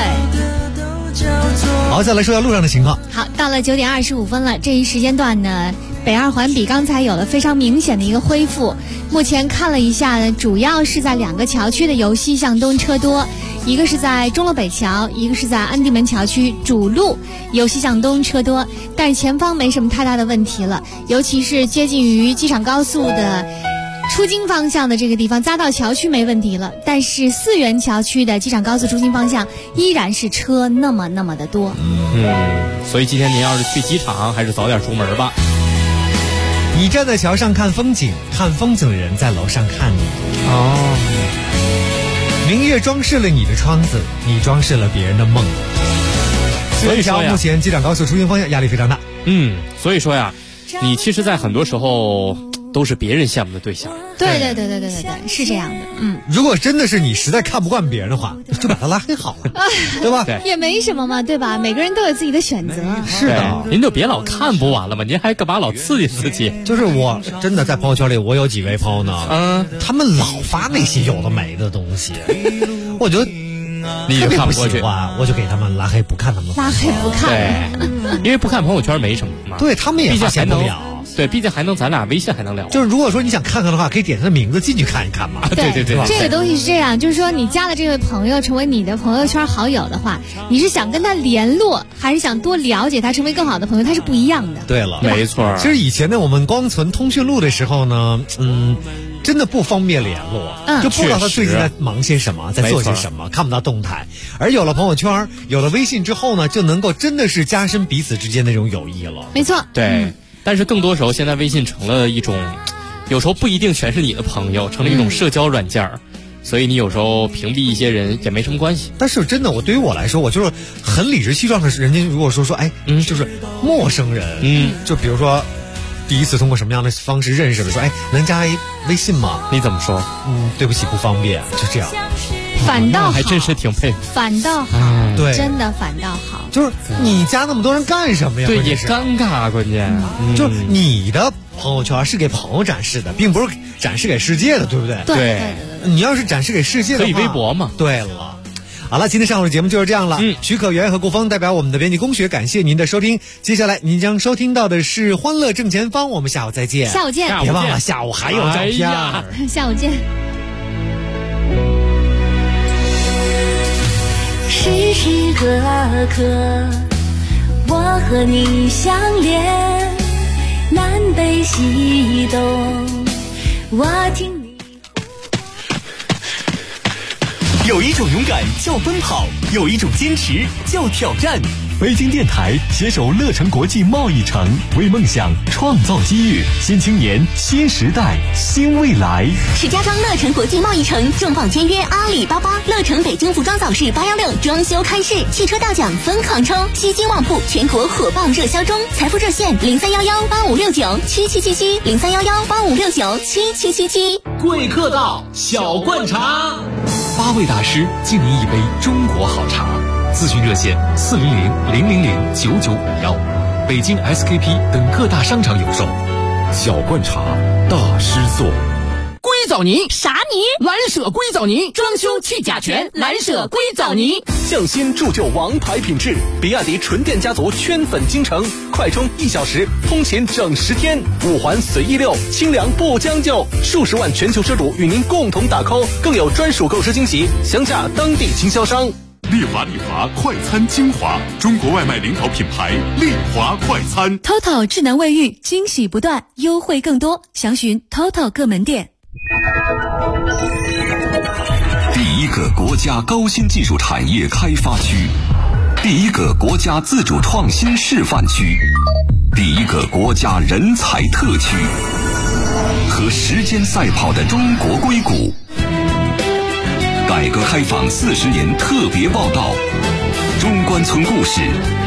好，再来说一下路上的情况。 好，到了9点25分了，这一时间段呢，北二环比刚才有了非常明显的一个恢复。目前看了一下呢，主要是在2个桥区的由西向东车多，一个是在钟楼北桥，一个是在安定门桥区主路由西向东车多，但是前方没什么太大的问题了，尤其是接近于机场高速的出京方向的这个地方，匝道桥区没问题了，但是4元桥区的机场高速出京方向依然是车那么的多。 所以今天您要是去机场，还是早点出门吧。 你站在桥上看风景，看风景的人在楼上看你。明月装饰了你的窗子，你装饰了别人的梦。所以说目前机场高速出京方向压力非常大。 所以说呀，你其实在很多时候都是别人羡慕的对象。 对，是这样的。 如果真的是你实在看不惯别人的话，就把他拉黑好了，对吧？ 也没什么嘛，对吧？每个人都有自己的选择。 是的， 您就别老看不完了嘛，您还干嘛老刺激自己？ 就是我真的在朋友圈里，我有几位朋友呢，他们老发那些有的没的东西，我觉得你就看不过去， 我就给他们拉黑，不看他们。 拉黑不看， 对，因为不看朋友圈没什么嘛。 对，他们也发现不了。 对，毕竟还能咱俩微信还能聊。 就是如果说你想看看的话，可以点他的名字进去看一看嘛。 对， 这个东西是这样，就是说你加了这位朋友成为你的朋友圈好友的话，你是想跟他联络，还是想多了解他，成为更好的朋友，他是不一样的。 对了， 没错。 其实以前呢，我们光存通讯录的时候呢，真的不方便联络，就不知道他最近在忙些什么，在做些什么，看不到动态。而有了朋友圈，有了微信之后呢，就能够真的是加深彼此之间那种友谊了。 没错， 对。但是更多时候，现在微信成了一种，有时候不一定全是你的朋友，成了一种社交软件所以你有时候屏蔽一些人也没什么关系。 但是真的，对于我来说，我就是很理直气壮的。人家如果说就是陌生人，就比如说第一次通过什么样的方式认识的，说能加微信吗？ 你怎么说？ 对不起，不方便，就这样。 反倒好， 还真是挺佩服。 反倒好， 对， 真的反倒好。 就是你加那么多人干什么呀？ 对，也尴尬，关键就是你的朋友圈是给朋友展示的，并不是展示给世界的，对不对？ 对， 你要是展示给世界的话， 可以微博嘛。 对了。好了，今天上午的节目就是这样了。许可元和顾峰代表我们的编辑龚学，感谢您的收听。接下来您将收听到的是《欢乐正前方》，我们下午再见。 下午见， 别忘了下午还有照片。 下午见。 时时刻刻，我和你相连，南北西东，我听你。 有一种勇敢叫奔跑，有一种坚持叫挑战。北京电台携手乐城国际贸易城，为梦想创造机遇，新青年、新时代、新未来。 石家庄乐城国际贸易城重磅签约阿里巴巴，乐城北京服装早市816装修开市，汽车大奖疯狂抽，西京旺铺全国火爆热销中，财富热线031185697777，031185697777。 贵客到，小灌茶，8位大师敬您一杯中国好茶。咨询热线400-000-9951，北京 SKP 等各大商场有售。小灌茶大师座。 硅藻泥啥泥？ 蓝舍硅藻泥，装修去甲醛，蓝舍硅藻泥， 匠心铸就王牌品质。比亚迪纯电家族圈粉京城，快充1小时，通勤整10天，5环随意溜，清凉不将就。数十万全球车主与您共同打 call， 更有专属购车惊喜，详洽当地经销商。 丽华快餐精华，中国外卖领导品牌丽华快餐。 TOTO 智能卫浴，惊喜不断，优惠更多，详询 TOTO 各门店。 第一个国家高新技术产业开发区，第一个国家自主创新示范区，第一个国家人才特区。 和时间赛跑的中国硅谷。改革开放40年特别报道，中关村故事。